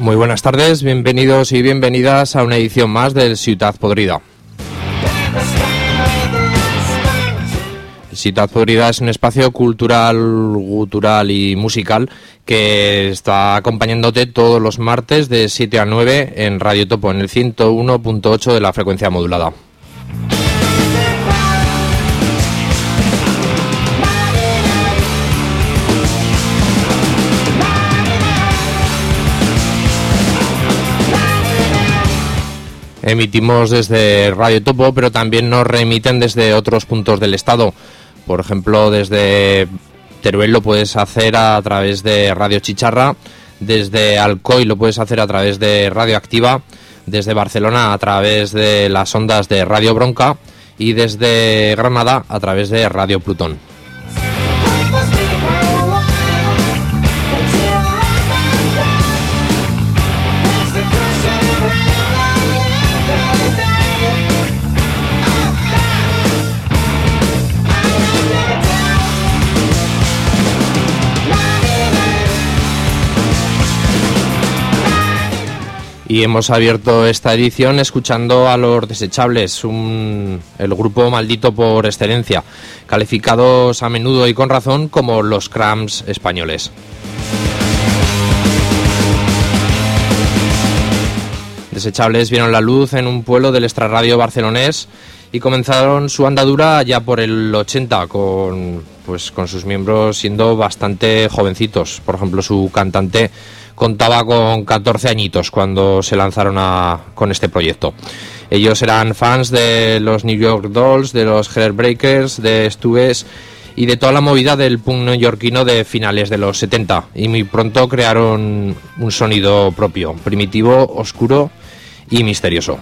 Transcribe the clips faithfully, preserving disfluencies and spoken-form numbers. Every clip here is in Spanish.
Muy buenas tardes, bienvenidos y bienvenidas a una edición más del Ciutat Podrida. Ciutat Podrida es un espacio cultural, gutural y musical que está acompañándote todos los martes de siete a nueve en Radio Topo, en el ciento uno punto ocho de la frecuencia modulada. Emitimos desde Radio Topo, pero también nos reemiten desde otros puntos del estado. Por ejemplo, desde Teruel lo puedes hacer a través de Radio Chicharra, desde Alcoy lo puedes hacer a través de Radio Activa, desde Barcelona a través de las ondas de Radio Bronca y desde Granada a través de Radio Plutón. Y hemos abierto esta edición escuchando a Los Desechables, un, el grupo maldito por excelencia, calificados a menudo y con razón como los Cramps españoles. Desechables vieron la luz en un pueblo del extrarradio barcelonés y comenzaron su andadura ya por el ochenta, con, pues, con sus miembros siendo bastante jovencitos. Por ejemplo, su cantante contaba con catorce añitos cuando se lanzaron a, con este proyecto. Ellos eran fans de los New York Dolls, de los Heartbreakers, de Stooges y de toda la movida del punk neoyorquino de finales de los setenta, y muy pronto crearon un sonido propio, primitivo, oscuro y misterioso.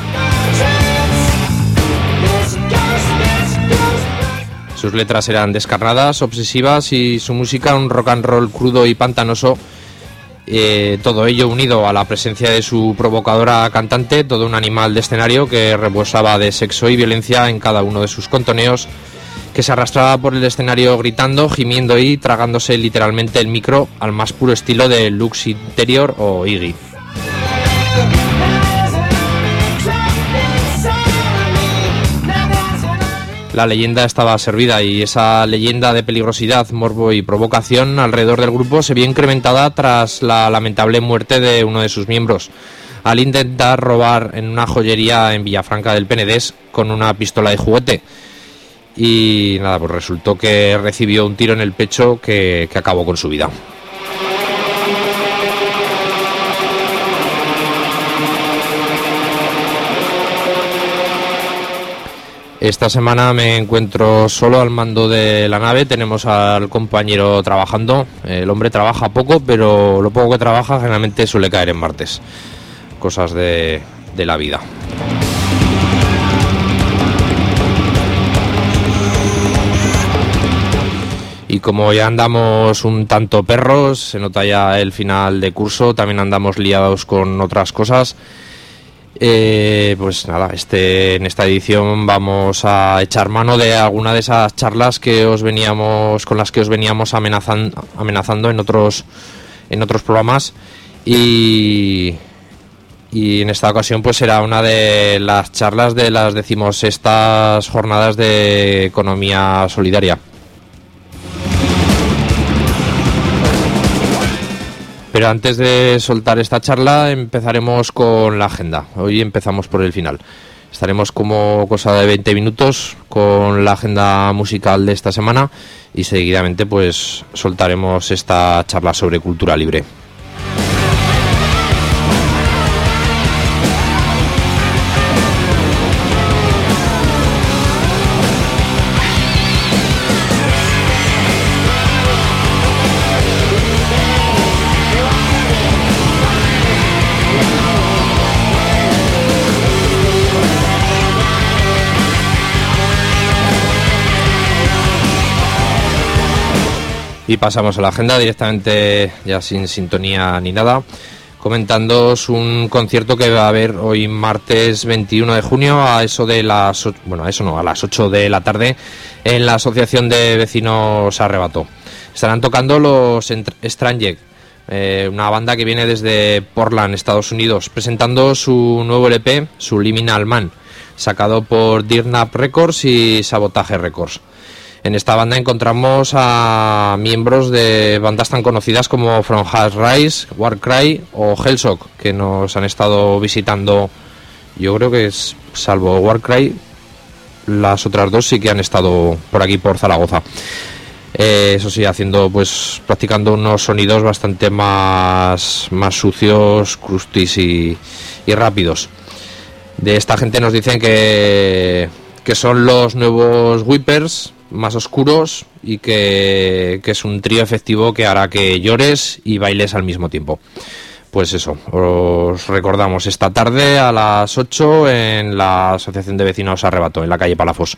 Sus letras eran descarnadas, obsesivas, y su música un rock and roll crudo y pantanoso. Eh, todo ello unido a la presencia de su provocadora cantante, todo un animal de escenario que rebosaba de sexo y violencia en cada uno de sus contoneos, que se arrastraba por el escenario gritando, gimiendo y tragándose literalmente el micro al más puro estilo de Lux Interior o Iggy. La leyenda estaba servida, y esa leyenda de peligrosidad, morbo y provocación alrededor del grupo se vio incrementada tras la lamentable muerte de uno de sus miembros, al intentar robar en una joyería en Villafranca del Penedés con una pistola de juguete. Y nada, pues resultó que recibió un tiro en el pecho que, que acabó con su vida. Esta semana me encuentro solo al mando de la nave. Tenemos al compañero trabajando. El hombre trabaja poco, pero lo poco que trabaja generalmente suele caer en martes. Cosas de, de la vida. Y como ya andamos un tanto perros, se nota ya el final de curso, también andamos liados con otras cosas. Eh, pues nada, este, en esta edición vamos a echar mano de alguna de esas charlas que os veníamos, con las que os veníamos amenazando, amenazando en otros, en otros programas, y, y en esta ocasión pues será una de las charlas de las decimosextas jornadas de economía solidaria. Pero antes de soltar esta charla empezaremos con la agenda. Hoy empezamos por el final. Estaremos como cosa de veinte minutos con la agenda musical de esta semana y seguidamente pues soltaremos esta charla sobre cultura libre. Y pasamos a la agenda directamente, ya sin sintonía ni nada, comentándoos un concierto que va a haber hoy martes veintiuno de junio a eso de las, bueno, a eso no, a las ocho de la tarde en la Asociación de Vecinos Arrebato. Estarán tocando los Strange. eh, una banda que viene desde Portland, Estados Unidos, presentando su nuevo L P, Subliminal Man, sacado por Dirnap Records y Sabotage Records. En esta banda encontramos a miembros de bandas tan conocidas como From Hell Rise, Warcry o Hellshock, que nos han estado visitando. Yo creo que es, salvo Warcry, las otras dos sí que han estado por aquí, por Zaragoza. Eh, eso sí, haciendo, pues, practicando unos sonidos bastante más, más sucios, crustis y, y rápidos. De esta gente nos dicen que, que son los nuevos Whippers, más oscuros, y que, que es un trío efectivo que hará que llores y bailes al mismo tiempo. Pues eso, os recordamos esta tarde a las ocho en la Asociación de Vecinos Arrebato, en la calle Palafos.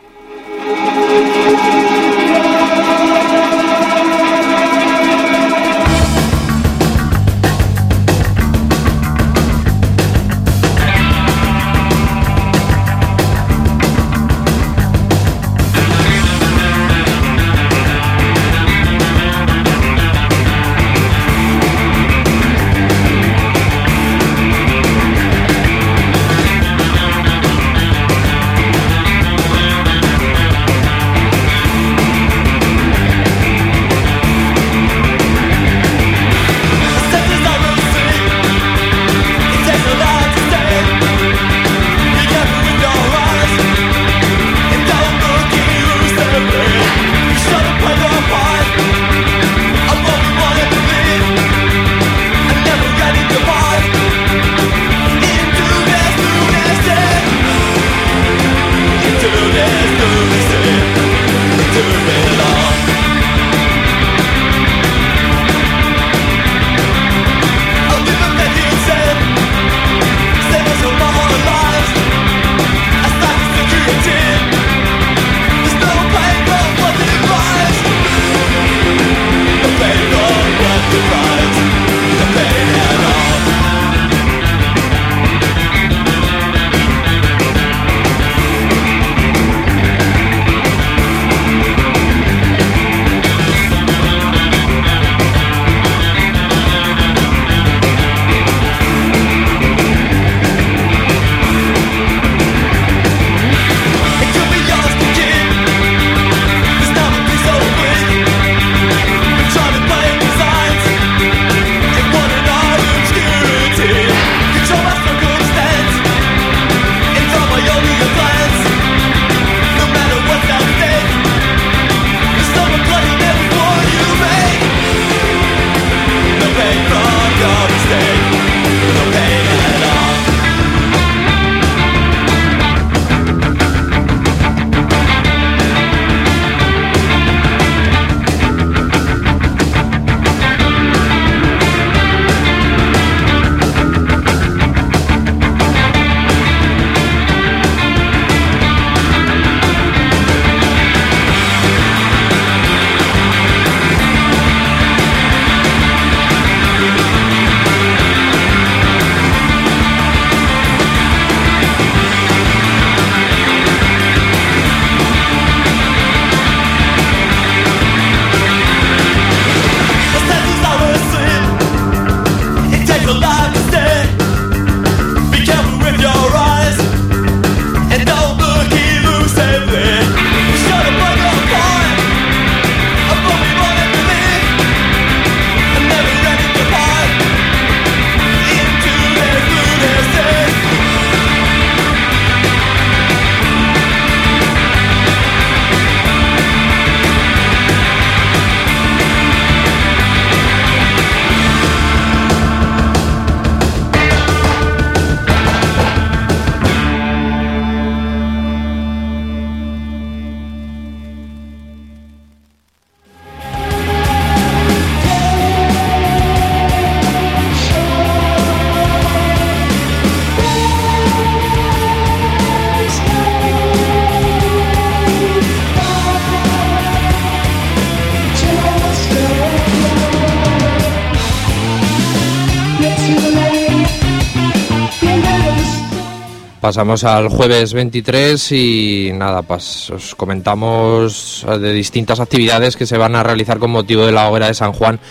Pasamos al jueves veintitrés y nada, pues os comentamos de distintas actividades que se van a realizar con motivo de la hoguera de San Juan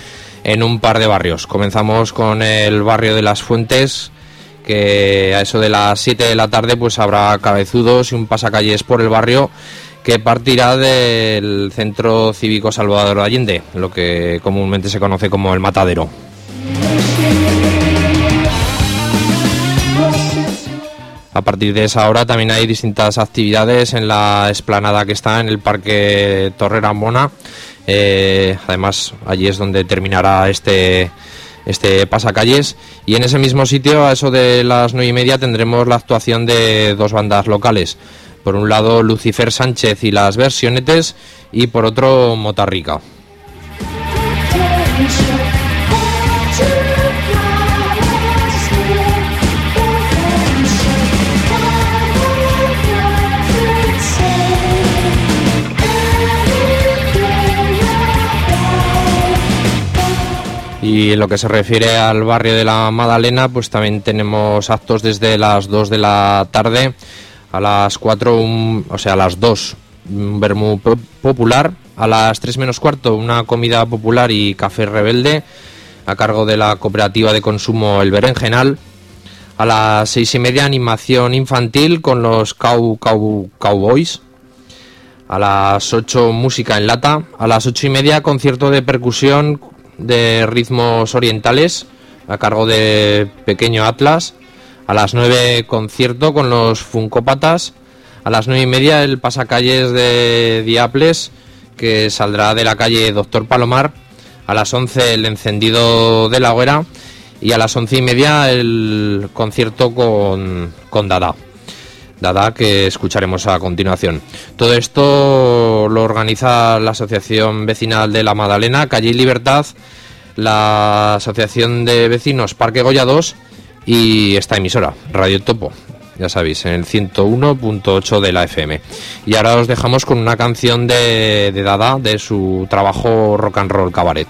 en un par de barrios. Comenzamos con el barrio de Las Fuentes, que a eso de las siete de la tarde pues habrá cabezudos y un pasacalles por el barrio que partirá del Centro Cívico Salvador Allende, lo que comúnmente se conoce como el Matadero. A partir de esa hora también hay distintas actividades en la explanada que está en el Parque Torre Ramona. Eh, además, allí es donde terminará este, este pasacalles. Y en ese mismo sitio, a eso de las nueve y media, tendremos la actuación de dos bandas locales. Por un lado, Lucifer Sánchez y las Versionetes, y por otro, Motarrica. Y en lo que se refiere al barrio de la Madalena, pues también tenemos actos desde las dos de la tarde a las cuatro, un, o sea, a las dos, un vermú popular, a las tres menos cuarto, una comida popular y café rebelde a cargo de la cooperativa de consumo El Berenjenal, a las seis y media, animación infantil con los cow, cow, Cowboys, a las ocho, música en lata, a las ocho y media, concierto de percusión de ritmos orientales a cargo de Pequeño Atlas, a las nueve concierto con los Funkópatas, a las nueve y media el pasacalles de Diaples que saldrá de la calle Doctor Palomar, a las once el encendido de la hoguera y a las once y media el concierto con, con Dada. Dada, que escucharemos a continuación. Todo esto lo organiza la Asociación Vecinal de la Madalena, Calle y Libertad, la Asociación de Vecinos Parque Goya dos y esta emisora, Radio Topo, ya sabéis, en el ciento uno punto ocho de la F M. Y ahora os dejamos con una canción de, de Dada, de su trabajo Rock and Roll Cabaret.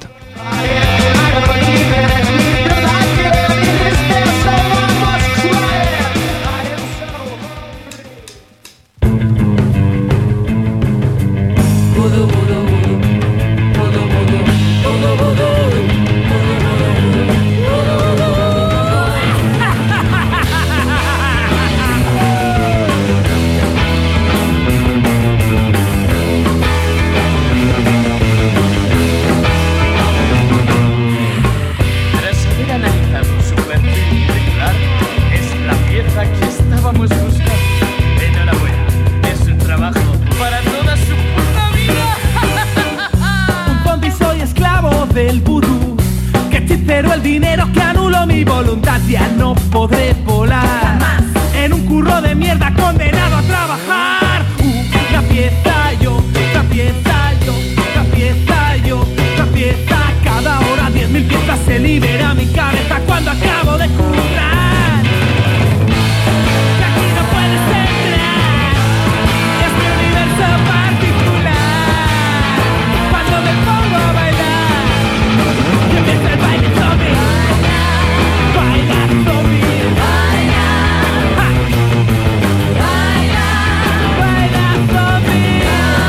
Ya no podré volar en un curro de mierda condenado a trabajar. Una pieza yo, otra pieza yo, otra pieza yo, otra pieza. Cada hora diez mil piezas se libera mi cabeza cuando acabo de currar. Y aquí no puedes entrar, es mi universo particular. Cuando me pongo a bailar y empieza el baile zombie. Baila, zombie, baila, ja. Baila, baila, zombie.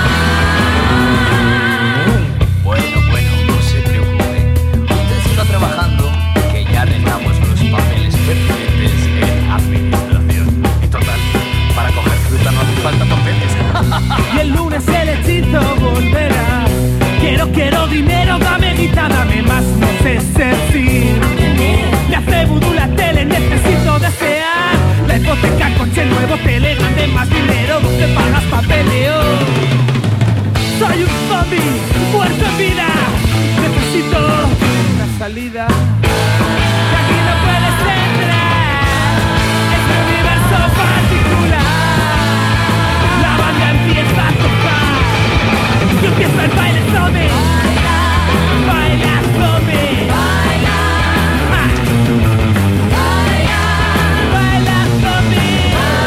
Bueno, bueno, no se preocupe. Usted siga trabajando, que ya arreglamos los papeles pertinentes en administración. Y total, para coger fruta no hace falta papeles. Y el lunes el hechizo volverá. Quiero, quiero dinero, dame guita, dame más, no sé decir. Me hace vudú la tele, necesito desear. La hipoteca, coche nuevo, tele, grande, más dinero, ¿dónde pagas papeleo? Soy un zombie, muerto en vida. Necesito una salida. Y aquí no puedes entrar, es mi universo particular. La banda empieza a tocar, yo empiezo el baile zombie. Baila, baila zombie. Baila, ah. Baila, baila zombie.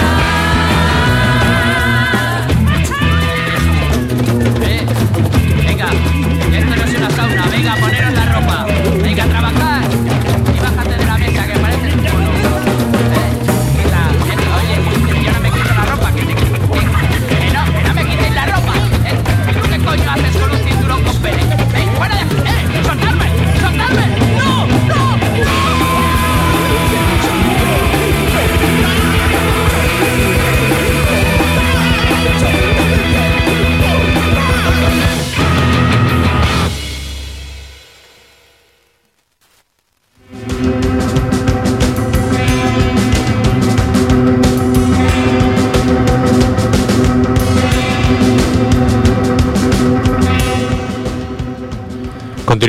Eh, venga, esto no es una sauna. Venga, poneros la ropa. Venga, a trabajar. Y bájate de la mesa, que parece un mono. Eh, quita, eh, oye, que yo no me quito la ropa. Que, te, que, que no, que no me quitéis la ropa. Eh, ¿Qué coño haces con un cinturón con pene? Eh, fuera de aquí. Eh, soltadme, soltadme.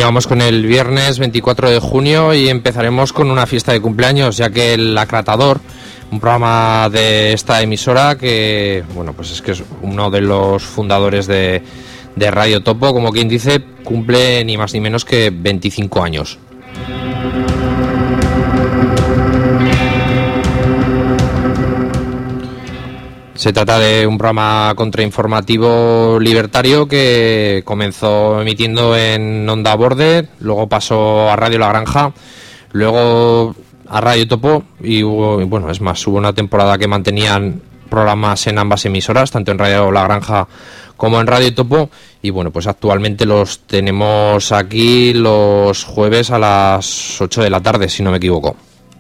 continuamos con el viernes veinticuatro de junio y empezaremos con una fiesta de cumpleaños, ya que el Acratador, un programa de esta emisora que, bueno, pues es que es uno de los fundadores de, de Radio Topo, como quien dice, cumple ni más ni menos que veinticinco años. Se trata de un programa contrainformativo libertario que comenzó emitiendo en Onda Borde, luego pasó a Radio La Granja, luego a Radio Topo y hubo, bueno, es más, hubo una temporada que mantenían programas en ambas emisoras, tanto en Radio La Granja como en Radio Topo, y bueno, pues actualmente los tenemos aquí los jueves a las ocho de la tarde, si no me equivoco.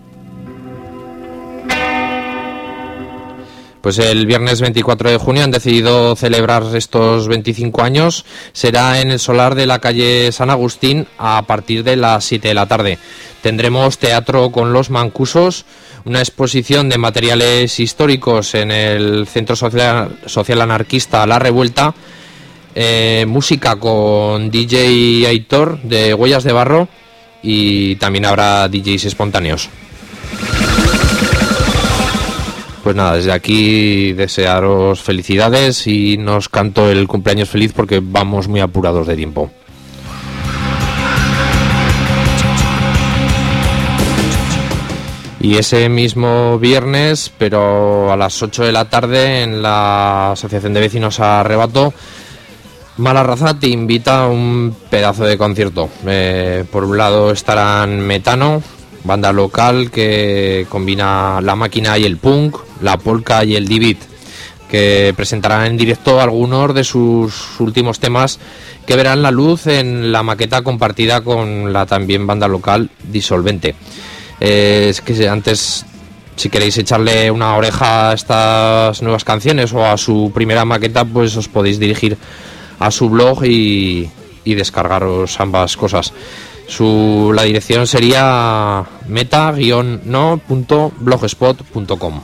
Pues el viernes veinticuatro de junio han decidido celebrar estos veinticinco años. Será en el solar de la calle San Agustín a partir de las siete de la tarde. Tendremos teatro con los mancusos, una exposición de materiales históricos en el Centro Social, Social Anarquista La Revuelta, eh, música con D J Aitor de Huellas de Barro y también habrá D Js espontáneos. Pues nada, desde aquí desearos felicidades y nos canto el cumpleaños feliz porque vamos muy apurados de tiempo. Y ese mismo viernes, pero a las ocho de la tarde, en la Asociación de Vecinos Arrebato, Mala Raza te invita a un pedazo de concierto. Eh, por un lado estarán Metano, banda local que combina la máquina y el punk, la polka y el D-beat, que presentarán en directo algunos de sus últimos temas que verán la luz en la maqueta compartida con la también banda local Disolvente. Eh, es que antes, si queréis echarle una oreja a estas nuevas canciones o a su primera maqueta, pues os podéis dirigir a su blog y, y descargaros ambas cosas. Su, la dirección sería meta guion no punto blogspot punto com.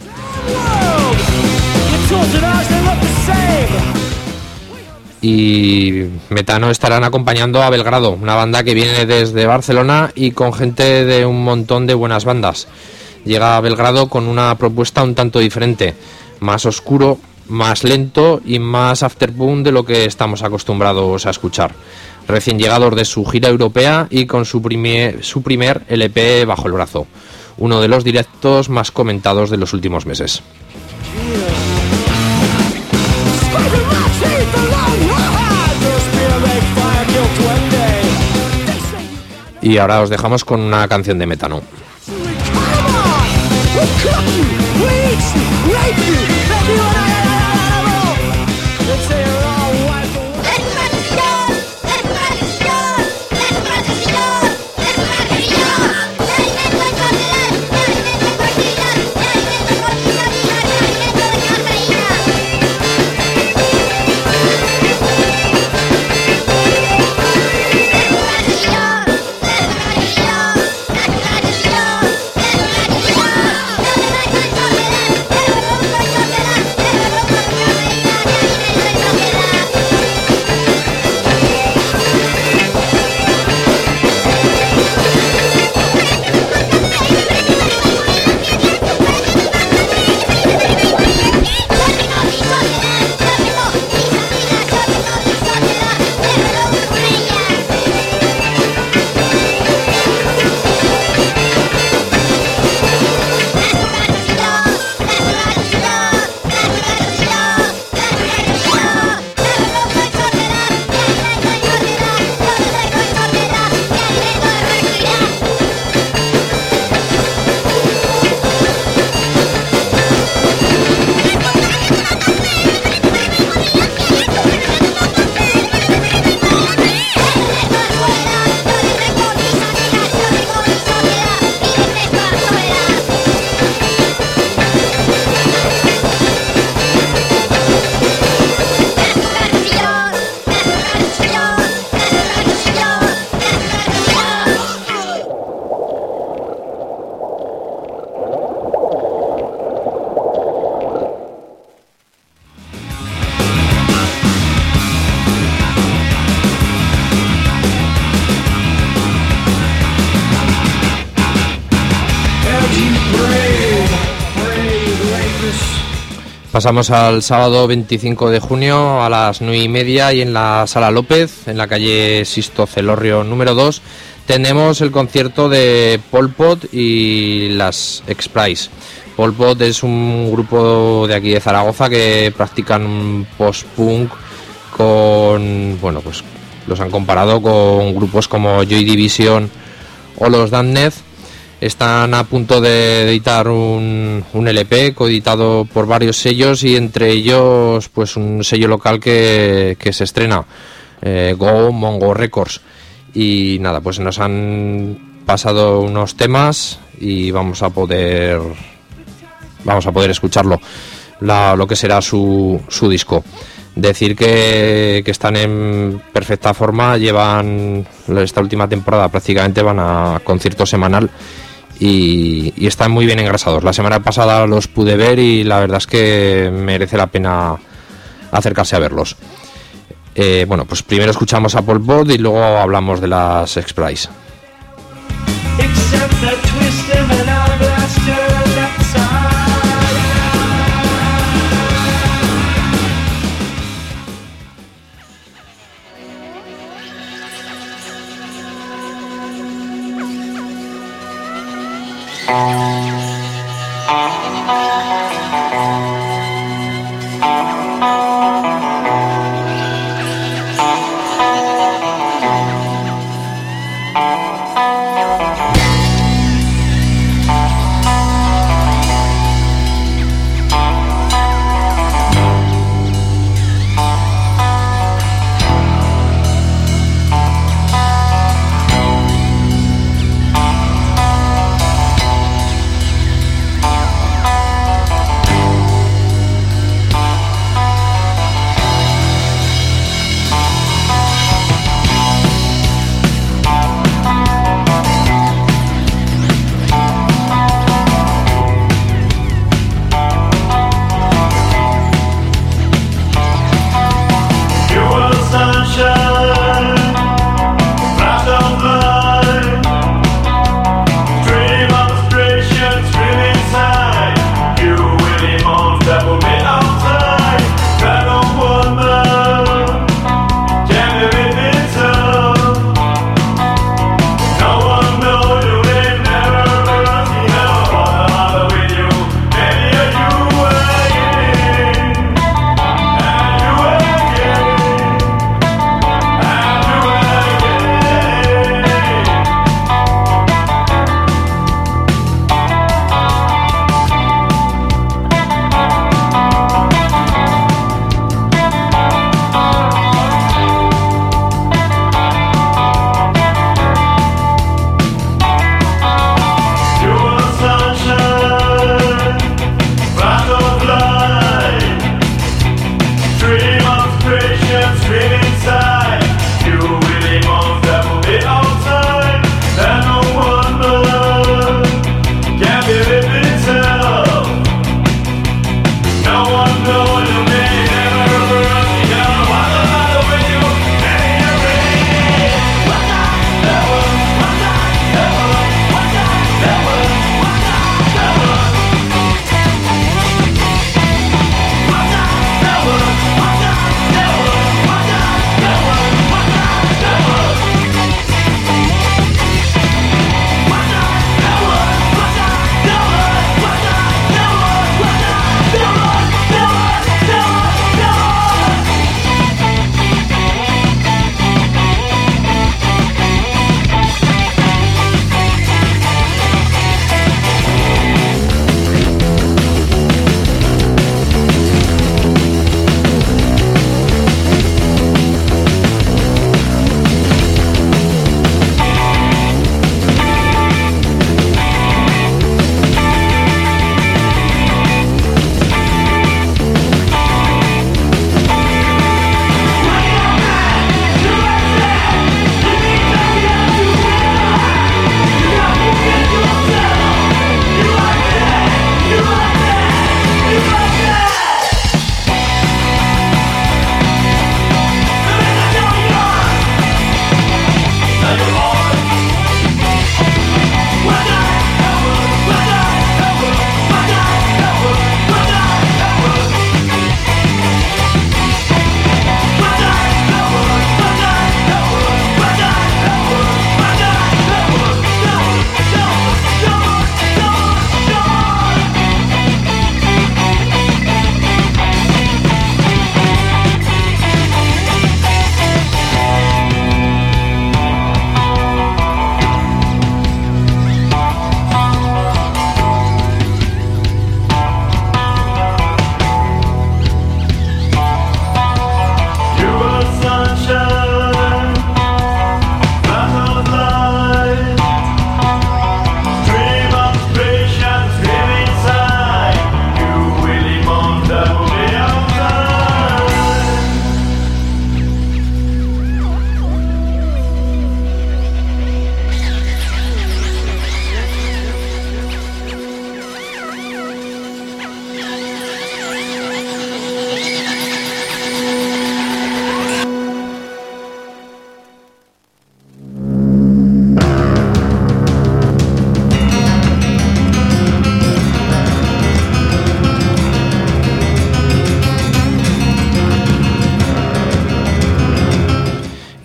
Y Metano estarán acompañando a Belgrado, una banda que viene desde Barcelona y con gente de un montón de buenas bandas. Llega a Belgrado con una propuesta un tanto diferente, más oscuro, más lento y más afterpunk de lo que estamos acostumbrados a escuchar. Recién llegados de su gira europea y con su primer, su primer L P bajo el brazo, uno de los directos más comentados de los últimos meses. Y ahora os dejamos con una canción de Metano. pasamos al sábado veinticinco de junio a las nueve y media y en la Sala López, en la calle Sisto Celorrio número dos, tenemos el concierto de Pol Pot y las X-Prize. Pol Pot es un grupo de aquí de Zaragoza que practican post-punk con, bueno, pues los han comparado con grupos como Joy Division o los Damned. Están a punto de editar un, un L P coeditado por varios sellos y entre ellos pues un sello local que, que se estrena, eh, Go Mongo Records. Y nada, pues nos han pasado unos temas y vamos a poder vamos a poder escucharlo, la, lo que será su, su disco. Decir que, que están en perfecta forma, llevan esta última temporada prácticamente van a concierto semanal y, y están muy bien engrasados. La semana pasada los pude ver y la verdad es que merece la pena acercarse a verlos. Eh, bueno, pues primero escuchamos a Pol Pot y luego hablamos de las X-Prize.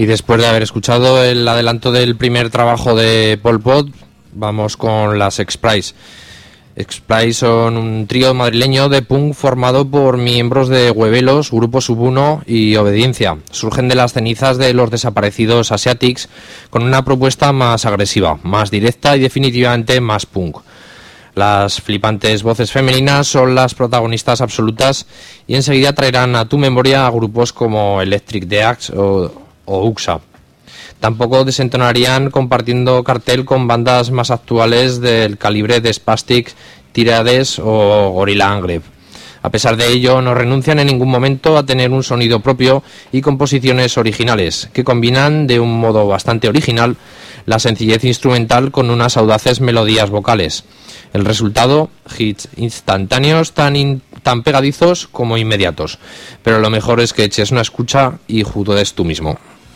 Y después de haber escuchado el adelanto del primer trabajo de Pol Pot, vamos con las X-Prize. X-Prize son un trío madrileño de punk formado por miembros de Huevelos, Grupo Sub uno y Obediencia. Surgen de las cenizas de los desaparecidos Asiatics con una propuesta más agresiva, más directa y definitivamente más punk. Las flipantes voces femeninas son las protagonistas absolutas y enseguida traerán a tu memoria a grupos como Electric The Axe o, o Uxa. Tampoco desentonarían compartiendo cartel con bandas más actuales del calibre de Spastic, Tirades o Gorilla Angreb. A pesar de ello, no renuncian en ningún momento a tener un sonido propio y composiciones originales, que combinan de un modo bastante original la sencillez instrumental con unas audaces melodías vocales. El resultado, hits instantáneos tan, in, tan pegadizos como inmediatos. Pero lo mejor es que eches una escucha y juzgues tú mismo.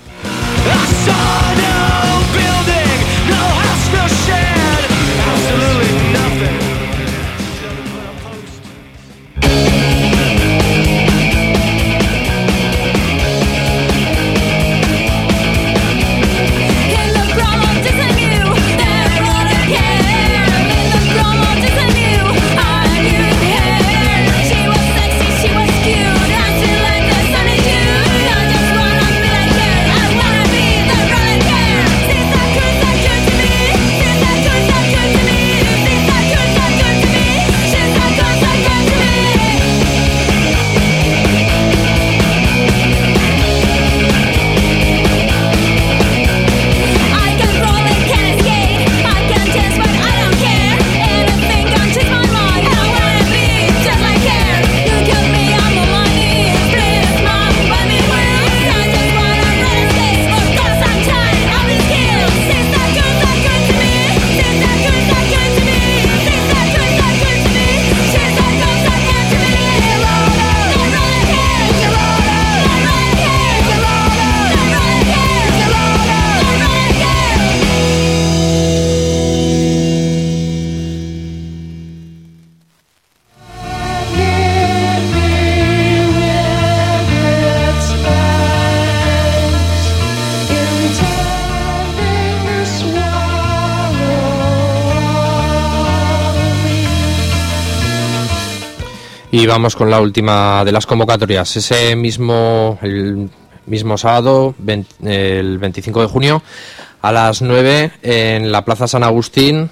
Y vamos con la última de las convocatorias. Ese mismo, el mismo sábado, veinte, el veinticinco de junio, a las nueve, en la Plaza San Agustín,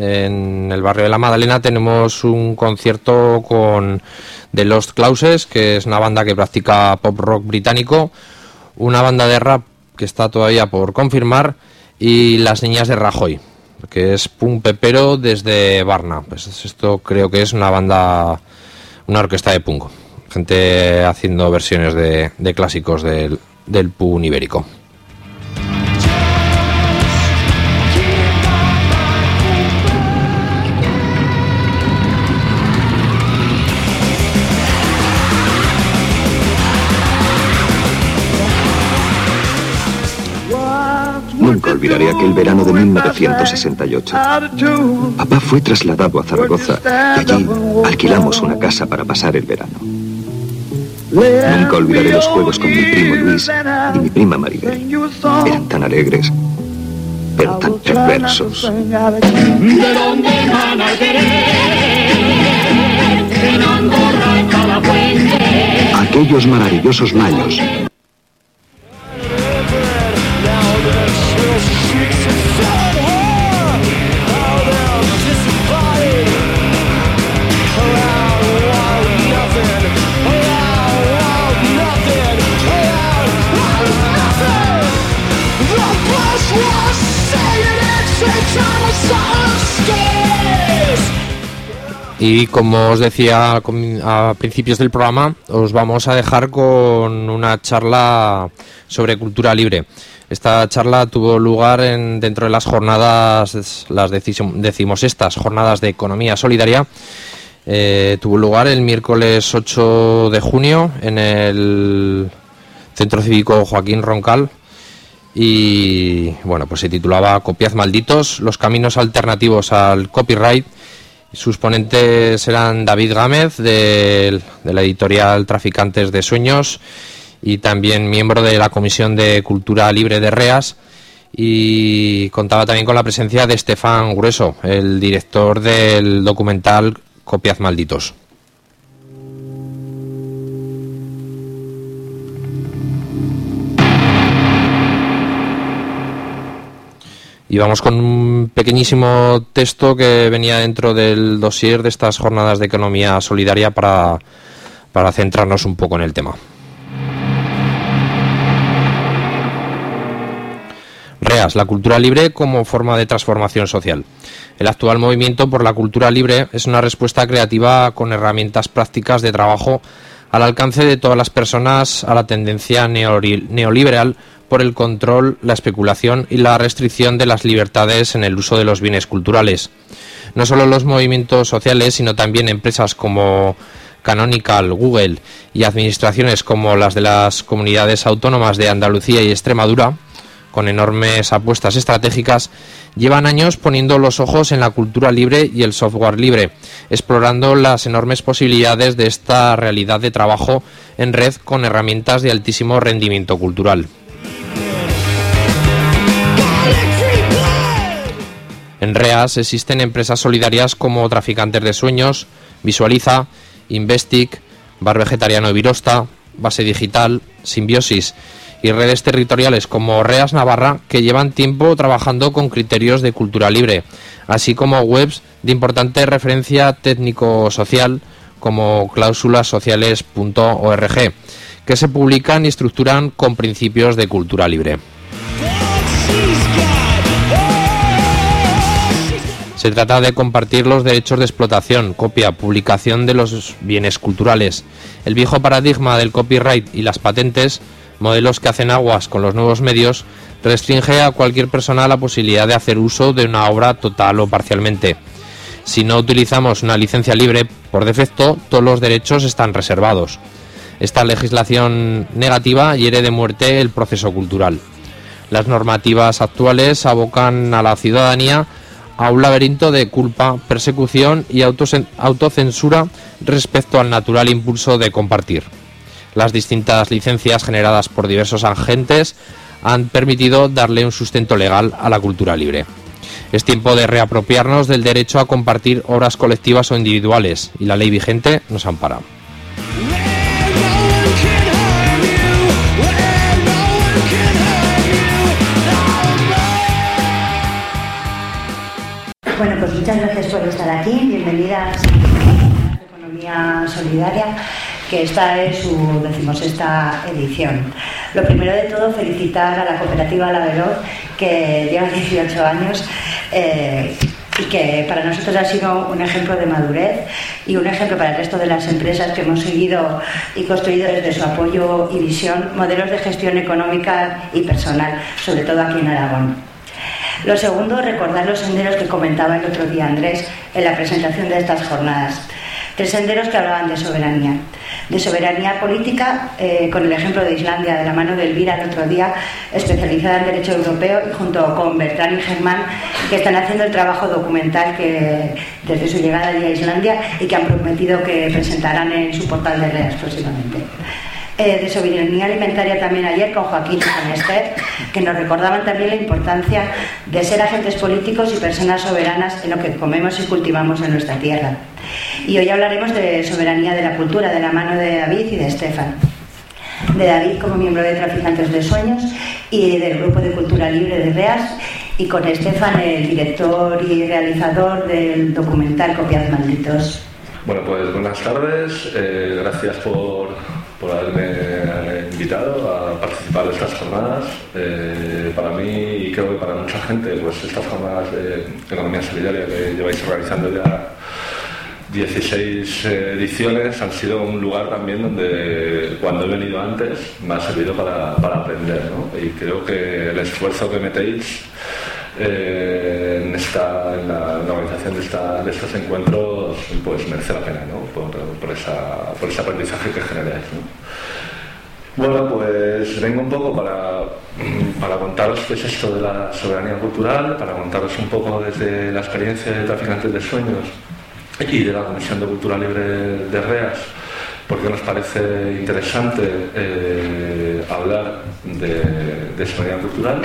en el barrio de la Madalena, tenemos un concierto con The Lost Clauses, que es una banda que practica pop rock británico, una banda de rap que está todavía por confirmar, y Las Niñas de Rajoy, que es punk pepero desde Varna. Pues esto creo que es una banda... una orquesta de punk, gente haciendo versiones de, de clásicos del, del punk ibérico. Nunca olvidaré aquel verano de mil novecientos sesenta y ocho. Papá fue trasladado a Zaragoza y allí alquilamos una casa para pasar el verano. Nunca olvidaré los juegos con mi primo Luis y mi prima Maribel. Eran tan alegres, pero tan perversos. ¿De dónde emana el querer? En Andorra, en Calafuente. Aquellos maravillosos mayos. Y como os decía a principios del programa, os vamos a dejar con una charla sobre cultura libre. Esta charla tuvo lugar en, dentro de las jornadas, las decimosextas jornadas de economía solidaria. Eh, tuvo lugar el miércoles ocho de junio en el Centro Cívico Joaquín Roncal. Y bueno, pues se titulaba Copiad malditos, los caminos alternativos al copyright. Sus ponentes eran David Gámez, de, de la editorial Traficantes de Sueños, y también miembro de la Comisión de Cultura Libre de Reas, y contaba también con la presencia de Estefan Grueso, el director del documental Copiaz Malditos. Y vamos con un pequeñísimo texto que venía dentro del dossier de estas jornadas de economía solidaria para, para centrarnos un poco en el tema. Reas, la cultura libre como forma de transformación social. El actual movimiento por la cultura libre es una respuesta creativa con herramientas prácticas de trabajo al alcance de todas las personas a la tendencia neoliberal por el control, la especulación y la restricción de las libertades en el uso de los bienes culturales. No solo los movimientos sociales, sino también empresas como Canonical, Google y administraciones como las de las comunidades autónomas de Andalucía y Extremadura, con enormes apuestas estratégicas, llevan años poniendo los ojos en la cultura libre y el software libre, explorando las enormes posibilidades de esta realidad de trabajo en red con herramientas de altísimo rendimiento cultural. En Reas existen empresas solidarias como Traficantes de Sueños, Visualiza, Investic, Bar Vegetariano y Virosta, Base Digital, Simbiosis y redes territoriales como Reas Navarra, que llevan tiempo trabajando con criterios de cultura libre, así como webs de importante referencia técnico-social como cláusulas sociales punto org, que se publican y estructuran con principios de cultura libre. Se trata de compartir los derechos de explotación, copia, publicación de los bienes culturales. El viejo paradigma del copyright y las patentes, modelos que hacen aguas con los nuevos medios, restringe a cualquier persona la posibilidad de hacer uso de una obra total o parcialmente. Si no utilizamos una licencia libre, por defecto, todos los derechos están reservados. Esta legislación negativa hiere de muerte el proceso cultural. Las normativas actuales abocan a la ciudadanía a un laberinto de culpa, persecución y autocensura respecto al natural impulso de compartir. Las distintas licencias generadas por diversos agentes han permitido darle un sustento legal a la cultura libre. Es tiempo de reapropiarnos del derecho a compartir obras colectivas o individuales, y la ley vigente nos ampara. Bueno, pues muchas gracias por estar aquí. Bienvenidas a Economía Solidaria, que esta es su decimosexta edición. Lo primero de todo, felicitar a la cooperativa La Veloz, que lleva dieciocho años eh, y que para nosotros ha sido un ejemplo de madurez y un ejemplo para el resto de las empresas que hemos seguido y construido desde su apoyo y visión modelos de gestión económica y personal, sobre todo aquí en Aragón. Lo segundo, recordar los senderos que comentaba el otro día Andrés en la presentación de estas jornadas. Tres senderos que hablaban de soberanía. De soberanía política, eh, con el ejemplo de Islandia, de la mano de Elvira el otro día, especializada en derecho europeo, y junto con Bertrán y Germán, que están haciendo el trabajo documental que desde su llegada allí a Islandia y que han prometido que presentarán en su portal de Reas próximamente. Eh, de soberanía alimentaria también ayer con Joaquín y con Esther, que nos recordaban también la importancia de ser agentes políticos y personas soberanas en lo que comemos y cultivamos en nuestra tierra. Y hoy hablaremos de soberanía de la cultura, de la mano de David y de Estefan. De David como miembro de Traficantes de Sueños y del Grupo de Cultura Libre de Reas, y con Estefan, el director y realizador del documental Copiaz Malditos. Bueno, pues buenas tardes, eh, gracias por... por haberme invitado a participar de estas jornadas. Eh, para mí, y creo que para mucha gente, pues estas jornadas de economía solidaria que lleváis realizando ya dieciséis ediciones han sido un lugar también donde, cuando he venido antes, me ha servido para, para aprender, ¿no? Y creo que el esfuerzo que metéis eh, en, esta, en, la, en la organización de, esta, de estos encuentros pues merece la pena, ¿no? por, por, esa, por ese aprendizaje que generáis, ¿no? Bueno, pues vengo un poco para, para contaros qué es esto de la soberanía cultural, para contaros un poco desde la experiencia de Traficantes de Sueños y de la Comisión de Cultura Libre de Reas, porque nos parece interesante eh, hablar de, de soberanía cultural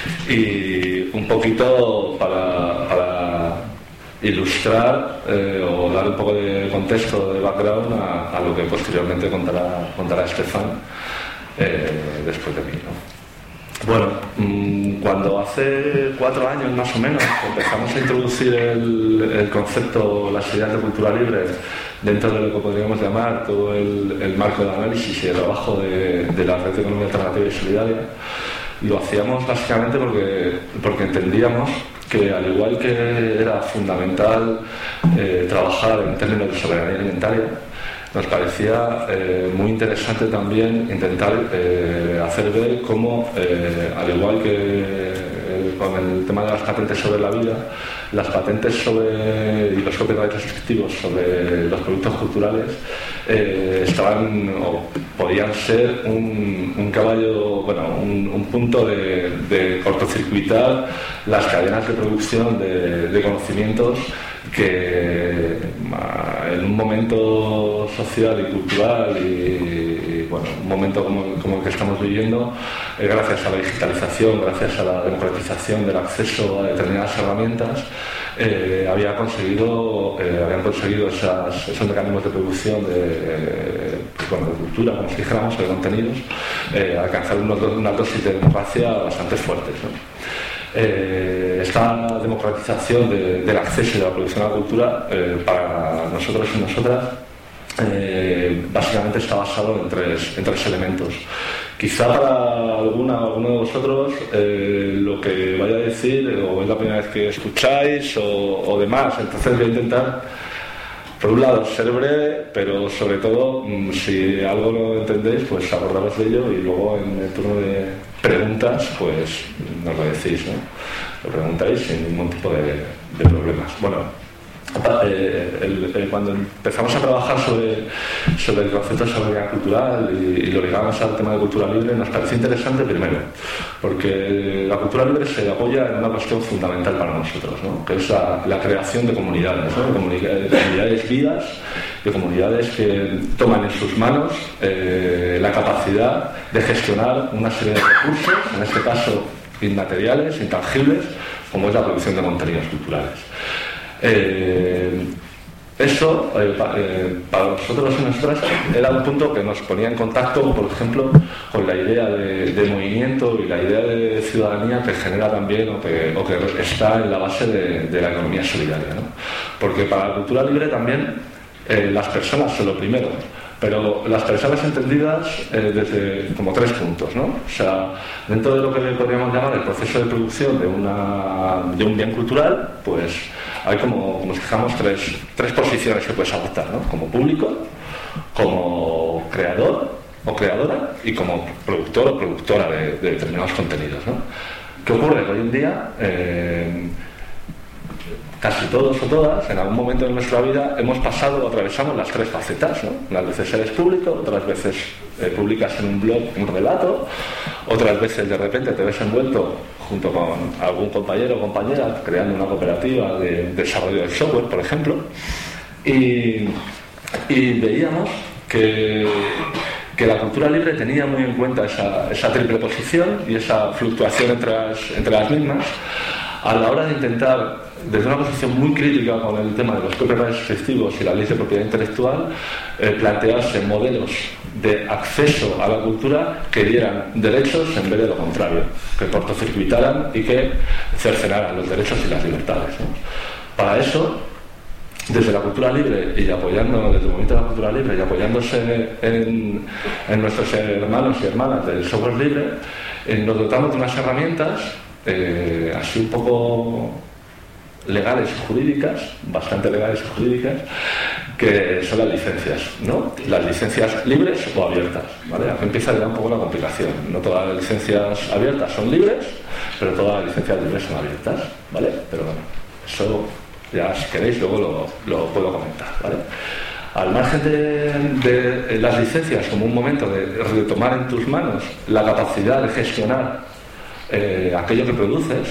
y un poquito para, para ilustrar eh, o dar un poco de contexto, de background a, a lo que posteriormente contará, contará Estefan eh, después de mí, ¿no? Bueno, cuando hace cuatro años más o menos empezamos a introducir el, el concepto, las ideas de cultura libre dentro de lo que podríamos llamar todo el, el marco de análisis y de trabajo de, de la Red de Economía Alternativa y Solidaria, lo hacíamos básicamente porque, porque entendíamos que al igual que era fundamental eh, trabajar en términos de soberanía alimentaria, nos parecía eh, muy interesante también intentar eh, hacer ver cómo, eh, al igual que eh, con el tema de las patentes sobre la vida, las patentes sobre, y los copyrights restrictivos sobre los productos culturales eh, estaban o podían ser un, un caballo, bueno, un, un punto de, de cortocircuitar las cadenas de producción de, de conocimientos que en un momento social y cultural y, y bueno, un momento como, como el que estamos viviendo, eh, gracias a la digitalización, gracias a la democratización del acceso a determinadas herramientas, eh, había conseguido, eh, habían conseguido esas, esos mecanismos de producción de, eh, pues, bueno, de cultura, como si dijéramos, de contenidos, eh, alcanzar unos, unas dosis de democracia bastante fuertes, ¿no? Eh, esta democratización de, del acceso y de la producción a la cultura eh, para nosotros y nosotras eh, básicamente está basado en tres, en tres elementos. Quizá para alguna o alguno de vosotros eh, lo que vaya a decir o es la primera vez que escucháis o, o demás, entonces voy a intentar por un lado ser breve, pero sobre todo si algo no entendéis pues acordaros de ello y luego en el turno de preguntas pues nos lo decís, ¿no? Lo preguntáis sin ningún tipo de, de problemas. Bueno, eh, el, el, cuando empezamos a trabajar sobre, sobre el concepto de soberanía cultural y, y lo ligamos al tema de cultura libre, nos pareció interesante primero porque la cultura libre se apoya en una cuestión fundamental para nosotros, ¿no? Que es la, la creación de comunidades, ¿no? de, comunidades, de comunidades vivas, de comunidades que toman en sus manos eh, la capacidad de gestionar una serie de recursos, en este caso inmateriales, intangibles, como es la producción de contenidos culturales. Eh, eso, eh, pa, eh, para nosotros y nosotras, era un punto que nos ponía en contacto, por ejemplo, con la idea de, de movimiento y la idea de ciudadanía que genera también o que, o que está en la base de, de la economía solidaria, ¿no? Porque para la cultura libre también eh, las personas son lo primero, pero las personas entendidas eh, desde como tres puntos, ¿no? O sea, dentro de lo que podríamos llamar el proceso de producción de, una, de un bien cultural, pues hay como, como si dijéramos, tres, tres posiciones que puedes adoptar, ¿no? Como público, como creador o creadora y como productor o productora de, de determinados contenidos, ¿no? ¿Qué ocurre? Hoy en día eh, casi todos o todas, en algún momento de nuestra vida, hemos pasado o atravesamos las tres facetas, ¿no? Unas veces eres público, otras veces eh, publicas en un blog un relato, otras veces de repente te ves envuelto junto con algún compañero o compañera creando una cooperativa de desarrollo de software, por ejemplo, y, y veíamos que, que la cultura libre tenía muy en cuenta esa, esa triple posición y esa fluctuación entre las, entre las mismas a la hora de intentar, desde una posición muy crítica con el tema de los copyrights restrictivos y la ley de propiedad intelectual, eh, plantearse modelos de acceso a la cultura que dieran derechos en vez de lo contrario, que cortocircuitaran y que cercenaran los derechos y las libertades, ¿no? Para eso, desde la cultura libre y apoyando, desde el movimiento de la cultura libre y apoyándose en, en nuestros hermanos y hermanas del software libre, eh, nos dotamos de unas herramientas eh, así un poco legales y jurídicas, bastante legales y jurídicas, que son las licencias, ¿no? Las licencias libres o abiertas, ¿vale? Aquí empieza ya un poco la complicación. No todas las licencias abiertas son libres, pero todas las licencias libres son abiertas, ¿vale? Pero bueno, eso ya si queréis luego lo, lo puedo comentar, ¿vale? Al margen de, de las licencias como un momento de retomar en tus manos la capacidad de gestionar eh, aquello que produces,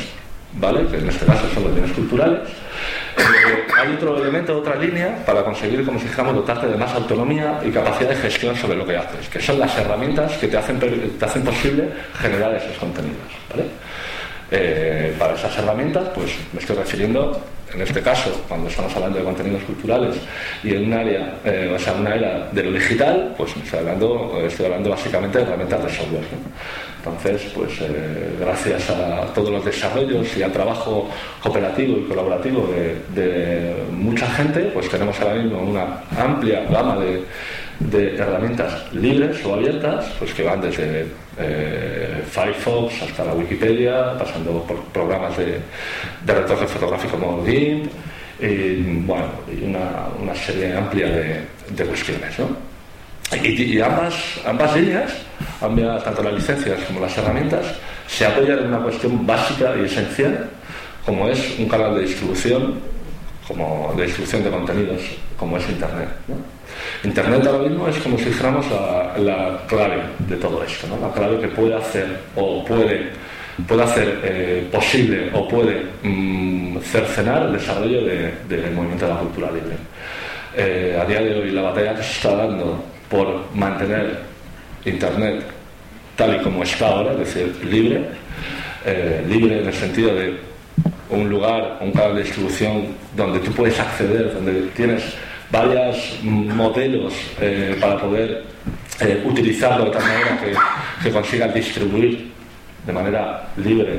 ¿vale? Que en este caso son los bienes culturales. Eh, hay otro elemento, otra línea para conseguir, como si dijéramos, dotarte de más autonomía y capacidad de gestión sobre lo que haces, que son las herramientas que te hacen, te hacen posible generar esos contenidos, ¿vale? Eh, para esas herramientas, pues me estoy refiriendo, en este caso, cuando estamos hablando de contenidos culturales y en un área, eh, o sea, una era de lo digital, pues me estoy hablando, estoy hablando básicamente de herramientas de software, ¿no? Entonces, pues eh, gracias a todos los desarrollos y al trabajo cooperativo y colaborativo de, de mucha gente, pues tenemos ahora mismo una amplia gama de, de herramientas libres o abiertas, pues que van desde eh, Firefox hasta la Wikipedia, pasando por programas de, de retoque fotográfico como GIMP, y bueno, y una, una serie amplia de, de cuestiones, ¿no? Y, y ambas, ambas líneas, ambas, tanto las licencias como las herramientas, se apoyan en una cuestión básica y esencial, como es un canal de distribución, como de distribución de contenidos, como es Internet, ¿no? Internet ahora mismo es como si dijéramos la, la clave de todo esto, ¿no? La clave que puede hacer o puede, puede hacer eh, posible o puede mmm, cercenar el desarrollo de, del movimiento de la cultura libre. Eh, a día de hoy la batalla que se está dando por mantener Internet tal y como está ahora, es decir, libre, eh, libre en el sentido de un lugar, un canal de distribución donde tú puedes acceder, donde tienes varios modelos eh, para poder eh, utilizarlo de tal manera que, que consigas distribuir de manera libre.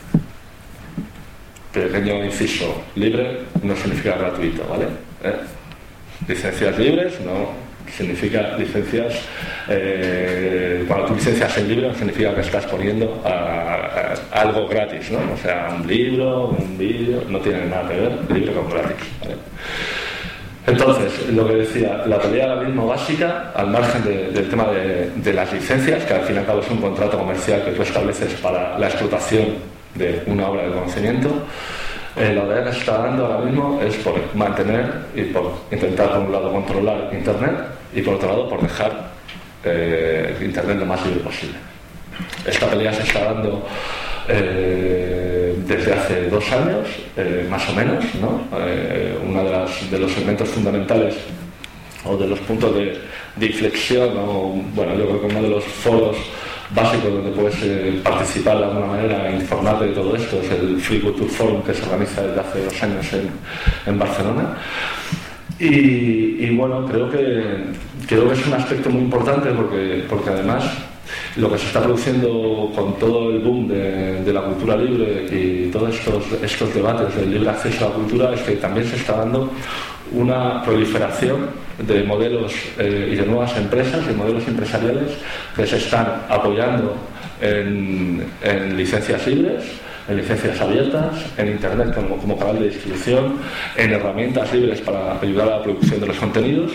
Pequeño inciso, libre no significa gratuito, ¿vale? ¿Eh? Licencias libres no significa licencias, eh, cuando tú licencias en libre no significa que estás poniendo a, a, a algo gratis, ¿no? O sea, un libro, un vídeo, no tiene nada que ver libre con gratis, ¿vale? Entonces, lo que decía, la pelea ahora mismo básica, al margen de, del tema de, de las licencias, que al fin y al cabo es un contrato comercial que tú estableces para la explotación de una obra de conocimiento, Eh, la verdad que se está dando ahora mismo es por mantener y por intentar, por un lado, controlar Internet y, por otro lado, por dejar eh, Internet lo más libre posible. Esta pelea se está dando eh, desde hace dos años, eh, más o menos, ¿no? Eh, uno de, las, de los elementos fundamentales o de los puntos de, de inflexión, o, bueno, yo creo que uno de los foros básico donde puedes eh, participar de alguna manera e informarte de todo esto es el Free Culture Forum, que se organiza desde hace dos años en, en Barcelona. Y, y bueno, creo que, creo que es un aspecto muy importante porque, porque además lo que se está produciendo con todo el boom de, de la cultura libre y todos estos, estos debates del libre acceso a la cultura es que también se está dando una proliferación de modelos eh, y de nuevas empresas y modelos empresariales que se están apoyando en, en licencias libres, en licencias abiertas, en Internet como, como canal de distribución, en herramientas libres para ayudar a la producción de los contenidos.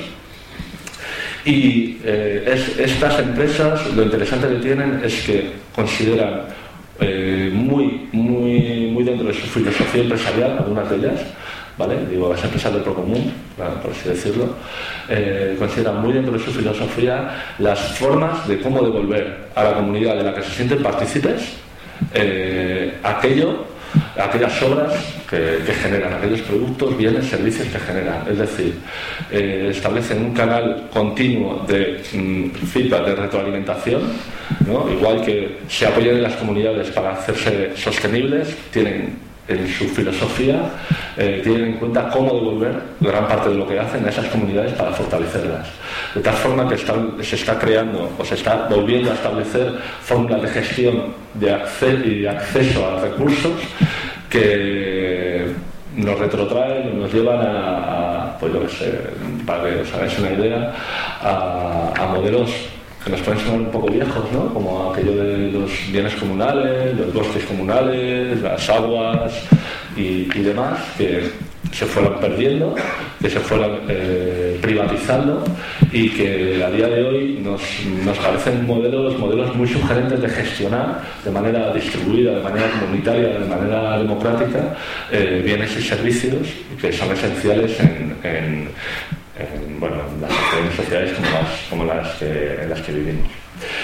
Y eh, es, estas empresas, lo interesante que tienen es que consideran eh, muy, muy, muy dentro de su filosofía empresarial, algunas de ellas, ¿vale? Digo, las empresas del procomún, por así decirlo, eh, consideran muy dentro de su filosofía las formas de cómo devolver a la comunidad de la que se sienten partícipes eh, aquello, aquellas obras que, que generan, aquellos productos, bienes, servicios que generan. Es decir, eh, establecen un canal continuo de mm, feedback, de retroalimentación, ¿no? Igual que se apoyan en las comunidades para hacerse sostenibles, tienen en su filosofía, eh, tienen en cuenta cómo devolver gran parte de lo que hacen a esas comunidades para fortalecerlas. De tal forma que está, se está creando o se está volviendo a establecer fórmulas de gestión de acceso y de acceso a recursos que nos retrotraen, nos llevan a, a pues yo que sé, para que os hagáis una idea, a, a modelos que nos pueden sonar un poco viejos, ¿no? Como aquello de los bienes comunales, los bosques comunales, las aguas y, y demás, que se fueron perdiendo, que se fueron eh, privatizando y que a día de hoy nos, nos parecen modelos, modelos muy sugerentes de gestionar de manera distribuida, de manera comunitaria, de manera democrática, eh, bienes y servicios que son esenciales en, en En, bueno, las sociedades como las, como las que, en las que vivimos.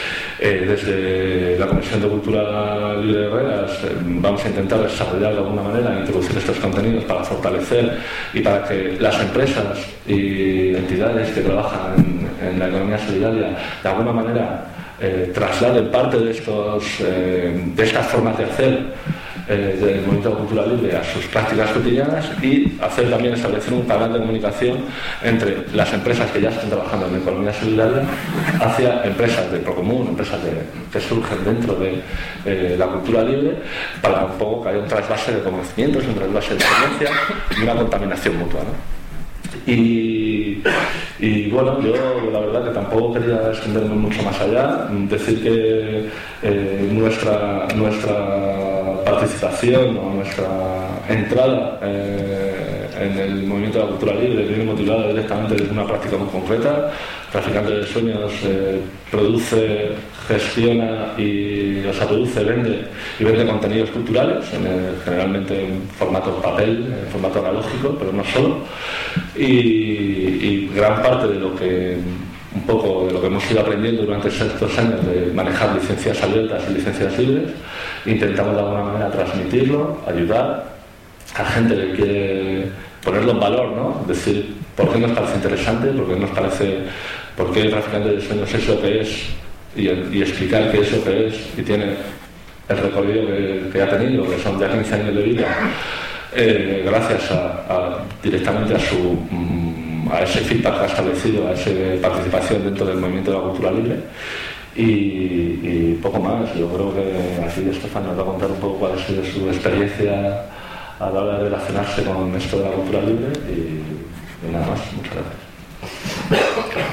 Eh, desde la Comisión de Cultura Libre de Herreras eh, vamos a intentar desarrollar de alguna manera, introducir estos contenidos para fortalecer y para que las empresas y entidades que trabajan en, en la economía solidaria de alguna manera eh, trasladen parte de, estos, eh, de estas formas de hacer eh, del movimiento de cultura libre a sus prácticas cotidianas y hacer también establecer un canal de comunicación entre las empresas que ya están trabajando en la economía solidaria hacia empresas de Procomún, empresas de, que surgen dentro de eh, la cultura libre, para un poco que haya un trasvase de conocimientos, un trasvase de experiencia y una contaminación mutua, ¿no? Y, y bueno, yo la verdad que tampoco quería extenderme mucho más allá, decir que eh, nuestra, nuestra participación o nuestra entrada eh, en el movimiento de la cultura libre viene motivada directamente de una práctica muy concreta. Traficante de Sueños eh, produce, gestiona y, o sea, produce, vende y vende contenidos culturales, en el, generalmente en formato papel, en formato analógico, pero no solo. Y, y gran parte de lo que un poco de lo que hemos ido aprendiendo durante estos años de manejar licencias abiertas y licencias libres, intentamos de alguna manera transmitirlo, ayudar a gente que quiere ponerlo en valor, ¿no? Es decir, ¿por qué nos parece interesante? ¿Por qué nos parece, por qué Traficante de Sueños es lo que es? Y, y explicar qué es lo que es y tiene el recorrido que, que ha tenido, que son ya quince años de vida, eh, gracias a, a, directamente a su a ese feedback que ha establecido, a esa participación dentro del movimiento de la cultura libre. Y, y poco más. Yo creo que aquí Estefan nos va a contar un poco cuál ha sido su experiencia a la hora de relacionarse con esto de la cultura libre y, y nada más. Muchas gracias.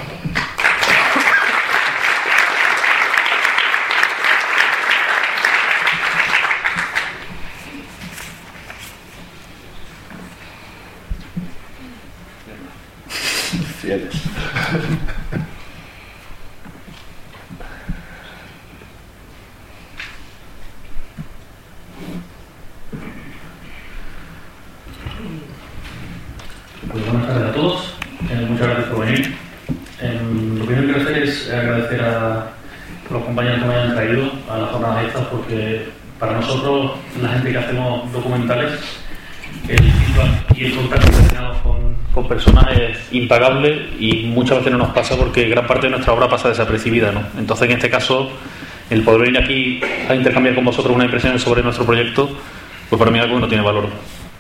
Fieles. Pues buenas tardes a todos, eh, muchas gracias por venir. Eh, lo primero que quiero hacer es agradecer a los compañeros que me hayan traído a las jornadas estas, porque para nosotros, la gente que hacemos documentales, el feedback y el contacto que tenemos con, con personas es impagable y muchas veces no nos pasa porque gran parte de nuestra obra pasa desapercibida, ¿no? Entonces, en este caso, el poder venir aquí a intercambiar con vosotros una impresión sobre nuestro proyecto, pues para mí algo que no tiene valor.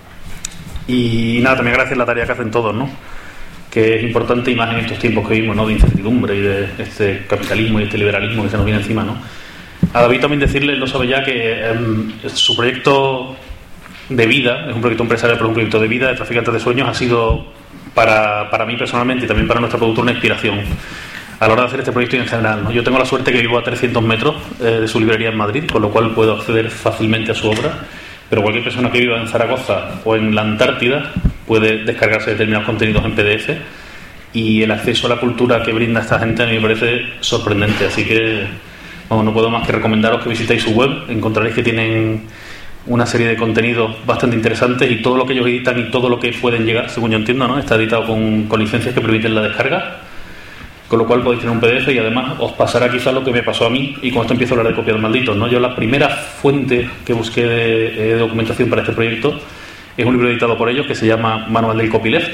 Y nada, también agradecer la tarea que hacen todos, ¿no? Que es importante y más en estos tiempos que vivimos, ¿no? De incertidumbre y de este capitalismo y este liberalismo que se nos viene encima, ¿no? A David también decirle, él lo sabe ya, que eh, su proyecto de vida, es un proyecto empresarial, pero un proyecto de vida de Traficantes de Sueños ha sido para, para mí personalmente y también para nuestra productora una inspiración a la hora de hacer este proyecto y en general, ¿no? Yo tengo la suerte que vivo a trescientos metros eh, de su librería en Madrid, con lo cual puedo acceder fácilmente a su obra, pero cualquier persona que viva en Zaragoza o en la Antártida puede descargarse determinados contenidos en P D F y el acceso a la cultura que brinda esta gente a mí me parece sorprendente, así que bueno, no puedo más que recomendaros que visitéis su web. Encontraréis que tienen una serie de contenidos bastante interesantes y todo lo que ellos editan y todo lo que pueden llegar, según yo entiendo, ¿no? Está editado con, con licencias que permiten la descarga, con lo cual podéis tener un P D F y además os pasará quizás lo que me pasó a mí, y con esto empiezo a hablar de copias malditos, ¿no? Yo la primera fuente que busqué de, de documentación para este proyecto es un libro editado por ellos que se llama Manual del Copyleft,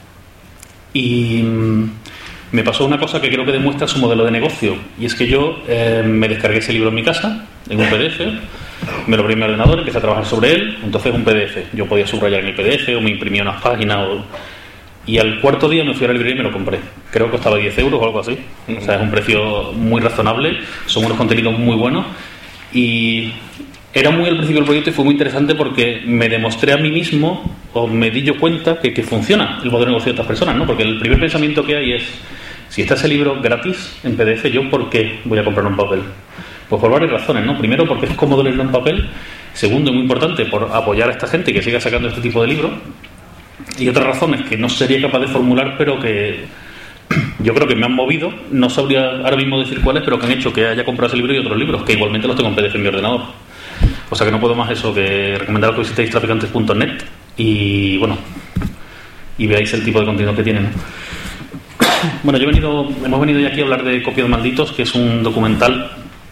y mmm, me pasó una cosa que creo que demuestra su modelo de negocio, y es que yo eh, me descargué ese libro en mi casa, en un P D F, me lo abrí en mi ordenador, empecé a trabajar sobre él, entonces un P D F, yo podía subrayar en el P D F o me imprimía unas páginas o... y al cuarto día me fui a la librería y me lo compré. Creo que costaba diez euros o algo así. O sea, es un precio muy razonable, son unos contenidos muy buenos y era muy al principio del proyecto y fue muy interesante porque me demostré a mí mismo o me di yo cuenta que, que funciona el modelo de negocio de otras personas, ¿no? Porque el primer pensamiento que hay es, si está ese libro gratis en P D F, ¿yo por qué voy a comprarlo en papel? Pues por varias razones, ¿no? Primero, porque es cómodo leerlo en papel. Segundo, y muy importante, por apoyar a esta gente que siga sacando este tipo de libros. Y otras razones que no sería capaz de formular, pero que yo creo que me han movido, no sabría ahora mismo decir cuáles, pero que han hecho que haya comprado ese libro y otros libros, que igualmente los tengo en P D F en mi ordenador. O sea que no puedo más eso que recomendar que visitéis traficantes punto net y bueno, y veáis el tipo de contenido que tienen. Bueno, yo he venido, hemos venido ya aquí a hablar de Copias Malditos, que es un documental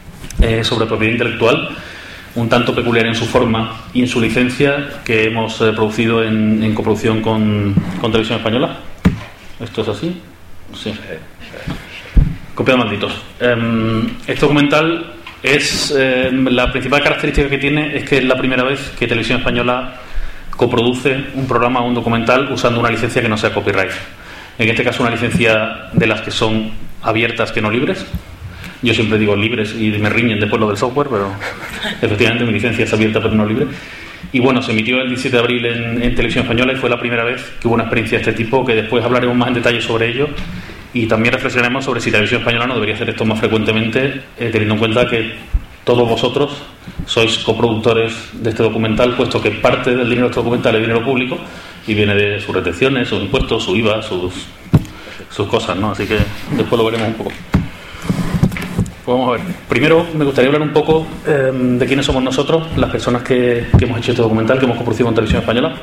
eh, sobre propiedad intelectual, un tanto peculiar en su forma y en su licencia, que hemos eh, producido en, en coproducción con, con Televisión Española. ¿Esto es así? Sí. Copia de Malditos. Eh, este documental es eh, la principal característica que tiene es que es la primera vez que Televisión Española coproduce un programa o un documental usando una licencia que no sea copyright. En este caso una licencia de las que son abiertas, que no libres. Yo siempre digo libres y me riñen después lo del software, pero efectivamente mi licencia es abierta pero no libre. Y bueno, se emitió el diecisiete de abril en, en Televisión Española y fue la primera vez que hubo una experiencia de este tipo, que después hablaremos más en detalle sobre ello y también reflexionaremos sobre si Televisión Española no debería hacer esto más frecuentemente, eh, teniendo en cuenta que todos vosotros sois coproductores de este documental, puesto que parte del dinero de este documental es dinero público y viene de sus retenciones, sus impuestos, su I V A, sus, sus cosas, ¿no? Así que después lo veremos un poco. Pues vamos a ver. Primero me gustaría hablar un poco eh, de quiénes somos nosotros, las personas que, que hemos hecho este documental, que hemos coproducido con Televisión Española.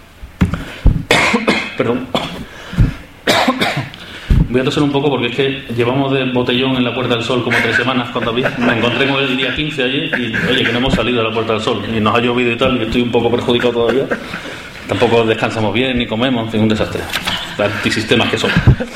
Perdón. Voy a toser un poco porque es que llevamos de botellón en la Puerta del Sol como tres semanas cuando vi. Me encontré con el día quince allí y, oye, que no hemos salido de la Puerta del Sol y nos ha llovido y tal, y estoy un poco perjudicado todavía. Tampoco descansamos bien ni comemos, en fin, un desastre. Antisistemas que son.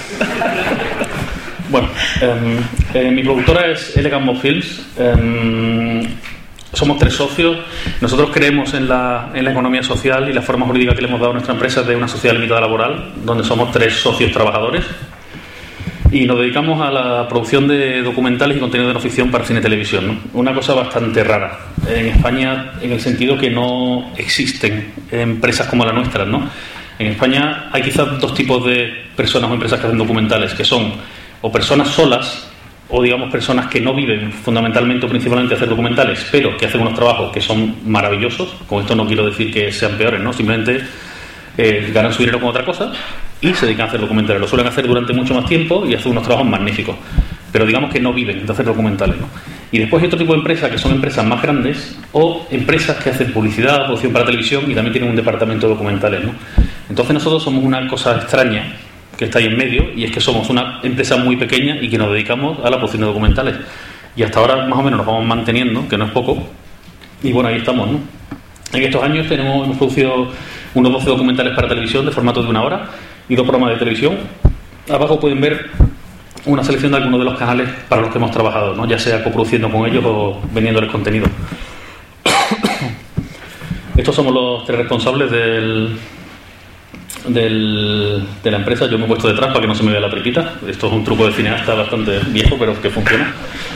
Bueno, eh, eh, mi productora es Elegant Mob Films. Eh, somos tres socios. Nosotros creemos en la, en la economía social y la forma jurídica que le hemos dado a nuestra empresa es de una sociedad limitada laboral, donde somos tres socios trabajadores. Y nos dedicamos a la producción de documentales y contenido de no ficción para cine y televisión, ¿no? Una cosa bastante rara en España, en el sentido que no existen empresas como la nuestra, ¿no? En España hay quizás dos tipos de personas o empresas que hacen documentales, que son o personas solas, o digamos personas que no viven fundamentalmente o principalmente a hacer documentales, pero que hacen unos trabajos que son maravillosos. Con esto no quiero decir que sean peores, ¿no? Simplemente eh, ganan su dinero con otra cosa y se dedican a hacer documentales. Lo suelen hacer durante mucho más tiempo y hacen unos trabajos magníficos, pero digamos que no viven de hacer documentales, ¿no? Y después hay otro tipo de empresas que son empresas más grandes o empresas que hacen publicidad, producción para televisión y también tienen un departamento de documentales, ¿no? Entonces nosotros somos una cosa extraña que está ahí en medio, y es que somos una empresa muy pequeña y que nos dedicamos a la producción de documentales, y hasta ahora más o menos nos vamos manteniendo, que no es poco, y bueno, ahí estamos, ¿no? En estos años tenemos, hemos producido unos doce documentales para televisión de formato de una hora y dos programas de televisión. Abajo pueden ver una selección de algunos de los canales para los que hemos trabajado, ¿no? Ya sea coproduciendo con ellos o vendiéndoles contenido. Estos somos los tres responsables del Del, de la empresa. Yo me he puesto detrás para que no se me vea la tripita. Esto es un truco de cineasta bastante viejo, pero que funciona.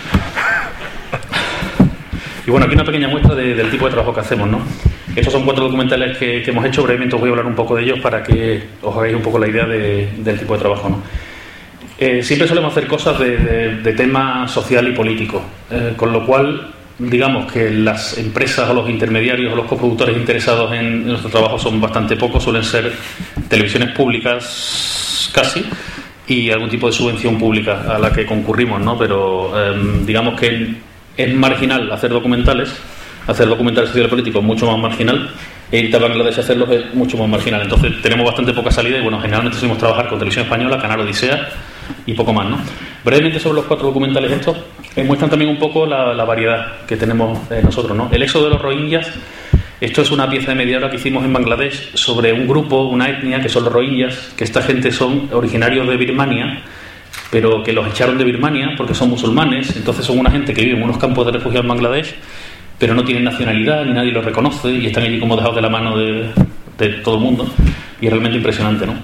Y bueno, aquí una pequeña muestra de, del tipo de trabajo que hacemos, ¿no? Estos son cuatro documentales que, que hemos hecho. Brevemente os voy a hablar un poco de ellos para que os hagáis un poco la idea de, del tipo de trabajo, ¿no? Eh, siempre solemos hacer cosas de, de, de tema social y político, eh, con lo cual digamos que las empresas o los intermediarios o los coproductores interesados en nuestro trabajo son bastante pocos, suelen ser televisiones públicas casi y algún tipo de subvención pública a la que concurrimos, ¿no? Pero eh, digamos que es marginal hacer documentales, hacer documentales sociales y políticos es mucho más marginal, e ir a Bangladesh a hacerlos es mucho más marginal. Entonces tenemos bastante poca salida y bueno, generalmente solemos trabajar con Televisión Española, Canal Odisea y poco más, ¿no? Brevemente sobre los cuatro documentales estos, eh, muestran también un poco la, la variedad que tenemos eh, nosotros, ¿no? El éxodo de los rohingyas, esto es una pieza de media hora que hicimos en Bangladesh sobre un grupo, una etnia, que son los rohingyas, que esta gente son originarios de Birmania, pero que los echaron de Birmania porque son musulmanes. Entonces son una gente que vive en unos campos de refugiados en Bangladesh, pero no tienen nacionalidad, ni nadie los reconoce, y están allí como dejados de la mano de, de todo el mundo, y es realmente impresionante, ¿no?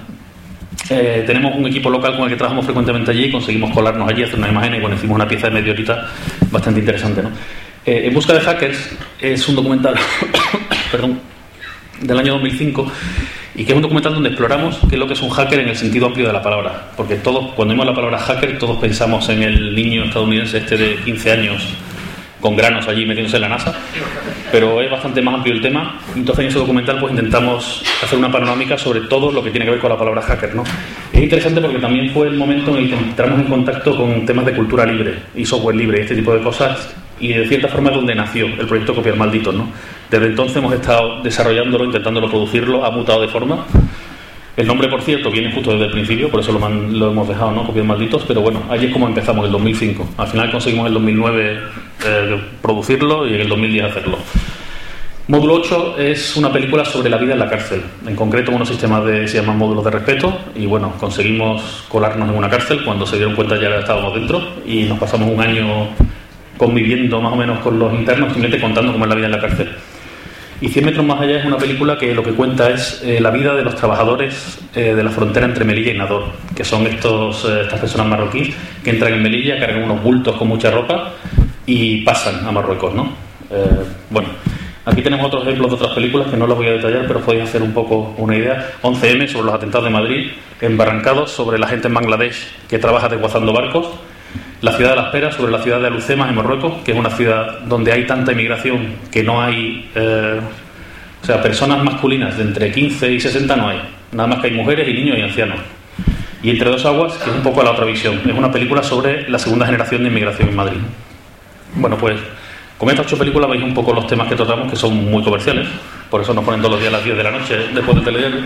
Eh, tenemos un equipo local con el que trabajamos frecuentemente allí y conseguimos colarnos allí, hacer una imagen y bueno, hicimos una pieza de media horita bastante interesante, ¿no? Eh, En busca de hackers es un documental perdón, del año dos mil cinco, y que es un documental donde exploramos qué es lo que es un hacker en el sentido amplio de la palabra, porque todos, cuando vemos la palabra hacker, todos pensamos en el niño estadounidense este de quince años con granos allí metiéndose en la NASA, pero es bastante más amplio el tema. Entonces en ese documental pues intentamos hacer una panorámica sobre todo lo que tiene que ver con la palabra hacker, ¿no? Es interesante porque también fue el momento en el que entramos en contacto con temas de cultura libre y software libre y este tipo de cosas, y de cierta forma es donde nació el proyecto Copiar Malditos, ¿no? Desde entonces hemos estado desarrollándolo, intentándolo producirlo, ha mutado de forma. El nombre, por cierto, viene justo desde el principio, por eso lo, man, lo hemos dejado, ¿no? Copiar Malditos, pero bueno, allí es como empezamos, el dos mil cinco. Al final conseguimos el dos mil nueve eh, producirlo y en el dos mil diez hacerlo. Módulo ocho es una película sobre la vida en la cárcel, en concreto unos sistemas de, se llaman módulos de respeto, y bueno, conseguimos colarnos en una cárcel. Cuando se dieron cuenta ya estábamos dentro y nos pasamos un año conviviendo más o menos con los internos, simplemente contando cómo es la vida en la cárcel. Y cien metros más allá es una película que lo que cuenta es eh, la vida de los trabajadores eh, de la frontera entre Melilla y Nador, que son estos, eh, estas personas marroquíes que entran en Melilla, cargan unos bultos con mucha ropa y pasan a Marruecos, ¿no? Eh, bueno, aquí tenemos otros ejemplos de otras películas que no las voy a detallar, pero podéis hacer un poco una idea. once eme sobre los atentados de Madrid, Embarrancados sobre la gente en Bangladesh que trabaja desguazando barcos, La ciudad de la espera sobre la ciudad de Alucemas en Marruecos, que es una ciudad donde hay tanta inmigración que no hay, eh, o sea, personas masculinas de entre quince y sesenta no hay, nada más que hay mujeres y niños y ancianos. Y Entre dos aguas, que es un poco la otra visión, es una película sobre la segunda generación de inmigración en Madrid. Bueno, pues con estas ocho películas veis un poco los temas que tratamos, que son muy comerciales, por eso nos ponen todos los días a las diez de la noche después del telediario.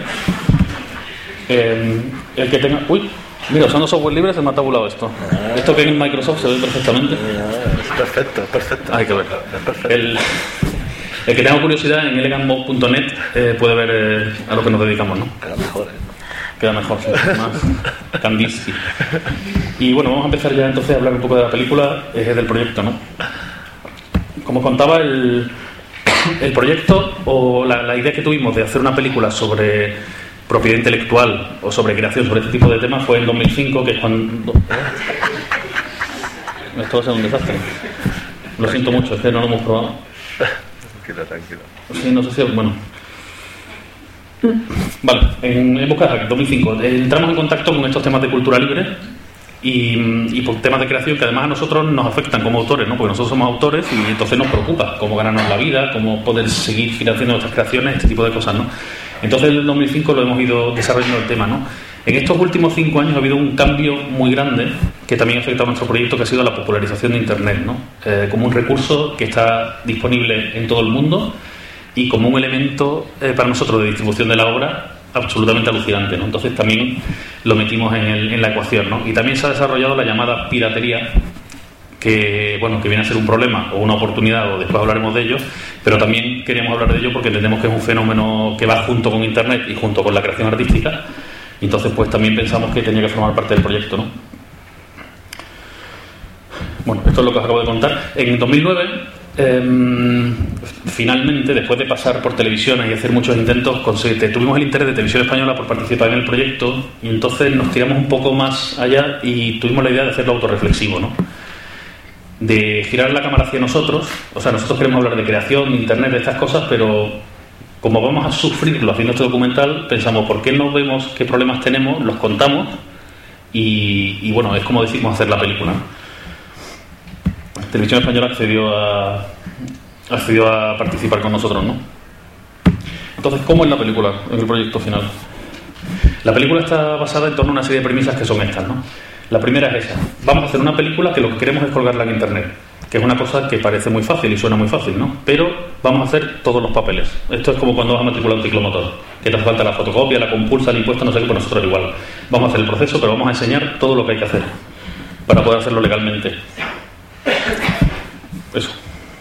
Eh, el que tenga... Uy, mira, usando software libre se me ha tabulado esto. Esto que en Microsoft se ve perfectamente. Es perfecto, es perfecto. Hay que ver. Es perfecto. El, el que tenga curiosidad en elegant mode punto net eh, puede ver eh, a lo que nos dedicamos, ¿no? Queda mejor, ¿eh? Queda mejor, sí, más Candice. Y bueno, vamos a empezar ya entonces a hablar un poco de la película, eh, del proyecto, ¿no? Como contaba, el, el proyecto o la, la idea que tuvimos de hacer una película sobre propiedad intelectual o sobre creación, sobre este tipo de temas, fue en dos mil cinco, que es cuando... Esto va a ser un desastre. Lo siento mucho, es que no lo hemos probado. Tranquilo, tranquilo. Sí, no sé si... Bueno... Vale, en época de dos mil cinco entramos en contacto con estos temas de cultura libre y, y por temas de creación que además a nosotros nos afectan como autores, ¿no? Porque nosotros somos autores y entonces nos preocupa cómo ganarnos la vida, cómo poder seguir financiando nuestras creaciones, este tipo de cosas, ¿no? Entonces en el dos mil cinco lo hemos ido desarrollando el tema, ¿no? En estos últimos cinco años ha habido un cambio muy grande que también ha afectado a nuestro proyecto, que ha sido la popularización de Internet, ¿no? Eh, como un recurso que está disponible en todo el mundo y como un elemento eh, para nosotros de distribución de la obra absolutamente alucinante, ¿no? Entonces también lo metimos en, el, en la ecuación, ¿no? Y también se ha desarrollado la llamada piratería, que bueno, que viene a ser un problema o una oportunidad, o después hablaremos de ello, pero también queríamos hablar de ello porque entendemos que es un fenómeno que va junto con Internet y junto con la creación artística, y entonces pues también pensamos que tenía que formar parte del proyecto, ¿no? Bueno, esto es lo que os acabo de contar. En dos mil nueve Eh, finalmente, después de pasar por televisiones y hacer muchos intentos, tuvimos el interés de Televisión Española por participar en el proyecto, y entonces nos tiramos un poco más allá y tuvimos la idea de hacerlo autorreflexivo, ¿no? De girar la cámara hacia nosotros. O sea, nosotros queremos hablar de creación, de Internet, de estas cosas, pero como vamos a sufrirlo haciendo este documental, pensamos, ¿por qué no vemos qué problemas tenemos, los contamos y, y bueno, es como decidimos hacer la película, ¿no? Televisión Española accedió a, accedió a participar con nosotros, ¿no? Entonces, ¿cómo es la película en el proyecto final? La película está basada en torno a una serie de premisas que son estas, ¿no? La primera es esa. Vamos a hacer una película que lo que queremos es colgarla en Internet, que es una cosa que parece muy fácil y suena muy fácil, ¿no? Pero vamos a hacer todos los papeles. Esto es como cuando vas a matricular un ciclomotor, que te hace falta la fotocopia, la compulsa, el impuesto, no sé qué, pues nosotros igual. Vamos a hacer el proceso, pero vamos a enseñar todo lo que hay que hacer para poder hacerlo legalmente. Eso.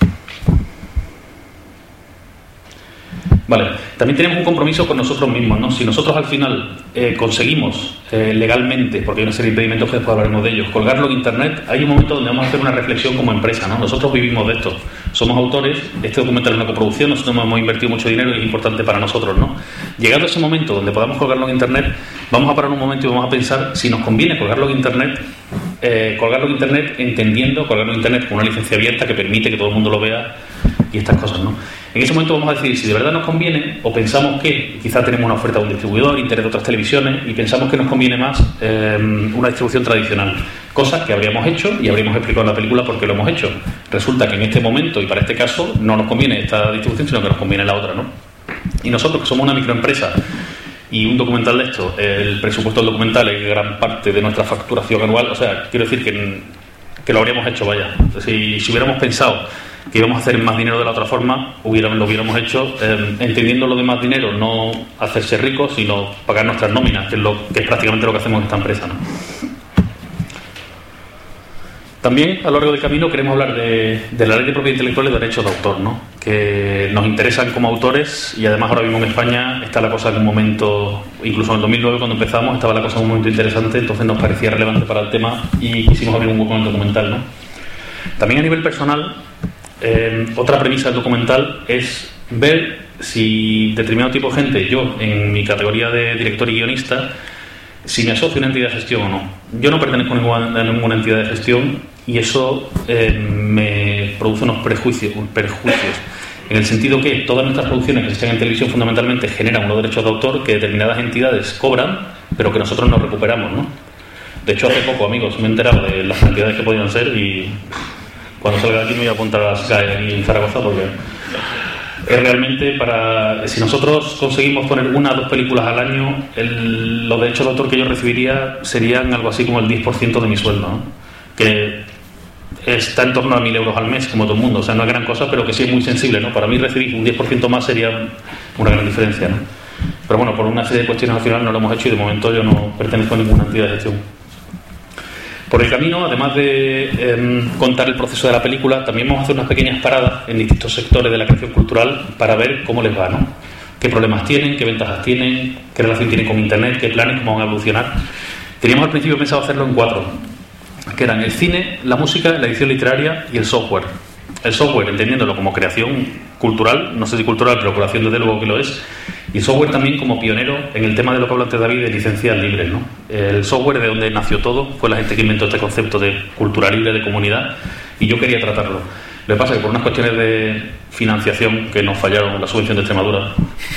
Vale, también tenemos un compromiso con nosotros mismos, ¿no? Si nosotros al final eh, conseguimos eh, legalmente, porque hay una serie de impedimentos que después hablaremos de ellos, colgarlo en Internet, hay un momento donde vamos a hacer una reflexión como empresa, ¿no? Nosotros vivimos de esto, somos autores, este documental es una coproducción, nosotros hemos invertido mucho dinero y es importante para nosotros, ¿no? Llegado a ese momento donde podamos colgarlo en Internet, vamos a parar un momento y vamos a pensar si nos conviene colgarlo en Internet, eh, colgarlo en Internet entendiendo colgarlo en Internet con una licencia abierta que permite que todo el mundo lo vea y estas cosas, ¿no? En ese momento vamos a decidir si de verdad nos conviene, o pensamos que quizás tenemos una oferta de un distribuidor, interés de otras televisiones, y pensamos que nos conviene más eh, una distribución tradicional. Cosas que habríamos hecho y habríamos explicado en la película por qué lo hemos hecho. Resulta que en este momento y para este caso no nos conviene esta distribución, sino que nos conviene la otra, ¿no? Y nosotros, que somos una microempresa y un documental de esto, el presupuesto del documental es gran parte de nuestra facturación anual, o sea, quiero decir que, que lo habríamos hecho, vaya. Si, si hubiéramos pensado que íbamos a hacer más dinero de la otra forma, hubiéramos, lo hubiéramos hecho eh, entendiendo lo de más dinero, no hacerse ricos, sino pagar nuestras nóminas, que es, lo, que es prácticamente lo que hacemos en esta empresa, ¿no? También, a lo largo del camino, queremos hablar de, de la ley de propiedad intelectual y de derechos de autor, ¿no? Que nos interesan como autores y además ahora mismo en España está la cosa en un momento, incluso en el dos mil nueve cuando empezamos, estaba la cosa en un momento interesante, entonces nos parecía relevante para el tema y quisimos abrir un hueco en el documental, ¿no? También a nivel personal, eh, otra premisa del documental es ver si determinado tipo de gente, yo en mi categoría de director y guionista, si me asocio a una entidad de gestión o no. Yo no pertenezco a ninguna, a ninguna entidad de gestión y eso eh, me produce unos prejuicios, perjuicios, en el sentido que todas nuestras producciones que se echan en televisión fundamentalmente generan unos derechos de autor que determinadas entidades cobran, pero que nosotros no recuperamos, ¿no? De hecho, hace poco, amigos, me he enterado de las cantidades que podían ser y cuando salga de aquí me voy a apuntar a las S G A E en Zaragoza porque es realmente para... Si nosotros conseguimos poner una o dos películas al año, el, los derechos de autor que yo recibiría serían algo así como el diez por ciento de mi sueldo, ¿no? Que está en torno a mil euros al mes, como todo el mundo. O sea, no es gran cosa, pero que sí es muy sensible, ¿no? Para mí recibir un diez por ciento más sería una gran diferencia, ¿no? Pero bueno, por una serie de cuestiones al final no lo hemos hecho y de momento yo no pertenezco a ninguna entidad de gestión. Por el camino, además de eh, contar el proceso de la película, también vamos a hacer unas pequeñas paradas en distintos sectores de la creación cultural para ver cómo les va, ¿no? Qué problemas tienen, qué ventajas tienen, qué relación tienen con Internet, qué planes, cómo van a evolucionar. Teníamos al principio pensado hacerlo en cuatro, que eran el cine, la música, la edición literaria y el software. El software, entendiéndolo como creación cultural, no sé si cultural, pero creación desde luego que lo es, y el software también como pionero en el tema de lo que habló antes David de licencias libres, ¿no? El software de donde nació todo, fue la gente que inventó este concepto de cultura libre, de comunidad, y yo quería tratarlo. Lo que pasa es que por unas cuestiones de financiación que nos fallaron, la subvención de Extremadura,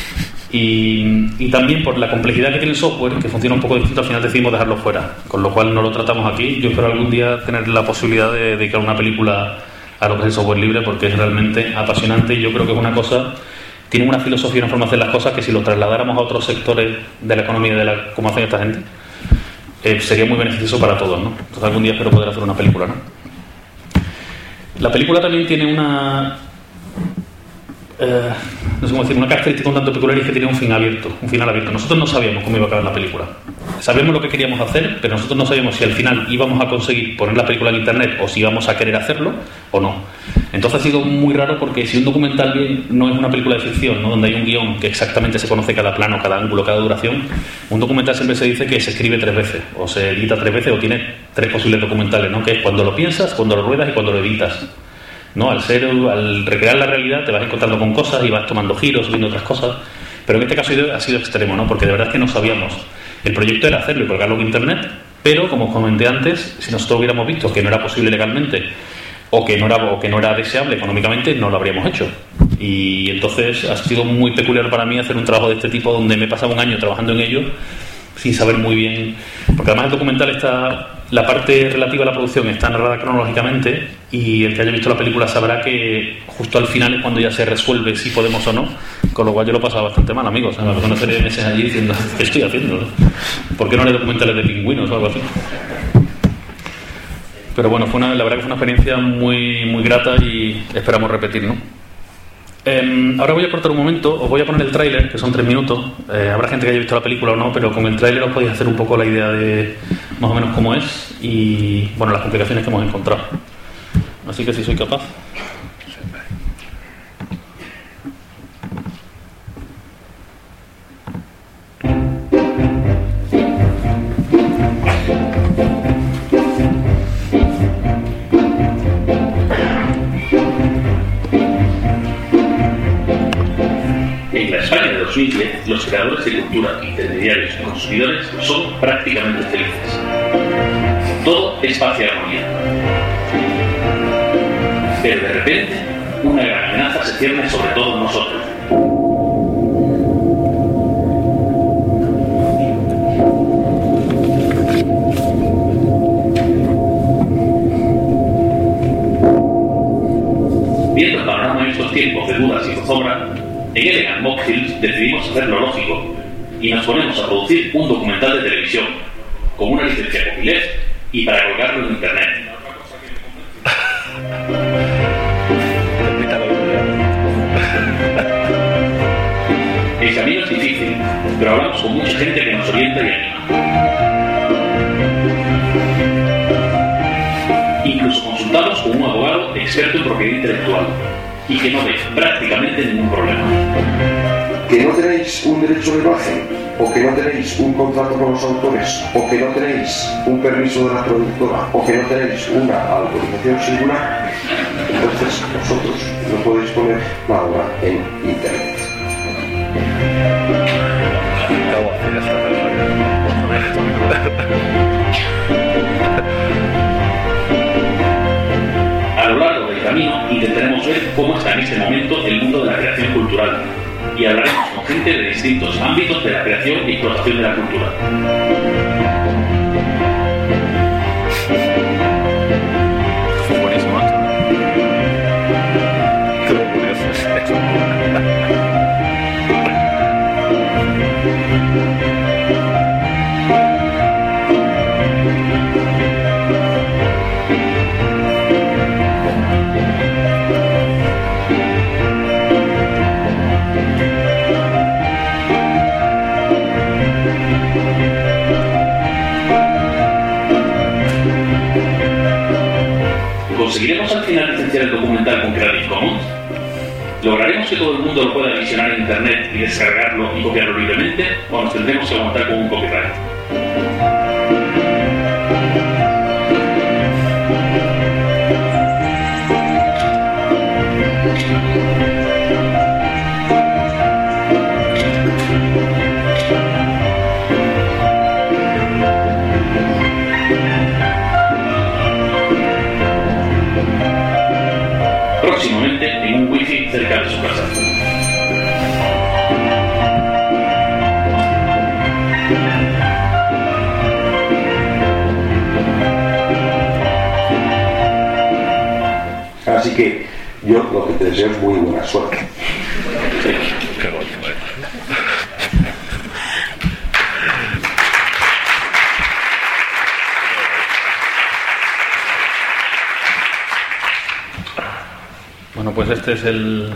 y, y también por la complejidad que tiene el software, que funciona un poco distinto, al final decidimos dejarlo fuera, con lo cual no lo tratamos aquí. Yo espero algún día tener la posibilidad de dedicar una película a lo que es el software libre, porque es realmente apasionante y yo creo que es una cosa, tiene una filosofía y una forma de hacer las cosas que si lo trasladáramos a otros sectores de la economía y de la cómo hacen esta gente, eh, sería muy beneficioso para todos, ¿no? Entonces algún día espero poder hacer una película, ¿no? La película también tiene una eh, no sé cómo decir, una característica un tanto peculiar, y es que tiene un fin abierto, un final abierto. Nosotros no sabíamos cómo iba a acabar la película. Sabemos lo que queríamos hacer, pero nosotros no sabíamos si al final íbamos a conseguir poner la película en internet o si íbamos a querer hacerlo o no. Entonces ha sido muy raro, porque si un documental bien no es una película de ficción, ¿no? Donde hay un guión que exactamente se conoce cada plano, cada ángulo, cada duración, un documental siempre se dice que se escribe tres veces, o se edita tres veces, o tiene tres posibles documentales, ¿no? Que es cuando lo piensas, cuando lo ruedas y cuando lo editas, ¿no? Al ser, al recrear la realidad te vas encontrando con cosas y vas tomando giros, viendo otras cosas, pero en este caso ha sido, ha sido extremo, ¿no? Porque de verdad es que no sabíamos. El proyecto era hacerlo y colgarlo en internet, pero como os comenté antes, si nosotros hubiéramos visto que no era posible legalmente o que no era, o que no era deseable económicamente, no lo habríamos hecho. Y entonces ha sido muy peculiar para mí hacer un trabajo de este tipo, donde me he pasado un año trabajando en ello sin saber muy bien, porque además el documental está, la parte relativa a la producción está narrada cronológicamente, y el que haya visto la película sabrá que justo al final es cuando ya se resuelve si podemos o no, con lo cual yo lo he pasado bastante mal, amigos. Me pasé una serie de meses allí diciendo, ¿qué estoy haciendo? ¿Por qué no haré documentales de pingüinos o algo así? Pero bueno, fue una, la verdad que fue una experiencia muy, muy grata y esperamos repetir, ¿no? Eh, ahora voy a cortar un momento, os voy a poner el tráiler, que son tres minutos. Eh, habrá gente que haya visto la película o no, pero con el tráiler os podéis hacer un poco la idea de más o menos cómo es y, bueno, las complicaciones que hemos encontrado. Así que si soy capaz. dos mil diez, los creadores de cultura, intermediarios y consumidores son prácticamente felices. Todo es paz y armonía. Pero de repente, una gran amenaza se cierne sobre todos nosotros. Viendo el panorama en estos tiempos de dudas y zozobra, en Elegant Mockfields decidimos hacer lo lógico y nos ponemos a producir un documental de televisión con una licencia copyleft y para colgarlo en internet. El camino es difícil, pero hablamos con mucha gente que nos orienta y anima. Incluso con un abogado experto en propiedad intelectual y que no ve prácticamente ningún problema. Que no tenéis un derecho de imagen, o que no tenéis un contrato con los autores, o que no tenéis un permiso de la productora, o que no tenéis una autorización singular, entonces vosotros no podéis poner la obra en internet. A lo largo del camino intentaremos ver cómo está en este momento el mundo de la creación cultural y hablaremos con gente de distintos ámbitos de la creación y explotación de la cultura. Buenísimo. Qué curioso. ¿Conseguiremos al final licenciar el documental con Creative Commons? ¿Lograremos que todo el mundo lo pueda visionar en internet y descargarlo y copiarlo libremente? ¿O nos tendremos que aguantar con un copyright? Próximamente en un wifi cerca de su casa. Así que yo lo que te deseo es muy buena suerte. Sí. Qué bueno, eh. Bueno, pues este es el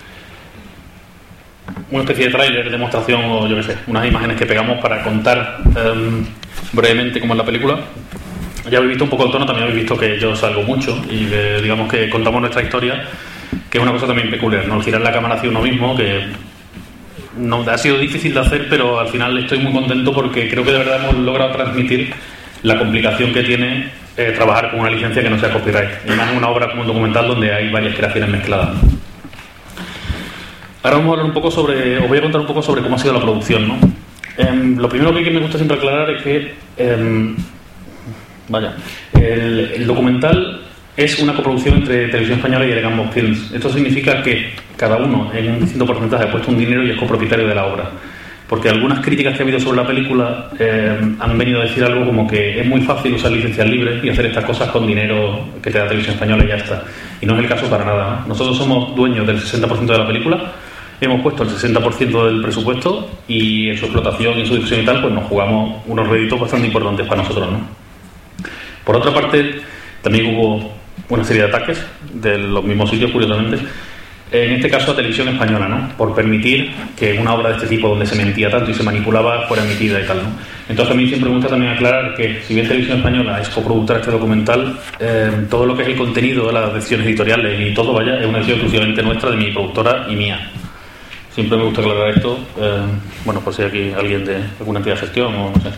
una especie de tráiler, demostración o yo qué sé, unas imágenes que pegamos para contar um, brevemente cómo es la película. Ya habéis visto un poco el tono, también habéis visto que yo salgo mucho y que, digamos que contamos nuestra historia, que es una cosa también peculiar, ¿no? El girar la cámara hacia uno mismo, que no, ha sido difícil de hacer, pero al final estoy muy contento porque creo que de verdad hemos logrado transmitir la complicación que tiene eh, trabajar con una licencia que no sea copyright, y más en una obra como un documental donde hay varias creaciones mezcladas, ¿no? Ahora vamos a hablar un poco sobre, os voy a contar un poco sobre cómo ha sido la producción, ¿no? Eh, lo primero que me gusta siempre aclarar es que eh, vaya, el, el documental es una coproducción entre Televisión Española y Elegant Box Films. Esto significa que cada uno en un distinto porcentaje ha puesto un dinero y es copropietario de la obra. Porque algunas críticas que ha habido sobre la película eh, han venido a decir algo como que es muy fácil usar licencias libres y hacer estas cosas con dinero que te da Televisión Española y ya está. Y no es el caso para nada, ¿no? Nosotros somos dueños del sesenta por ciento de la película, hemos puesto el sesenta por ciento del presupuesto y en su explotación y en su difusión y tal, pues nos jugamos unos réditos bastante importantes para nosotros, ¿no? Por otra parte, también hubo una serie de ataques de los mismos sitios, curiosamente, en este caso a Televisión Española, ¿no? Por permitir que una obra de este tipo, donde se mentía tanto y se manipulaba, fuera emitida y tal, ¿no? Entonces a mí siempre me gusta también aclarar que, si bien Televisión Española es coproductora de este documental, eh, todo lo que es el contenido de las decisiones editoriales y todo, vaya, es una decisión exclusivamente nuestra, de mi productora y mía. Siempre me gusta aclarar esto, eh, bueno, por si hay aquí alguien de alguna entidad de gestión o no sé.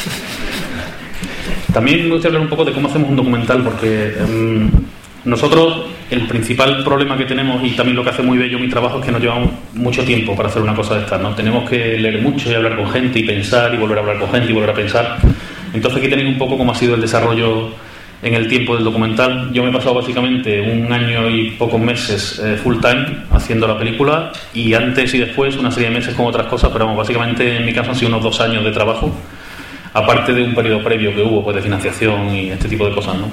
También me gustaría hablar un poco de cómo hacemos un documental, porque um, nosotros, el principal problema que tenemos, y también lo que hace muy bello mi trabajo, es que nos llevamos mucho tiempo para hacer una cosa de estas, ¿no? Tenemos que leer mucho y hablar con gente y pensar y volver a hablar con gente y volver a pensar. Entonces aquí tenéis un poco cómo ha sido el desarrollo en el tiempo del documental. Yo me he pasado básicamente un año y pocos meses eh, full time haciendo la película, y antes y después una serie de meses con otras cosas, pero vamos, básicamente en mi caso han sido unos dos años de trabajo, aparte de un periodo previo que hubo, pues, de financiación y este tipo de cosas, ¿no?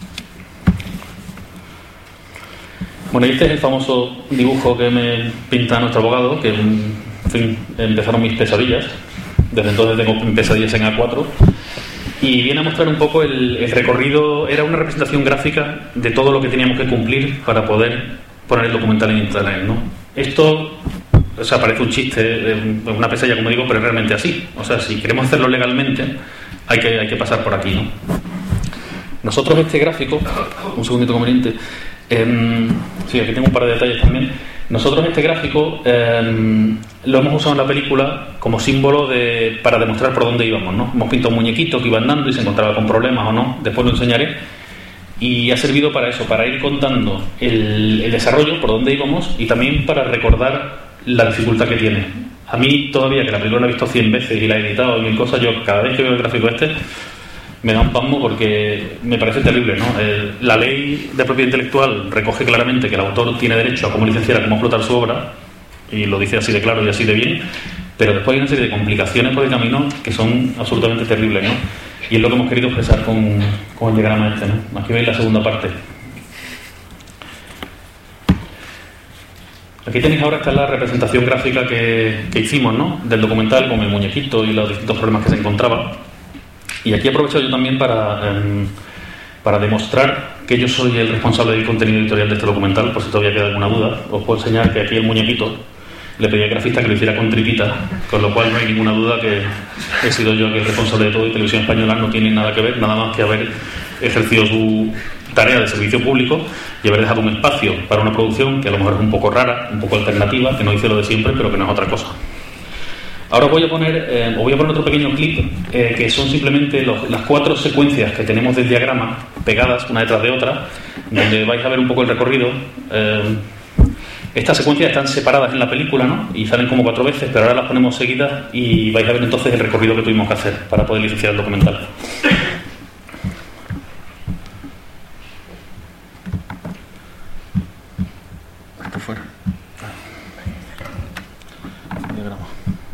Bueno, y este es el famoso dibujo que me pinta nuestro abogado, que, en fin, empezaron mis pesadillas. Desde entonces tengo pesadillas en A cuatro. Y viene a mostrar un poco el, el recorrido. Era una representación gráfica de todo lo que teníamos que cumplir para poder poner el documental en internet, ¿no? Esto, o sea, parece un chiste, una pesadilla, como digo, pero es realmente así. O sea, si queremos hacerlo legalmente, hay que, hay que pasar por aquí, ¿no? Nosotros este gráfico, un segundito conveniente, eh, sí, aquí tengo un par de detalles también. Nosotros este gráfico eh, lo hemos usado en la película como símbolo de, para demostrar por dónde íbamos, ¿no? Hemos pintado un muñequito que iba andando y se encontraba con problemas o no, después lo enseñaré. Y ha servido para eso, para ir contando el, el desarrollo, por dónde íbamos, y también para recordar la dificultad que tiene. A mí todavía, que la película la he visto cien veces y la he editado y mil cosas, yo cada vez que veo el gráfico este me da un pasmo porque me parece terrible, ¿no? El, la ley de propiedad intelectual recoge claramente que el autor tiene derecho a cómo licenciar, a cómo explotar su obra, y lo dice así de claro y así de bien, pero después hay una serie de complicaciones por el camino que son absolutamente terribles, ¿no? Y es lo que hemos querido expresar con, con el diagrama este, ¿no? Aquí veis la segunda parte. Aquí tenéis ahora, esta es la representación gráfica que, que hicimos, ¿no? Del documental con el muñequito y los distintos problemas que se encontraba. Y aquí he aprovechado yo también para, eh, para demostrar que yo soy el responsable del contenido editorial de este documental, por si todavía queda alguna duda. Os puedo enseñar que aquí el muñequito le pedí al grafista que lo hiciera con tripita, con lo cual no hay ninguna duda que he sido yo el responsable de todo, y Televisión Española no tiene nada que ver, nada más que haber ejercido su tarea de servicio público y haber dejado un espacio para una producción que a lo mejor es un poco rara, un poco alternativa, que no dice lo de siempre, pero que no es otra cosa. Ahora voy a poner, eh, os voy a poner otro pequeño clip, eh, que son simplemente los, las cuatro secuencias que tenemos del diagrama, pegadas una detrás de otra, donde vais a ver un poco el recorrido. Eh, estas secuencias están separadas en la película, ¿no? Y salen como cuatro veces, pero ahora las ponemos seguidas y vais a ver entonces el recorrido que tuvimos que hacer para poder licenciar el documental. Hasta fuera. Diagrama.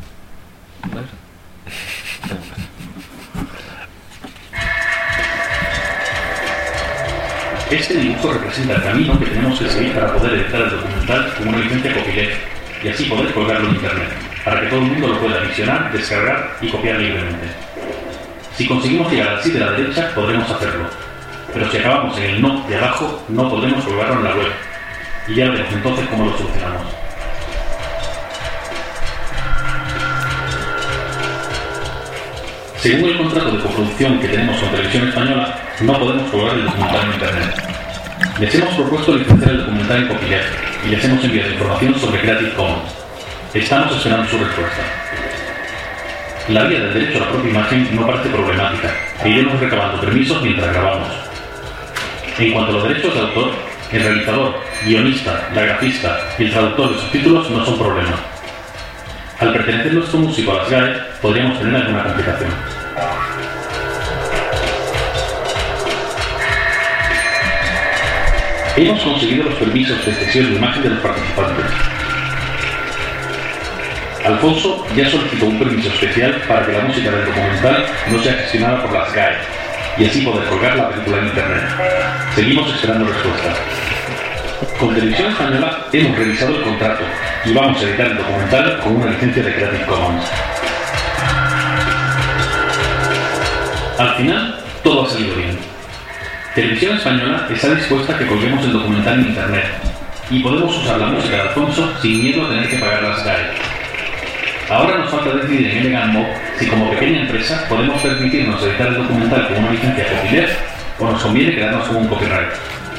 Este dibujo representa el camino que tenemos que seguir para poder editar el documental con una licencia copyleft y así poder colgarlo en internet, para que todo el mundo lo pueda visionar, descargar y copiar libremente. Si conseguimos llegar al sí de la derecha, podremos hacerlo, pero si acabamos en el no de abajo, no podremos colgarlo en la web. Y ya veremos entonces cómo lo solucionamos. Según el contrato de coproducción que tenemos con Televisión Española, no podemos colgar el documental en internet. Les hemos propuesto licenciar el documental en copyleft y les hemos enviado información sobre Creative Commons. Estamos esperando su respuesta. La vía del derecho a la propia imagen no parece problemática e iremos recabando permisos mientras grabamos. En cuanto a los derechos de autor, el realizador, guionista, la grafista y el traductor de subtítulos no son problema. Al pertenecer nuestro músico a las G A E, podríamos tener alguna complicación. Hemos conseguido los permisos de cesión de imagen de los participantes. Alfonso ya solicitó un permiso especial para que la música del documental no sea gestionada por las G A E y así poder colgar la película en internet. Seguimos esperando respuesta. Con Televisión Española hemos revisado el contrato y vamos a editar el documental con una licencia de Creative Commons. Al final, todo ha salido bien. Televisión Española está dispuesta a que colguemos el documental en internet y podemos usar la música de Alfonso sin miedo a tener que pagar las G A E. Ahora nos falta decidir en Elegant Mob si como pequeña empresa podemos permitirnos editar el documental con una licencia copyleft o nos conviene quedarnos con un copyright.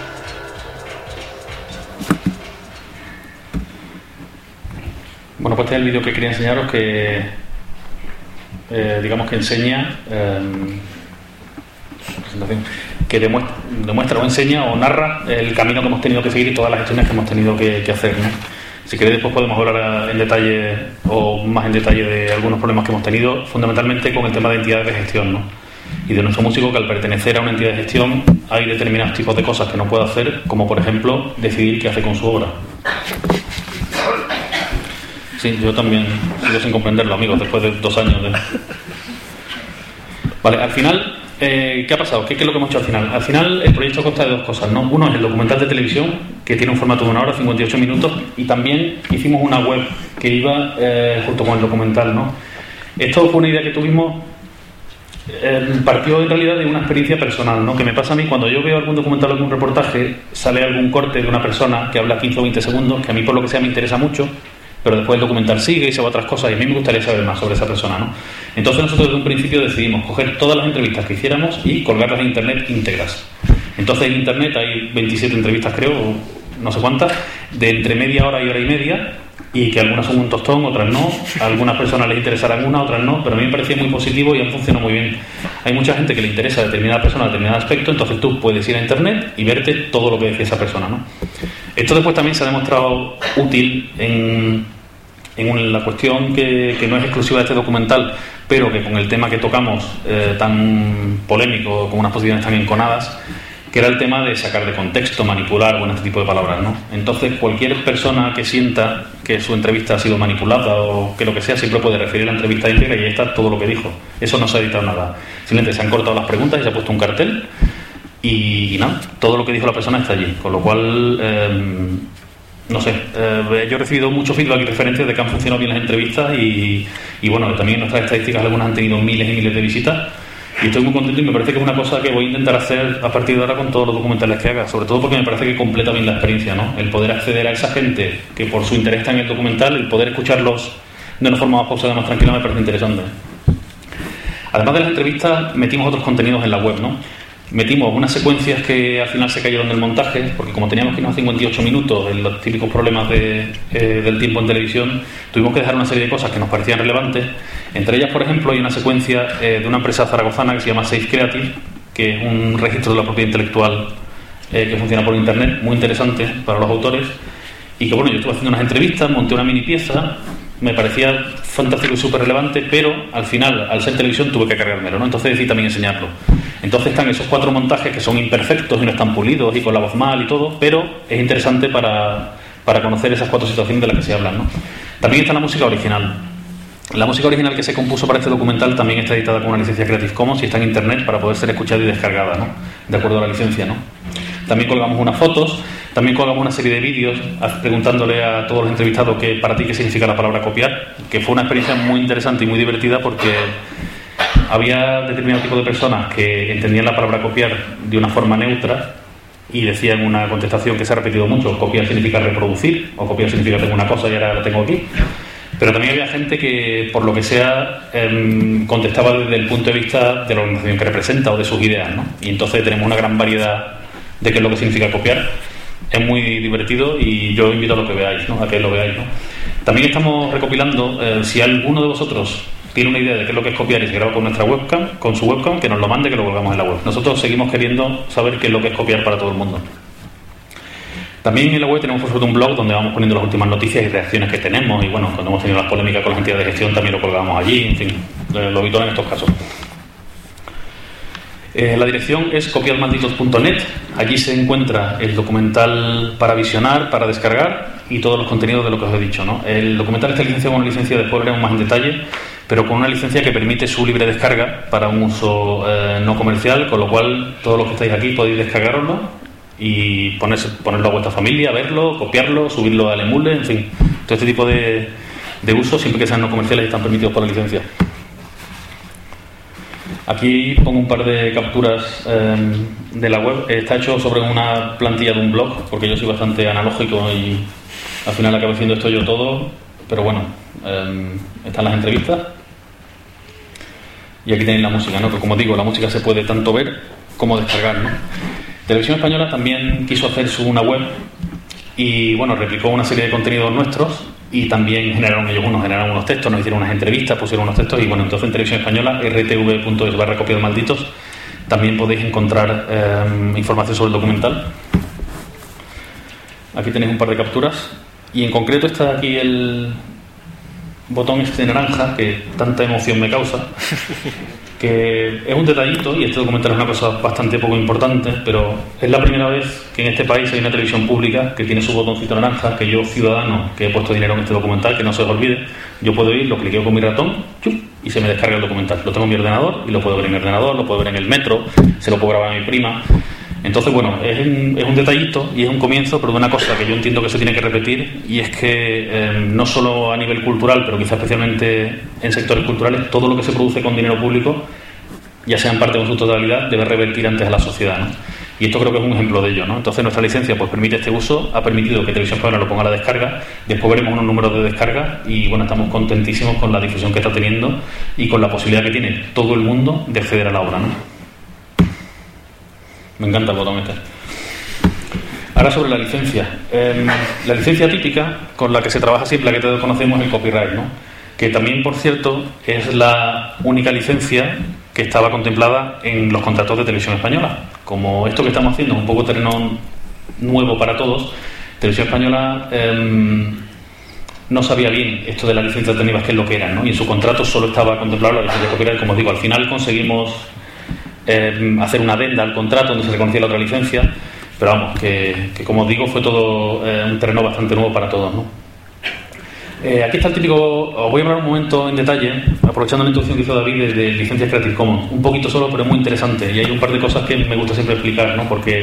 Bueno, pues este es el vídeo que quería enseñaros que, eh, digamos que enseña, eh, presentación, que demuestra, demuestra o enseña o narra el camino que hemos tenido que seguir y todas las gestiones que hemos tenido que, que hacer, ¿no? Si queréis después podemos hablar en detalle o más en detalle de algunos problemas que hemos tenido, fundamentalmente con el tema de entidades de gestión, ¿no? Y de nuestro músico, que al pertenecer a una entidad de gestión hay determinados tipos de cosas que no puede hacer, como por ejemplo decidir qué hace con su obra. Sí, yo también sigo sin comprenderlo, amigos, después de dos años de... Vale, al final, eh, ¿qué ha pasado? ¿Qué, ¿Qué es lo que hemos hecho al final? Al final el proyecto consta de dos cosas, ¿no? Uno es el documental de televisión, que tiene un formato de una hora, cincuenta y ocho minutos, y también hicimos una web que iba eh, junto con el documental, ¿no? Esto fue una idea que tuvimos, eh, partió en realidad de una experiencia personal, ¿no? Que me pasa a mí cuando yo veo algún documental o algún reportaje, sale algún corte de una persona que habla quince o veinte segundos, que a mí por lo que sea me interesa mucho, pero después el documental sigue y se va a otras cosas y a mí me gustaría saber más sobre esa persona, ¿no? Entonces nosotros desde un principio decidimos coger todas las entrevistas que hiciéramos y colgarlas en internet íntegras. Entonces en internet hay veintisiete entrevistas, creo, no sé cuántas, de entre media hora y hora y media, y que algunas son un tostón, otras no, a algunas personas les interesarán una, otras no, pero a mí me parecía muy positivo y han funcionado muy bien. Hay mucha gente que le interesa a determinada persona, a determinado aspecto, entonces tú puedes ir a internet y verte todo lo que decía esa persona, ¿no? Esto después también se ha demostrado útil en, en la cuestión que, que no es exclusiva de este documental, pero que con el tema que tocamos, eh, tan polémico, con unas posiciones tan enconadas, que era el tema de sacar de contexto, manipular, bueno, este tipo de palabras, ¿no? Entonces, cualquier persona que sienta que su entrevista ha sido manipulada o que lo que sea, siempre puede referir a la entrevista íntegra y ahí está todo lo que dijo. Eso no se ha editado nada. Simplemente se han cortado las preguntas y se ha puesto un cartel y, y nada, todo lo que dijo la persona está allí. Con lo cual, eh, no sé, eh, yo he recibido mucho feedback y referencias de que han funcionado bien las entrevistas y, y bueno, también en nuestras estadísticas algunas han tenido miles y miles de visitas. Y estoy muy contento y me parece que es una cosa que voy a intentar hacer a partir de ahora con todos los documentales que haga, sobre todo porque me parece que completa bien la experiencia, ¿no? El poder acceder a esa gente que por su interés está en el documental, el poder escucharlos de una forma más pausada, más tranquila, me parece interesante. Además de las entrevistas, metimos otros contenidos en la web, ¿no? Metimos unas secuencias que al final se cayeron del montaje, porque como teníamos que irnos a cincuenta y ocho minutos en los típicos problemas de, eh, del tiempo en televisión, tuvimos que dejar una serie de cosas que nos parecían relevantes. Entre ellas, por ejemplo, hay una secuencia eh, de una empresa zaragozana que se llama Safe Creative, que es un registro de la propiedad intelectual eh, que funciona por internet, muy interesante para los autores, y que bueno, yo estuve haciendo unas entrevistas, monté una mini pieza, me parecía fantástico y súper relevante, pero al final, al ser televisión, tuve que cargármelo, ¿no? Entonces decidí también enseñarlo. Entonces están esos cuatro montajes que son imperfectos y no están pulidos y con la voz mal y todo, pero es interesante para, para conocer esas cuatro situaciones de las que se hablan, ¿no? También está la música original. La música original que se compuso para este documental también está editada con una licencia Creative Commons y está en internet para poder ser escuchada y descargada, ¿no? De acuerdo a la licencia, ¿no? También colgamos unas fotos, también colgamos una serie de vídeos preguntándole a todos los entrevistados que para ti qué significa la palabra copiar, que fue una experiencia muy interesante y muy divertida porque había determinado tipo de personas que entendían la palabra copiar de una forma neutra y decían una contestación que se ha repetido mucho: copiar significa reproducir, o copiar significa tengo una cosa y ahora la tengo aquí. Pero también había gente que, por lo que sea, eh, contestaba desde el punto de vista de la organización que representa o de sus ideas, ¿no? Y entonces tenemos una gran variedad de qué es lo que significa copiar. Es muy divertido y yo invito a lo que veáis, ¿no? A que lo veáis, ¿no? También estamos recopilando, eh, si alguno de vosotros tiene una idea de qué es lo que es copiar y se graba con nuestra webcam, con su webcam, que nos lo mande, que lo colgamos en la web. Nosotros seguimos queriendo saber qué es lo que es copiar para todo el mundo. También en la web tenemos por supuesto un blog donde vamos poniendo las últimas noticias y reacciones que tenemos, y bueno, cuando hemos tenido las polémicas con las entidades de gestión también lo colgamos allí, en fin, lo habitual en estos casos. Eh, la dirección es copiarmalditos punto net. Allí se encuentra el documental para visionar, para descargar y todos los contenidos de lo que os he dicho, ¿no? El documental está licenciado con una licencia, después veremos más en detalle, pero con una licencia que permite su libre descarga para un uso eh, no comercial, con lo cual todos los que estáis aquí podéis descargaroslo y ponerse, ponerlo a vuestra familia, verlo, copiarlo, subirlo al emule, en fin, todo este tipo de, de usos, siempre que sean no comerciales, están permitidos por la licencia. Aquí pongo un par de capturas eh, de la web. Está hecho sobre una plantilla de un blog, porque yo soy bastante analógico y al final acabo haciendo esto yo todo, pero bueno, eh, están las entrevistas y aquí tenéis la música, ¿no? Que como digo, la música se puede tanto ver como descargar, ¿no? Televisión Española también quiso hacer su una web y bueno, replicó una serie de contenidos nuestros y también generaron ellos unos, generaron unos textos, nos hicieron unas entrevistas, pusieron unos textos y bueno, entonces en Televisión Española, r t v punto es barra copiar malditos, también podéis encontrar eh, información sobre el documental. Aquí tenéis un par de capturas y en concreto está aquí el botón este naranja que tanta emoción me causa, que es un detallito y este documental es una cosa bastante poco importante, pero es la primera vez que en este país hay una televisión pública que tiene su botoncito naranja, que yo, ciudadano, que he puesto dinero en este documental, que no se os olvide, yo puedo ir, lo cliqueo con mi ratón y se me descarga el documental. Lo tengo en mi ordenador y lo puedo ver en mi ordenador, lo puedo ver en el metro, se lo puedo grabar a mi prima. Entonces, bueno, es un, es un detallito y es un comienzo, pero de una cosa que yo entiendo que se tiene que repetir, y es que eh, no solo a nivel cultural, pero quizá especialmente en sectores culturales, todo lo que se produce con dinero público, ya sea en parte o en su totalidad, debe revertir antes a la sociedad, ¿no? Y esto creo que es un ejemplo de ello, ¿no? Entonces nuestra licencia pues permite este uso, ha permitido que Televisión Española lo ponga a la descarga, después veremos unos números de descarga y bueno, estamos contentísimos con la difusión que está teniendo y con la posibilidad que tiene todo el mundo de acceder a la obra, ¿no? Me encanta el botón este. Ahora sobre la licencia. Eh, la licencia típica con la que se trabaja siempre, la que todos conocemos, es el copyright, ¿no? Que también, por cierto, es la única licencia que estaba contemplada en los contratos de Televisión Española. Como esto que estamos haciendo es un poco terreno nuevo para todos, Televisión Española eh, no sabía bien esto de las licencias alternativas, qué es lo que eran, ¿no? Y en su contrato solo estaba contemplada la licencia de copyright. Como os digo, al final conseguimos eh, hacer una adenda al contrato donde se reconocía la otra licencia, pero vamos, que, que como os digo, fue todo eh, un terreno bastante nuevo para todos, ¿no? Eh, aquí está el típico, os voy a hablar un momento en detalle, aprovechando la introducción que hizo David de, de licencias Creative Commons, un poquito solo, pero muy interesante, y hay un par de cosas que me gusta siempre explicar, ¿no? Porque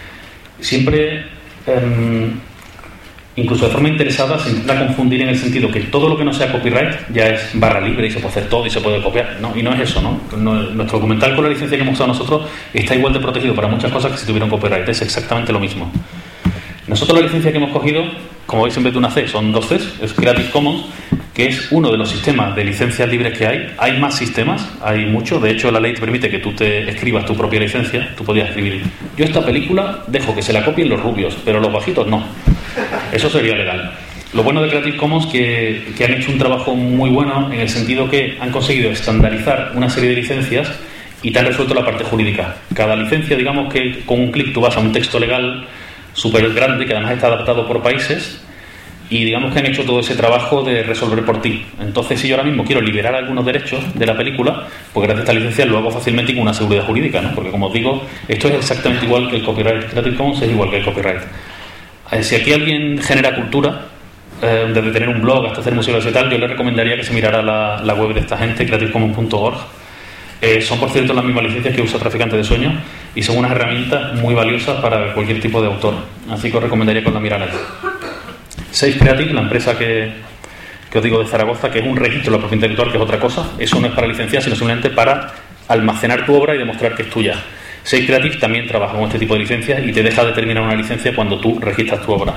siempre, eh, incluso de forma interesada, se intenta confundir en el sentido que todo lo que no sea copyright ya es barra libre y se puede hacer todo y se puede copiar, ¿no? Y no es eso, ¿no? Nuestro documental con la licencia que hemos usado nosotros está igual de protegido para muchas cosas que si tuviera un copyright, es exactamente lo mismo. Nosotros la licencia que hemos cogido, como veis en vez de una C, son dos Cs, es Creative Commons, que es uno de los sistemas de licencias libres que hay. Hay más sistemas, hay muchos, de hecho la ley te permite que tú te escribas tu propia licencia, tú podías escribir, yo esta película dejo que se la copien los rubios, pero los bajitos no. Eso sería legal. Lo bueno de Creative Commons es que, que han hecho un trabajo muy bueno en el sentido que han conseguido estandarizar una serie de licencias y te han resuelto la parte jurídica. Cada licencia, digamos que con un clic tú vas a un texto legal súper grande que además está adaptado por países y digamos que han hecho todo ese trabajo de resolver por ti. Entonces si yo ahora mismo quiero liberar algunos derechos de la película, pues gracias a esta licencia lo hago fácilmente y con una seguridad jurídica, ¿no? Porque como os digo, esto es exactamente igual que el copyright. Creative Commons es igual que el copyright. Eh, si aquí alguien genera cultura, eh, desde tener un blog hasta hacer museos y tal, yo le recomendaría que se mirara la, la web de esta gente, creative commons punto org. Eh, son, por cierto, las mismas licencias que usa Traficante de Sueños y son unas herramientas muy valiosas para cualquier tipo de autor. Así que os recomendaría que os la mirarais. Safe Creative, la empresa que, que os digo de Zaragoza, que es un registro de la propiedad intelectual, que es otra cosa. Eso no es para licenciar, sino simplemente para almacenar tu obra y demostrar que es tuya. Safe Creative también trabaja con este tipo de licencias y te deja determinar una licencia cuando tú registras tu obra.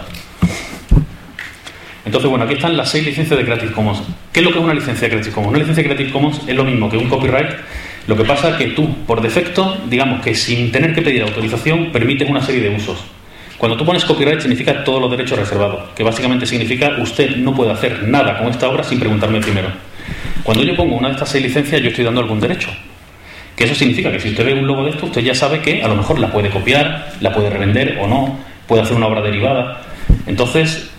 Entonces, bueno, aquí están las seis licencias de Creative Commons. ¿Qué es lo que es una licencia de Creative Commons? Una licencia de Creative Commons es lo mismo que un copyright. Lo que pasa es que tú, por defecto, digamos que sin tener que pedir autorización, permites una serie de usos. Cuando tú pones copyright significa todos los derechos reservados, que básicamente significa usted no puede hacer nada con esta obra sin preguntarme primero. Cuando yo pongo una de estas seis licencias, yo estoy dando algún derecho. Que eso significa que si usted ve un logo de esto, usted ya sabe que a lo mejor la puede copiar, la puede revender o no, puede hacer una obra derivada. Entonces,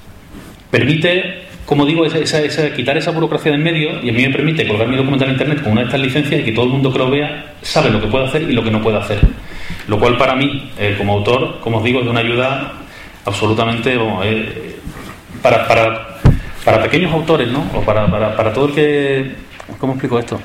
permite, como digo, esa, esa, esa, quitar esa burocracia de en medio y a mí me permite colgar mi documental en internet con una de estas licencias y que todo el mundo que lo vea sabe lo que puede hacer y lo que no puede hacer. Lo cual para mí, eh, como autor, como os digo, es de una ayuda absolutamente bueno, eh, para, para, para pequeños autores, ¿no? O para, para, para todo el que... ¿Cómo explico esto?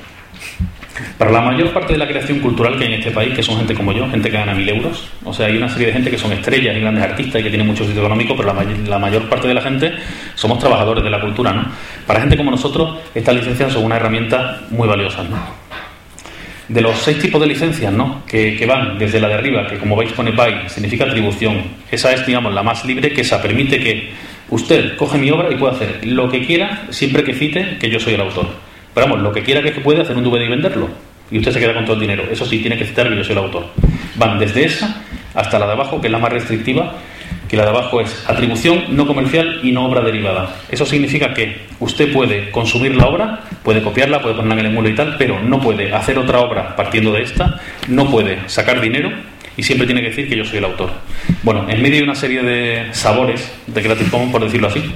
Para la mayor parte de la creación cultural que hay en este país, que son gente como yo, gente que gana mil euros, o sea, hay una serie de gente que son estrellas y grandes artistas y que tienen mucho éxito económico, pero la, may la mayor parte de la gente somos trabajadores de la cultura, ¿no? Para gente como nosotros, estas licencias son una herramienta muy valiosa, ¿no? De los seis tipos de licencias, ¿no? Que, que van desde la de arriba, que como veis pone by, significa atribución. Esa es, digamos, la más libre, que esa permite que usted coge mi obra y puede hacer lo que quiera, siempre que cite que yo soy el autor. Pero vamos, lo que quiera que es que puede hacer un D V D y venderlo. Y usted se queda con todo el dinero. Eso sí, tiene que citar que yo soy el autor. Van desde esa hasta la de abajo, que es la más restrictiva, que la de abajo es atribución no comercial y no obra derivada. Eso significa que usted puede consumir la obra, puede copiarla, puede ponerla en el emulo y tal, pero no puede hacer otra obra partiendo de esta, no puede sacar dinero y siempre tiene que decir que yo soy el autor. Bueno, en medio de una serie de sabores de Creative Commons, por decirlo así,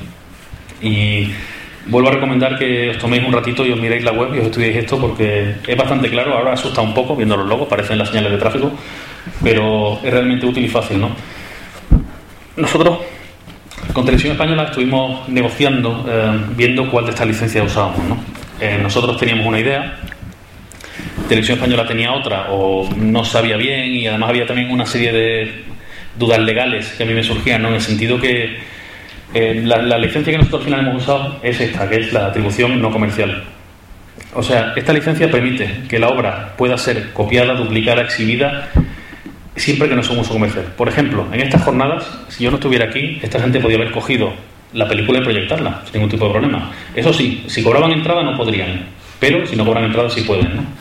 y vuelvo a recomendar que os toméis un ratito y os miréis la web y os estudiéis esto porque es bastante claro. Ahora asusta un poco viendo los logos, parecen las señales de tráfico, pero es realmente útil y fácil, ¿no? Nosotros con Televisión Española estuvimos negociando, eh, viendo cuál de estas licencias usábamos, ¿no? Eh, nosotros teníamos una idea, Televisión Española tenía otra o no sabía bien y además había también una serie de dudas legales que a mí me surgían, ¿no? En el sentido que eh, la, la licencia que nosotros al final hemos usado es esta, que es la atribución no comercial. O sea, esta licencia permite que la obra pueda ser copiada, duplicada, exhibida siempre que no es un uso comercial. Por ejemplo, en estas jornadas, si yo no estuviera aquí, esta gente podía haber cogido la película y proyectarla sin ningún tipo de problema. Eso sí, si cobraban entrada no podrían, pero si no cobran entrada sí pueden, ¿no?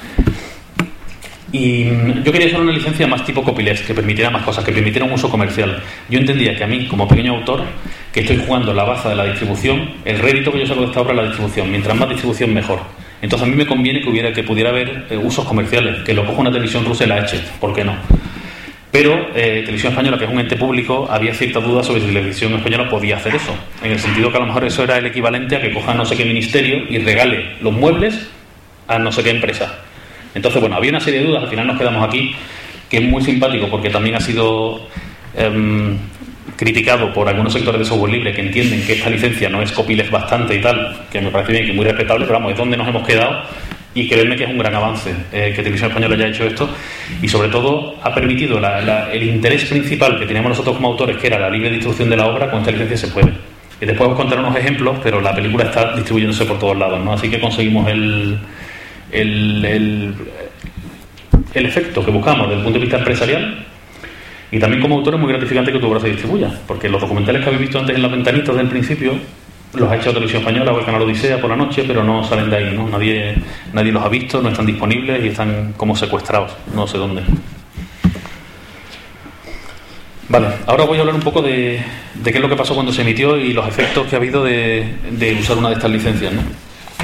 Y yo quería hacer una licencia más tipo copyleft, que permitiera más cosas, que permitiera un uso comercial. Yo entendía que a mí, como pequeño autor, que estoy jugando la baza de la distribución, el rédito que yo saco de esta obra es la distribución. Mientras más distribución, mejor. Entonces a mí me conviene que hubiera que pudiera haber eh, usos comerciales, que lo coja una televisión rusa y la eche, ¿por qué no? Pero eh, Televisión Española, que es un ente público, había ciertas dudas sobre si la Televisión Española podía hacer eso, en el sentido que a lo mejor eso era el equivalente a que coja no sé qué ministerio y regale los muebles a no sé qué empresa. Entonces, bueno, había una serie de dudas, al final nos quedamos aquí, que es muy simpático porque también ha sido eh, criticado por algunos sectores de software libre que entienden que esta licencia no es copyleft bastante y tal, que me parece bien, que es muy respetable, pero vamos, es donde nos hemos quedado. Y creedme que es un gran avance eh, que Televisión Española haya hecho esto, y sobre todo ha permitido la, la, el interés principal que teníamos nosotros como autores, que era la libre distribución de la obra. Con esta licencia se puede. Y después os contaré unos ejemplos, pero la película está distribuyéndose por todos lados, ¿no? Así que conseguimos el, el, el, el efecto que buscamos desde el punto de vista empresarial, y también como autor es muy gratificante que tu obra se distribuya, porque los documentales que habéis visto antes en las ventanitas del principio los ha hecho Televisión Española o el canal Odisea por la noche, pero no salen de ahí, ¿no? Nadie, nadie los ha visto, no están disponibles y están como secuestrados, no sé dónde. Vale, ahora voy a hablar un poco de, de qué es lo que pasó cuando se emitió y los efectos que ha habido de, de usar una de estas licencias, ¿no?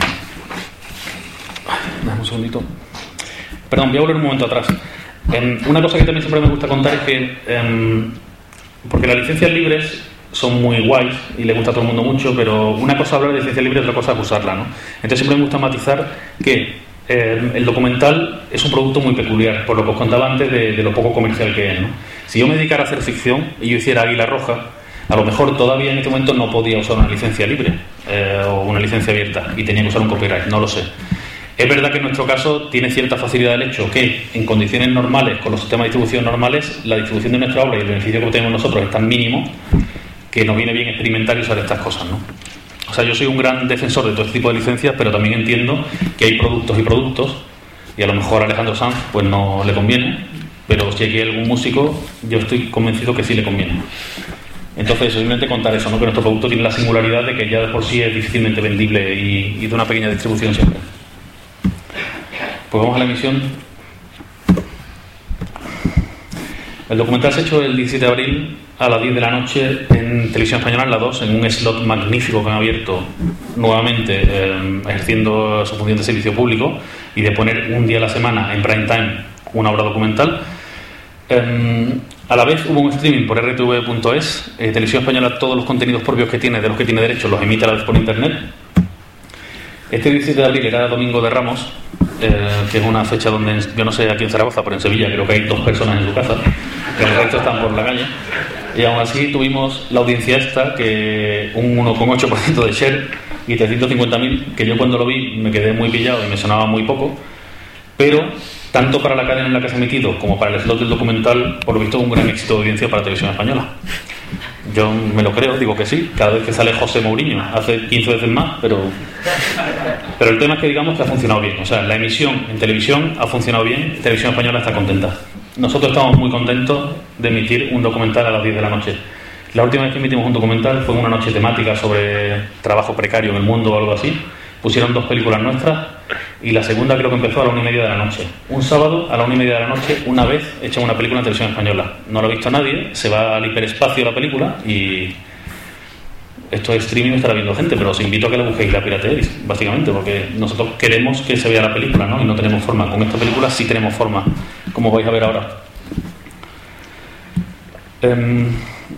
Dame un segundito. Perdón, voy a volver un momento atrás. Eh, una cosa que también siempre me gusta contar es que, eh, porque las licencias libres son muy guays y le gusta a todo el mundo mucho, pero una cosa es hablar de licencia libre y otra cosa es usarla, ¿no? Entonces siempre me gusta matizar que eh, el documental es un producto muy peculiar, por lo que os contaba antes de, de lo poco comercial que es, ¿no? Si yo me dedicara a hacer ficción y yo hiciera Águila Roja, a lo mejor todavía en este momento no podía usar una licencia libre eh, o una licencia abierta y tenía que usar un copyright, no lo sé. Es verdad que en nuestro caso tiene cierta facilidad el hecho que en condiciones normales, con los sistemas de distribución normales, la distribución de nuestra obra y el beneficio que obtenemos nosotros es tan mínimo que nos viene bien experimentar y usar estas cosas, ¿no? O sea, yo soy un gran defensor de todo este tipo de licencias, pero también entiendo que hay productos y productos, y a lo mejor a Alejandro Sanz pues no le conviene, pero si hay algún músico, yo estoy convencido que sí le conviene. Entonces, simplemente contar eso, ¿no? Que nuestro producto tiene la singularidad de que ya de por sí es difícilmente vendible y, y de una pequeña distribución siempre. Pues vamos a la emisión. El documental se ha hecho el diecisiete de abril a las diez de la noche en Televisión Española, en la dos, en un slot magnífico que han abierto nuevamente, eh, ejerciendo su función de servicio público y de poner un día a la semana en prime time una obra documental. Eh, a la vez hubo un streaming por erre te ve punto es. eh, Televisión Española, todos los contenidos propios que tiene, de los que tiene derecho, los emite a la vez por internet. Este diecisiete de abril era Domingo de Ramos, eh, que es una fecha donde, yo no sé aquí en Zaragoza, pero en Sevilla creo que hay dos personas en su casa, que el resto están por la calle. Y aún así tuvimos la audiencia esta, que un uno coma ocho por ciento de share y trescientos cincuenta mil, que yo cuando lo vi me quedé muy pillado y me sonaba muy poco, pero tanto para la cadena en la que se ha emitido como para el slot del documental, por lo visto, un gran éxito de audiencia para Televisión Española. Yo me lo creo, digo que sí, cada vez que sale José Mourinho hace quince veces más, pero pero el tema es que digamos que ha funcionado bien. O sea, la emisión en televisión ha funcionado bien, Televisión Española está contenta. Nosotros estamos muy contentos de emitir un documental a las diez de la noche. La última vez que emitimos un documental fue una noche temática sobre trabajo precario en el mundo o algo así. Pusieron dos películas nuestras y la segunda creo que empezó a la una y media de la noche. Un sábado a la una y media de la noche, una vez echan una película en Televisión Española. No lo ha visto nadie, se va al hiperespacio la película y esto es streaming, estará viendo gente, pero os invito a que la busquéis, la pirateéis, básicamente, porque nosotros queremos que se vea la película, ¿no? Y no tenemos forma. Con esta película sí tenemos forma, como vais a ver ahora. Um,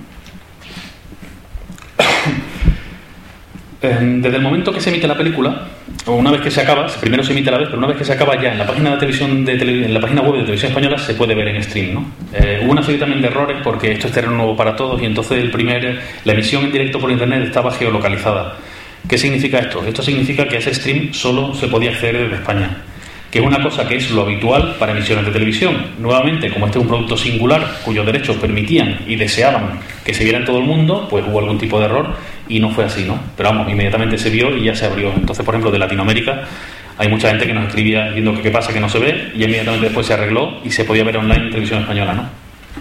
Desde el momento que se emite la película, o una vez que se acaba, primero se emite a la vez, pero una vez que se acaba ya en la página de televisión de tele, en la página web de Televisión Española se puede ver en stream, ¿no? Eh, hubo una serie también de errores porque esto es terreno nuevo para todos y entonces el primer, la emisión en directo por internet estaba geolocalizada. ¿Qué significa esto? Esto significa que a ese stream solo se podía acceder desde España, que es una cosa que es lo habitual para emisiones de televisión. Nuevamente, como este es un producto singular cuyos derechos permitían y deseaban que se viera en todo el mundo, pues hubo algún tipo de error y no fue así, ¿no? Pero vamos, inmediatamente se vio y ya se abrió. Entonces, por ejemplo, de Latinoamérica hay mucha gente que nos escribía diciendo que qué pasa, que no se ve, y inmediatamente después se arregló y se podía ver online en Televisión Española, ¿no?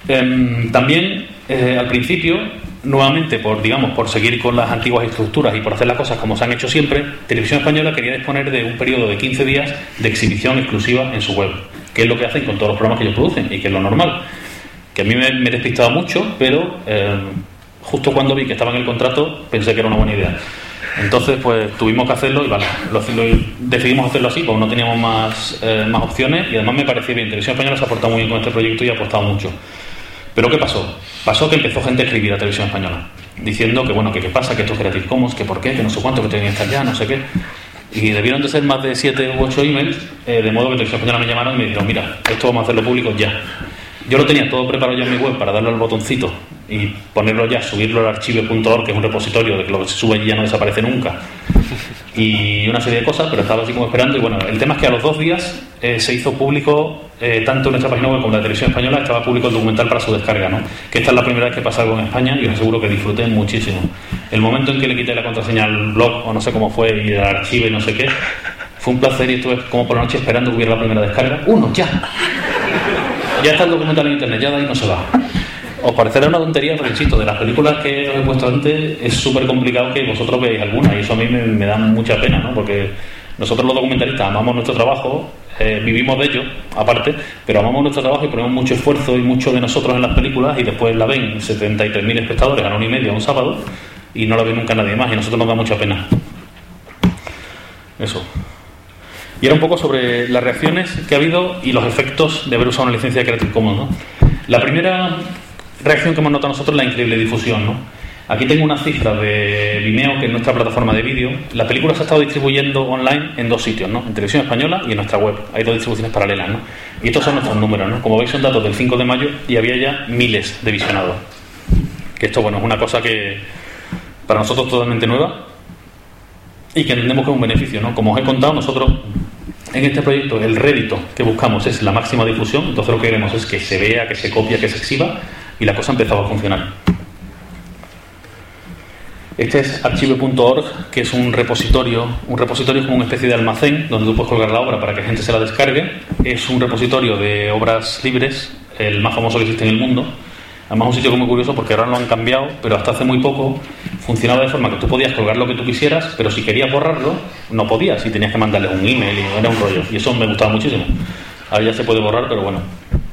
Eh, también, eh, al principio, nuevamente, por digamos por seguir con las antiguas estructuras y por hacer las cosas como se han hecho siempre, Televisión Española quería disponer de un periodo de quince días de exhibición exclusiva en su web, que es lo que hacen con todos los programas que ellos producen y que es lo normal. Que a mí me, me he despistado mucho, pero eh, justo cuando vi que estaba en el contrato pensé que era una buena idea. Entonces pues tuvimos que hacerlo y vale, lo, lo, decidimos hacerlo así porque no teníamos más, eh, más opciones y además me parecía bien. Televisión Española se ha portado muy bien con este proyecto y ha apostado mucho. Pero ¿qué pasó? Pasó que empezó gente a escribir a Televisión Española diciendo que bueno, que qué pasa, que esto es Creative Commons, que por qué, que no sé cuánto, que tienen que estar ya, no sé qué. Y debieron de ser más de siete u ocho emails, eh, de modo que Televisión Española me llamaron y me dijeron, mira, esto vamos a hacerlo público ya. Yo lo tenía todo preparado ya en mi web para darle al botoncito y ponerlo ya, subirlo al archive punto org, que es un repositorio de que lo que se sube allí ya no desaparece nunca. Y una serie de cosas, pero estaba así como esperando. Y bueno, el tema es que a los dos días eh, se hizo público, eh, tanto en nuestra página web como en la Televisión Española, estaba público el documental para su descarga, ¿no? Que esta es la primera vez que pasa algo en España y os aseguro que disfruté muchísimo. El momento en que le quité la contraseña al blog, o no sé cómo fue, y el archivo y no sé qué, fue un placer y estuve como por la noche esperando que hubiera la primera descarga. ¡Uno, ya! Ya está el documental en internet, ya de ahí no se va. Os parecerá una tontería, pero insisto, de las películas que os he puesto antes es súper complicado que vosotros veáis alguna y eso a mí me, me da mucha pena, ¿no? Porque nosotros los documentalistas amamos nuestro trabajo, eh, vivimos de ello, aparte, pero amamos nuestro trabajo y ponemos mucho esfuerzo y mucho de nosotros en las películas y después la ven setenta y tres mil espectadores a la una y media un sábado y no la ve nunca nadie más y a nosotros nos da mucha pena. Eso. Y era un poco sobre las reacciones que ha habido y los efectos de haber usado una licencia de Creative Commons, ¿no? La primera reacción que hemos notado nosotros es la increíble difusión, ¿no? Aquí tengo una cifra de Vimeo, que es nuestra plataforma de vídeo. La película se ha estado distribuyendo online en dos sitios, ¿no? En Televisión Española y en nuestra web. Hay dos distribuciones paralelas, ¿no? Y estos son nuestros números, ¿no? Como veis son datos del cinco de mayo y había ya miles de visionados. Que esto, bueno, es una cosa que para nosotros es totalmente nueva y que entendemos que es un beneficio, ¿no? Como os he contado, nosotros en este proyecto el rédito que buscamos es la máxima difusión, entonces lo que queremos es que se vea, que se copie, que se exhiba y la cosa ha empezado a funcionar. Este es archive punto org, que es un repositorio, un repositorio es como una especie de almacén donde tú puedes colgar la obra para que gente se la descargue. Es un repositorio de obras libres, el más famoso que existe en el mundo. Además es un sitio muy curioso porque ahora lo han cambiado, pero hasta hace muy poco funcionaba de forma que tú podías colgar lo que tú quisieras, pero si querías borrarlo, no podías y tenías que mandarle un email y era un rollo. Y eso me gustaba muchísimo. Ahora ya se puede borrar, pero bueno.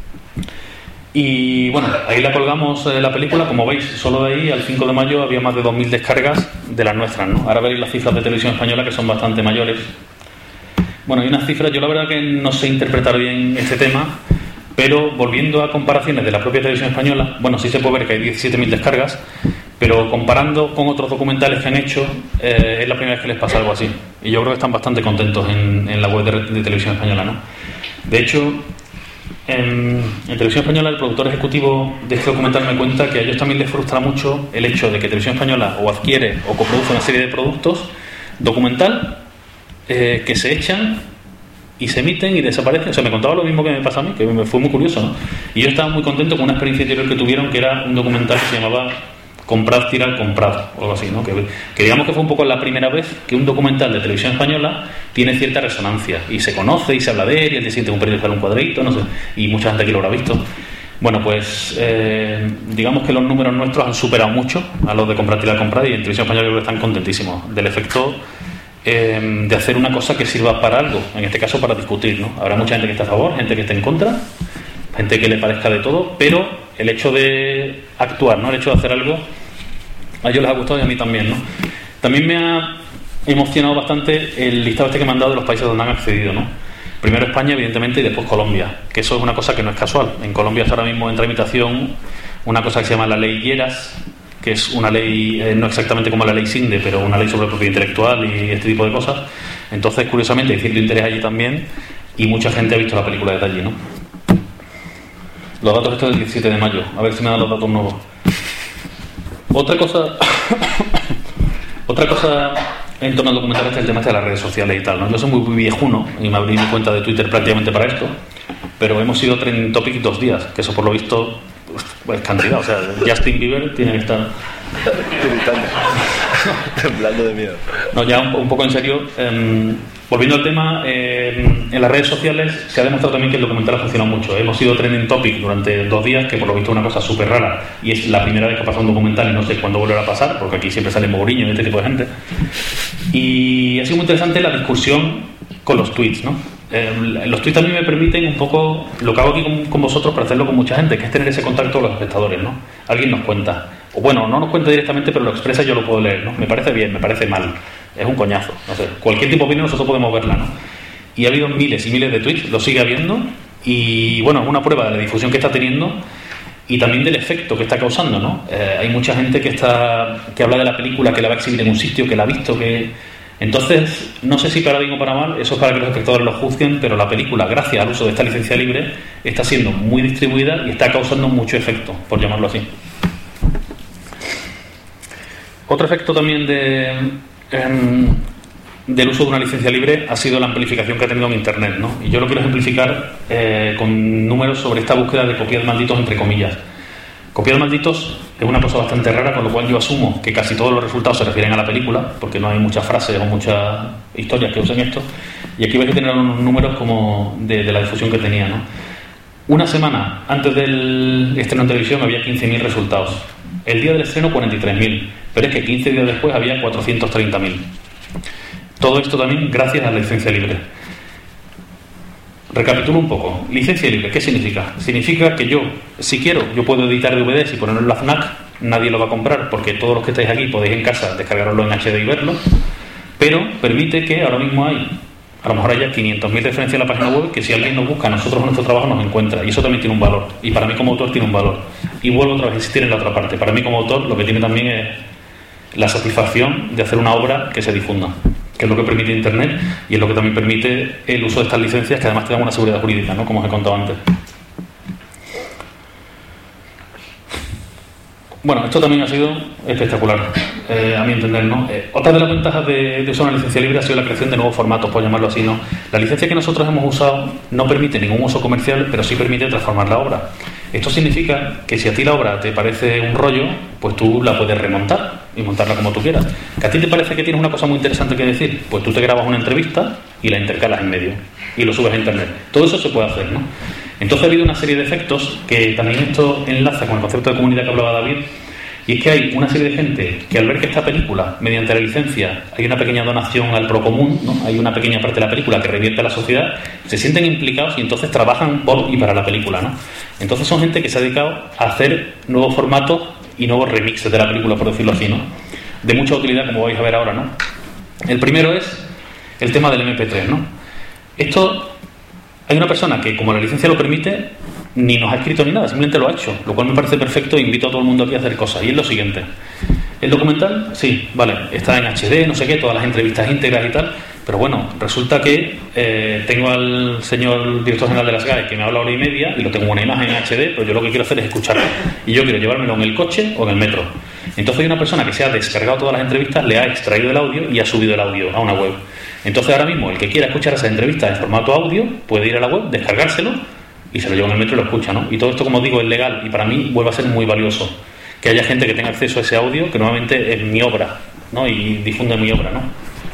Y bueno, ahí la colgamos eh, la película, como veis, solo de ahí al cinco de mayo había más de dos mil descargas de las nuestras, ¿no? Ahora veréis las cifras de Televisión Española que son bastante mayores. Bueno, hay unas cifras, yo la verdad que no sé interpretar bien este tema, pero volviendo a comparaciones de la propia Televisión Española, bueno, sí se puede ver que hay diecisiete mil descargas, pero comparando con otros documentales que han hecho, eh, es la primera vez que les pasa algo así. Y yo creo que están bastante contentos en, en la web de, de Televisión Española, ¿no? De hecho, en, en Televisión Española el productor ejecutivo de este documental me cuenta que a ellos también les frustra mucho el hecho de que Televisión Española o adquiere o coproduce una serie de productos documental eh, que se echan y se emiten y desaparecen. O sea, me contaba lo mismo que me pasa a mí, que me fue muy curioso, ¿no? Y yo estaba muy contento con una experiencia anterior que tuvieron, que era un documental que se llamaba Comprad, tirar, comprad, o algo así, ¿no? Que, que digamos que fue un poco la primera vez que un documental de Televisión Española tiene cierta resonancia y se conoce y se habla de él y el día siguiente un periódico sale un cuadrito, no sé, y mucha gente aquí lo habrá visto. Bueno, pues eh, digamos que los números nuestros han superado mucho a los de Comprad, tirar, comprad, y en Televisión Española yo creo que están contentísimos del efecto eh, de hacer una cosa que sirva para algo, en este caso para discutir, ¿no? Habrá mucha gente que está a favor, gente que está en contra, gente que le parezca de todo, pero el hecho de actuar, ¿no? El hecho de hacer algo, a ellos les ha gustado y a mí también, ¿no? También me ha emocionado bastante el listado este que me han dado de los países donde han accedido, ¿no? Primero España, evidentemente, y después Colombia, que eso es una cosa que no es casual. En Colombia está ahora mismo en tramitación una cosa que se llama la ley Lleras, que es una ley, eh, no exactamente como la ley Sinde, pero una ley sobre propiedad intelectual y este tipo de cosas. Entonces, curiosamente, hay cierto interés allí también y mucha gente ha visto la película desde allí, ¿no? Los datos estos del diecisiete de mayo, a ver si me dan los datos nuevos. Otra cosa otra cosa en torno al documental es el tema de las redes sociales y tal, ¿no? Yo soy muy viejuno y me abrí mi cuenta de Twitter prácticamente para esto, pero hemos sido trending topic dos días, que eso por lo visto es cantidad, o sea, Justin Bieber tiene que estar Temblando de miedo. No, ya un, un poco en serio. Eh, volviendo al tema, eh, en las redes sociales se ha demostrado también que el documental ha funcionado mucho. Hemos sido trending topic durante dos días, que por lo visto es una cosa súper rara. Y es la primera vez que ha pasado un documental y no sé cuándo volverá a pasar, porque aquí siempre sale Mourinho y este tipo de gente. Y ha sido muy interesante la discusión con los tweets, ¿no? Eh, los tweets a mí me permiten un poco lo que hago aquí con, con vosotros para hacerlo con mucha gente, que es tener ese contacto con los espectadores, ¿no? Alguien nos cuenta, o bueno, no nos cuenta directamente, pero lo expresa y yo lo puedo leer, ¿no? Me parece bien, me parece mal, es un coñazo, no sé, cualquier tipo de opinión nosotros podemos verla, ¿no? Y ha habido miles y miles de tweets, lo sigue habiendo, y bueno, es una prueba de la difusión que está teniendo y también del efecto que está causando, ¿no? Eh, hay mucha gente que está que habla de la película, que la va a exhibir en un sitio, que la ha visto, que... Entonces, no sé si para bien o para mal, eso es para que los espectadores lo juzguen, pero la película, gracias al uso de esta licencia libre, está siendo muy distribuida y está causando mucho efecto, por llamarlo así. Otro efecto también de, eh, del uso de una licencia libre ha sido la amplificación que ha tenido en Internet, ¿no? Y yo lo quiero ejemplificar eh, con números sobre esta búsqueda de copiar malditos, entre comillas. Copiar malditos es una cosa bastante rara, con lo cual yo asumo que casi todos los resultados se refieren a la película, porque no hay muchas frases o muchas historias que usen esto. Y aquí vais a tener unos números como de, de la difusión que tenía, ¿no? Una semana antes del estreno en televisión había quince mil resultados. El día del estreno cuarenta y tres mil, pero es que quince días después había cuatrocientos treinta mil. Todo esto también gracias a la licencia libre. Recapitulo un poco. Licencia libre, ¿qué significa? Significa que yo, si quiero, yo puedo editar D V Ds y ponerlo en la FNAC, nadie lo va a comprar porque todos los que estáis aquí podéis en casa descargarlo en H D y verlo, pero permite que ahora mismo hay, a lo mejor haya quinientas mil referencias en la página web que si alguien nos busca, nosotros nuestro trabajo nos encuentra, y eso también tiene un valor, y para mí como autor tiene un valor. Y vuelvo otra vez a insistir en la otra parte, para mí como autor lo que tiene también es la satisfacción de hacer una obra que se difunda, que es lo que permite Internet y es lo que también permite el uso de estas licencias, que además te dan una seguridad jurídica, ¿no? Como os he contado antes. Bueno, esto también ha sido espectacular, eh, a mi entender, ¿no? Eh, otra de las ventajas de, de usar una licencia libre ha sido la creación de nuevos formatos, por llamarlo así, ¿no? La licencia que nosotros hemos usado no permite ningún uso comercial, pero sí permite transformar la obra. Esto significa que si a ti la obra te parece un rollo, pues tú la puedes remontar y montarla como tú quieras. ¿Que a ti te parece que tienes una cosa muy interesante que decir? Pues tú te grabas una entrevista y la intercalas en medio y lo subes a internet. Todo eso se puede hacer, ¿no? Entonces ha habido una serie de efectos que también esto enlaza con el concepto de comunidad que hablaba David, y es que hay una serie de gente que al ver que esta película, mediante la licencia, hay una pequeña donación al procomún, ¿no? Hay una pequeña parte de la película que revierte a la sociedad, se sienten implicados y entonces trabajan por y para la película, ¿no? Entonces son gente que se ha dedicado a hacer nuevos formatos y nuevos remixes de la película, por decirlo así, ¿no? De mucha utilidad, como vais a ver ahora, ¿no? El primero es el tema del eme pe tres, ¿no? Esto, hay una persona que, como la licencia lo permite, ni nos ha escrito ni nada, simplemente lo ha hecho, lo cual me parece perfecto e invito a todo el mundo aquí a hacer cosas. Y es lo siguiente: el documental, sí, vale, está en hache de, no sé qué, todas las entrevistas íntegras y tal, pero bueno, resulta que eh, tengo al señor director general de las G A E que me habla hora y media y lo tengo en una imagen en hache de, pero yo lo que quiero hacer es escucharlo y yo quiero llevármelo en el coche o en el metro. Entonces hay una persona que se ha descargado todas las entrevistas, le ha extraído el audio y ha subido el audio a una web. Entonces ahora mismo el que quiera escuchar esa entrevista en formato audio puede ir a la web, descargárselo y se lo lleva en el metro y lo escucha, ¿no? Y todo esto, como digo, es legal y para mí vuelve a ser muy valioso que haya gente que tenga acceso a ese audio, que normalmente es mi obra, ¿no? Y difunde mi obra, ¿no?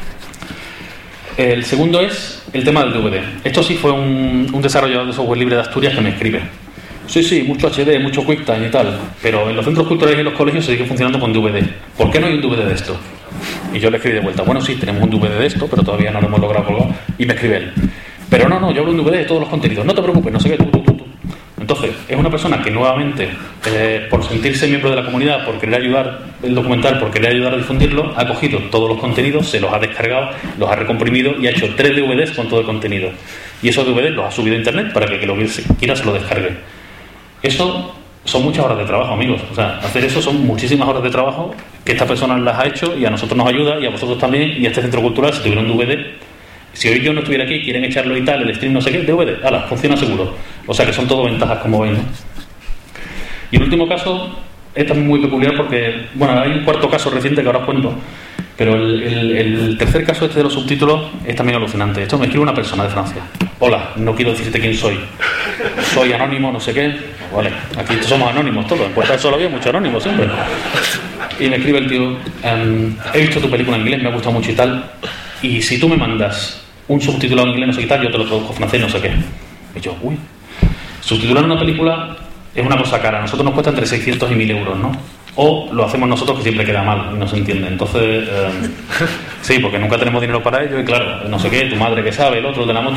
El segundo es el tema del D V D. Esto sí fue un, un desarrollador de software libre de Asturias que me escribe: sí, sí, mucho hache de, mucho QuickTime y tal, pero en los centros culturales y en los colegios se sigue funcionando con D V D. ¿Por qué no hay un D V D de esto? Y yo le escribí de vuelta: bueno, sí, tenemos un D V D de esto, pero todavía no lo hemos logrado colgar. Y me escribe él: pero no, no, yo hablo de un D V D de todos los contenidos, no te preocupes, no sé qué, tú, tú, tú, tú. Entonces, es una persona que nuevamente, eh, por sentirse miembro de la comunidad, por querer ayudar el documental, por querer ayudar a difundirlo, ha cogido todos los contenidos, se los ha descargado, los ha recomprimido y ha hecho tres D V Ds con todo el contenido. Y esos D V Ds los ha subido a internet para que, que lo quiera se lo descargue. Eso son muchas horas de trabajo, amigos. O sea, hacer eso son muchísimas horas de trabajo que esta persona las ha hecho y a nosotros nos ayuda y a vosotros también. Y a este centro cultural, si tuviera un D V D, si hoy yo no estuviera aquí, quieren echarlo y tal, el stream no sé qué, D V D, ala, funciona seguro. O sea que son todo ventajas, como ven, ¿no? Y el último caso es también muy peculiar porque, bueno, hay un cuarto caso reciente que ahora os cuento, pero el, el, el tercer caso este de los subtítulos es también alucinante. Esto me escribe una persona de Francia: hola, no quiero decirte quién soy, soy anónimo, no sé qué. Vale, aquí somos anónimos todos, en Puerta del Sol había muchos anónimos siempre. Y me escribe el tío, ehm, he visto tu película en inglés, me ha gustado mucho y tal, y si tú me mandas un subtitulado en inglés, no sé qué tal, yo te lo traduzco francés, no sé qué. Y yo, uy, subtitular una película es una cosa cara, a nosotros nos cuesta entre seiscientos y mil euros, ¿no? O lo hacemos nosotros, que siempre queda mal y no se entiende. Entonces, eh, sí, porque nunca tenemos dinero para ello y claro, no sé qué, tu madre que sabe, el otro de la moto.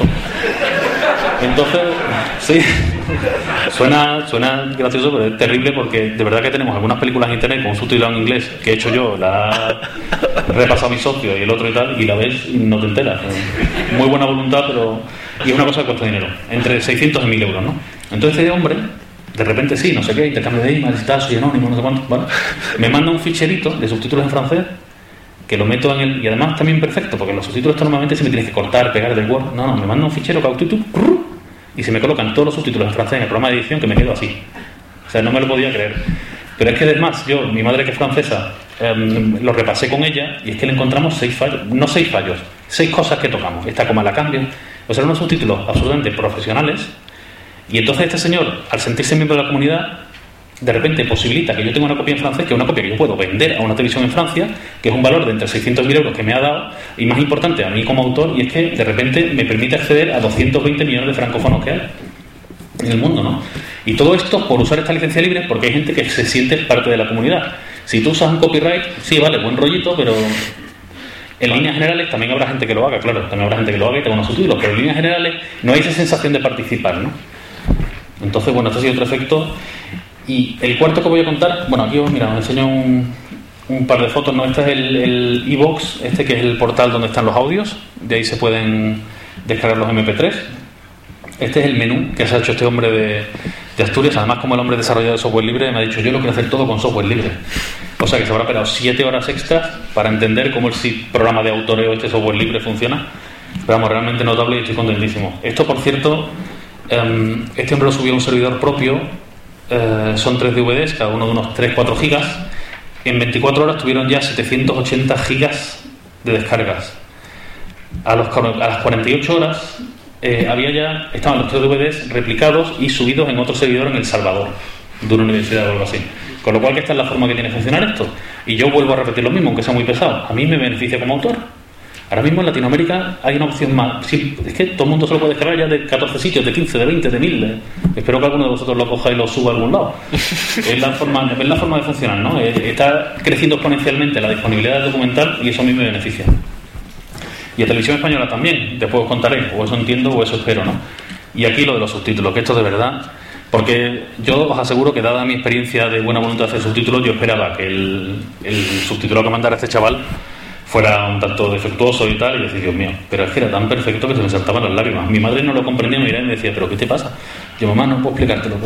Entonces, sí, suena, suena gracioso, pero es terrible porque de verdad que tenemos algunas películas en internet con un subtitulado en inglés que he hecho yo, la he repasado a mi socio y el otro y tal, y la ves y no te enteras. Muy buena voluntad, pero... Y es una cosa que cuesta dinero, entre seiscientos y mil euros, ¿no? Entonces este hombre... De repente sí, no sé qué, intercambio de emails y tal, soy anónimo, no sé cuánto, ¿vale? Me manda un ficherito de subtítulos en francés que lo meto en el... Y además también perfecto, porque los subtítulos estos normalmente se me tienes que cortar, pegar del Word. No, no, me manda un fichero caututu y se me colocan todos los subtítulos en francés en el programa de edición que me quedo así. O sea, no me lo podía creer. Pero es que además, yo, mi madre que es francesa, eh, lo repasé con ella y es que le encontramos seis fallos, no seis fallos, seis cosas que tocamos. Esta coma la cambio. O sea, unos subtítulos absolutamente profesionales. Y entonces este señor, al sentirse miembro de la comunidad, de repente posibilita que yo tenga una copia en francés, que es una copia que yo puedo vender a una televisión en Francia, que es un valor de entre seiscientos mil euros que me ha dado, y más importante a mí como autor, y es que de repente me permite acceder a doscientos veinte millones de francófonos que hay en el mundo, ¿no? Y todo esto por usar esta licencia libre, porque hay gente que se siente parte de la comunidad. Si tú usas un copyright, sí, vale, buen rollito, pero... En líneas generales también habrá gente que lo haga, claro, también habrá gente que lo haga y tenga unos subtítulos, pero en líneas generales no hay esa sensación de participar, ¿no? Entonces, bueno, este ha sido otro efecto. Y el cuarto que voy a contar, bueno, aquí os, mira, os enseño un, un par de fotos, ¿no? Este es el, el iVoox, este que es el portal donde están los audios, de ahí se pueden descargar los eme pe tres. Este es el menú que se ha hecho este hombre de, de Asturias, además como el hombre desarrollador de software libre me ha dicho, yo lo quiero hacer todo con software libre. O sea que se habrá pegado siete horas extras para entender cómo el programa de autoreo este software libre funciona. Pero vamos, realmente notable y estoy contentísimo. Esto, por cierto... Este hombre lo subió a un servidor propio, eh, son tres D V Ds, cada uno de unos tres a cuatro gigas. En veinticuatro horas tuvieron ya setecientos ochenta gigas de descargas. A, los, a las cuarenta y ocho horas eh, había ya, estaban los tres D V Ds replicados y subidos en otro servidor en El Salvador, de una universidad o algo así. Con lo cual que esta es la forma que tiene que funcionar esto. Y yo vuelvo a repetir lo mismo, aunque sea muy pesado. A mí me beneficia como autor. Ahora mismo en Latinoamérica hay una opción más. Sí, es que todo el mundo se lo puede descargar ya de catorce sitios, de quince, de veinte, de mil. De... Espero que alguno de vosotros lo coja y lo suba a algún lado. Es la forma, es la forma de funcionar, ¿no? Está creciendo exponencialmente la disponibilidad del documental y eso a mí me beneficia. Y a Televisión Española también, después os contaré, o eso entiendo o eso espero, ¿no? Y aquí lo de los subtítulos, que esto de verdad... Porque yo os aseguro que dada mi experiencia de buena voluntad de hacer subtítulos, yo esperaba que el, el subtitulado que mandara este chaval fuera un tanto defectuoso y tal, y decía, Dios mío, pero es que era tan perfecto que se me saltaban las lágrimas. Mi madre no lo comprendía, me miraba y me decía, ¿pero qué te pasa? Yo, mamá, no puedo explicártelo.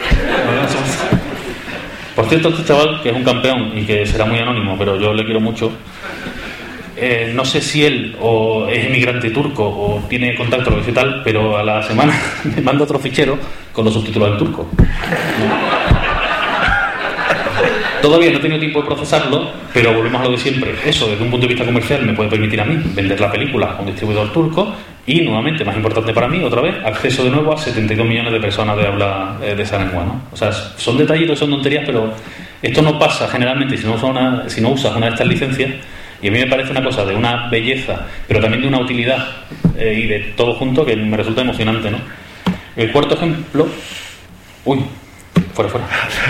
Por cierto, este chaval, que es un campeón y que será muy anónimo, pero yo le quiero mucho, eh, no sé si él o es inmigrante turco o tiene contacto con lo que sea tal, pero a la semana me manda otro fichero con los subtítulos en turco. ¿No? Todavía no he tenido tiempo de procesarlo, pero volvemos a lo de siempre. Eso, desde un punto de vista comercial, me puede permitir a mí vender la película a un distribuidor turco y, nuevamente, más importante para mí, otra vez, acceso de nuevo a setenta y dos millones de personas de habla eh, de esa lengua, ¿no? O sea, son detallitos, son tonterías, pero esto no pasa generalmente si no usas una, si no usas una de estas licencias, y a mí me parece una cosa de una belleza, pero también de una utilidad eh, y de todo junto que me resulta emocionante, ¿no? El cuarto ejemplo... Uy, fuera, fuera.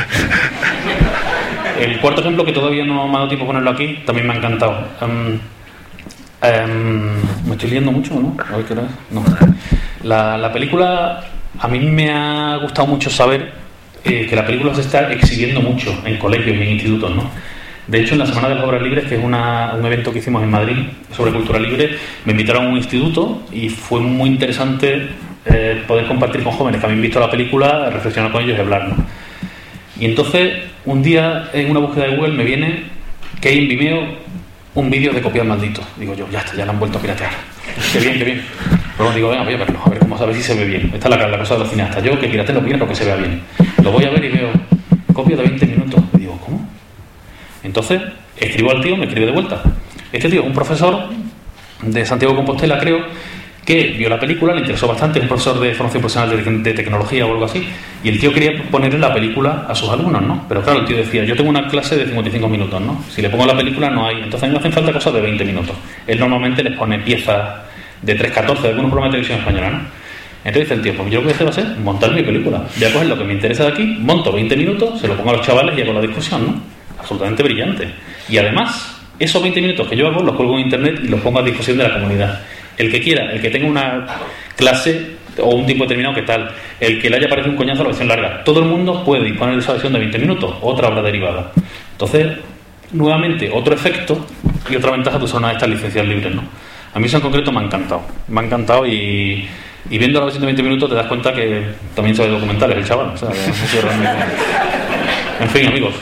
El cuarto ejemplo, que todavía no me ha dado tiempo ponerlo aquí, también me ha encantado. Um, um, ¿Me estoy liando mucho, no? A ver qué hora es. No. La, la película, a mí me ha gustado mucho saber eh, que la película se está exhibiendo mucho en colegios y en institutos, ¿no? De hecho, en la Semana de las Obras Libres, que es una, un evento que hicimos en Madrid sobre cultura libre, me invitaron a un instituto y fue muy interesante eh, poder compartir con jóvenes que habían visto la película, reflexionar con ellos y hablar, ¿no? Y entonces, un día en una búsqueda de Google me viene que hay en Vimeo un vídeo de Copiar Maldito. Digo yo, ya está, ya lo han vuelto a piratear. Qué bien, qué bien. Pero digo, venga, voy a verlo, a ver cómo, a ver si se ve bien. Esta es la, la cosa de los cineastas. Yo que pirateo lo bien, pero que se vea bien. Lo voy a ver y veo copia de veinte minutos. Y digo, ¿cómo? Entonces, escribo al tío, me escribe de vuelta. Este tío es un profesor de Santiago de Compostela, creo, que vio la película, le interesó bastante, es un profesor de formación profesional de, de tecnología o algo así, y el tío quería ponerle la película a sus alumnos, ¿no? Pero claro, el tío decía, yo tengo una clase de cincuenta y cinco minutos, ¿no? Si le pongo la película no hay, entonces a mí me hacen falta cosas de veinte minutos. Él normalmente les pone piezas de tres catorce de algunos programas de televisión española, ¿no? Entonces dice el tío, pues yo lo que voy a hacer va a ser montar mi película. Voy a coger lo que me interesa de aquí, monto veinte minutos, se lo pongo a los chavales y hago la discusión, ¿no? Absolutamente brillante. Y además, esos veinte minutos que yo hago los cuelgo en internet y los pongo a disposición de la comunidad. El que quiera, el que tenga una clase o un tipo determinado que tal, el que le haya parecido un coñazo a la versión larga, todo el mundo puede disponer de esa versión de veinte minutos, otra obra derivada. Entonces, nuevamente, otro efecto y otra ventaja de usar una de estas licencias libres, ¿no? A mí eso en concreto me ha encantado, me ha encantado y, y viendo la versión de veinte minutos te das cuenta que también sabe documentales el chaval, o sea, que no sé realmente... En fin, amigos.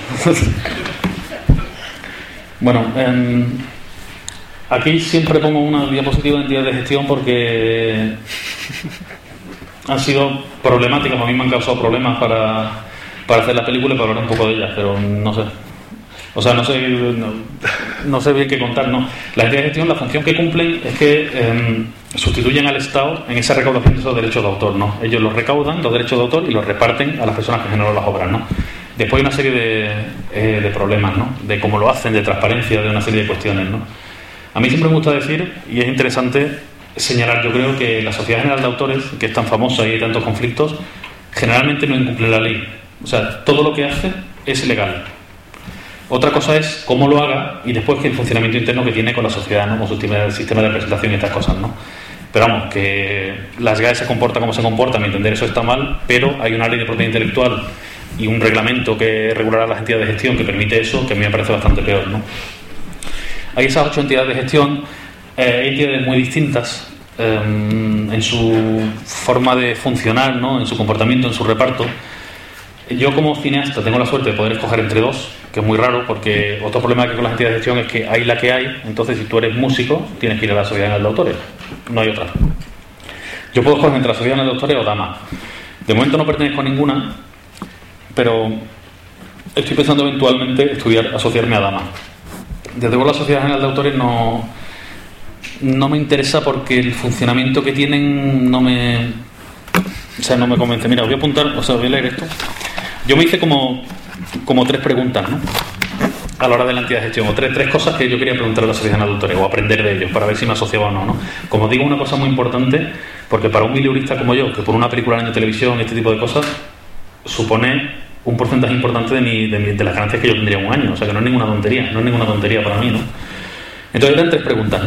Bueno, eh, aquí siempre pongo una diapositiva de entidades de gestión porque han sido problemáticas, a mí me han causado problemas para, para hacer la película y para hablar un poco de ellas, pero no sé. O sea, no sé, no, no sé bien qué contar, ¿no? Las entidades de gestión, la función que cumplen es que eh, sustituyen al Estado en esa recaudación de esos derechos de autor, ¿no? Ellos los recaudan, los derechos de autor, y los reparten a las personas que generan las obras, ¿no? Después hay una serie de, eh, de problemas, ¿no? De cómo lo hacen, de transparencia, de una serie de cuestiones, ¿no? A mí siempre me gusta decir, y es interesante señalar, yo creo que la Sociedad General de Autores, que es tan famosa y hay tantos conflictos, generalmente no incumple la ley. O sea, todo lo que hace es ilegal. Otra cosa es cómo lo haga y después que el funcionamiento interno que tiene con la sociedad, ¿no? Con su sistema de representación y estas cosas, ¿no? Pero vamos, que las G A E se comporta como se comporta, a mi entender eso está mal, pero hay una ley de propiedad intelectual y un reglamento que regulará las entidades de gestión que permite eso, que a mí me parece bastante peor, ¿no? Hay esas ocho entidades de gestión, eh, hay entidades muy distintas eh, en su forma de funcionar, ¿no? En su comportamiento, en su reparto. Yo como cineasta tengo la suerte de poder escoger entre dos, que es muy raro, porque otro problema que hay con las entidades de gestión es que hay la que hay, entonces si tú eres músico tienes que ir a la Sociedad General de Autores, no hay otra. Yo puedo escoger entre la Sociedad General de Autores o Dama. De momento no pertenezco a ninguna, pero estoy pensando eventualmente estudiar, asociarme a Dama. Desde luego la Sociedad General de Autores no, no me interesa porque el funcionamiento que tienen no me... O sea, no me convence. Mira, os voy a apuntar, o sea, voy a leer esto. Yo me hice como, como tres preguntas, ¿no? A la hora de la entidad de gestión, o tres, tres cosas que yo quería preguntar a la Sociedad General de Autores o aprender de ellos para ver si me asociaba o no, ¿no? Como digo, una cosa muy importante, porque para un mileurista como yo, que por una película al año de televisión y este tipo de cosas, supone un porcentaje importante de, mi, de, mi, de las ganancias que yo tendría en un año. O sea, que no es ninguna tontería, no es ninguna tontería para mí, ¿no? Entonces eran tres preguntas, ¿no?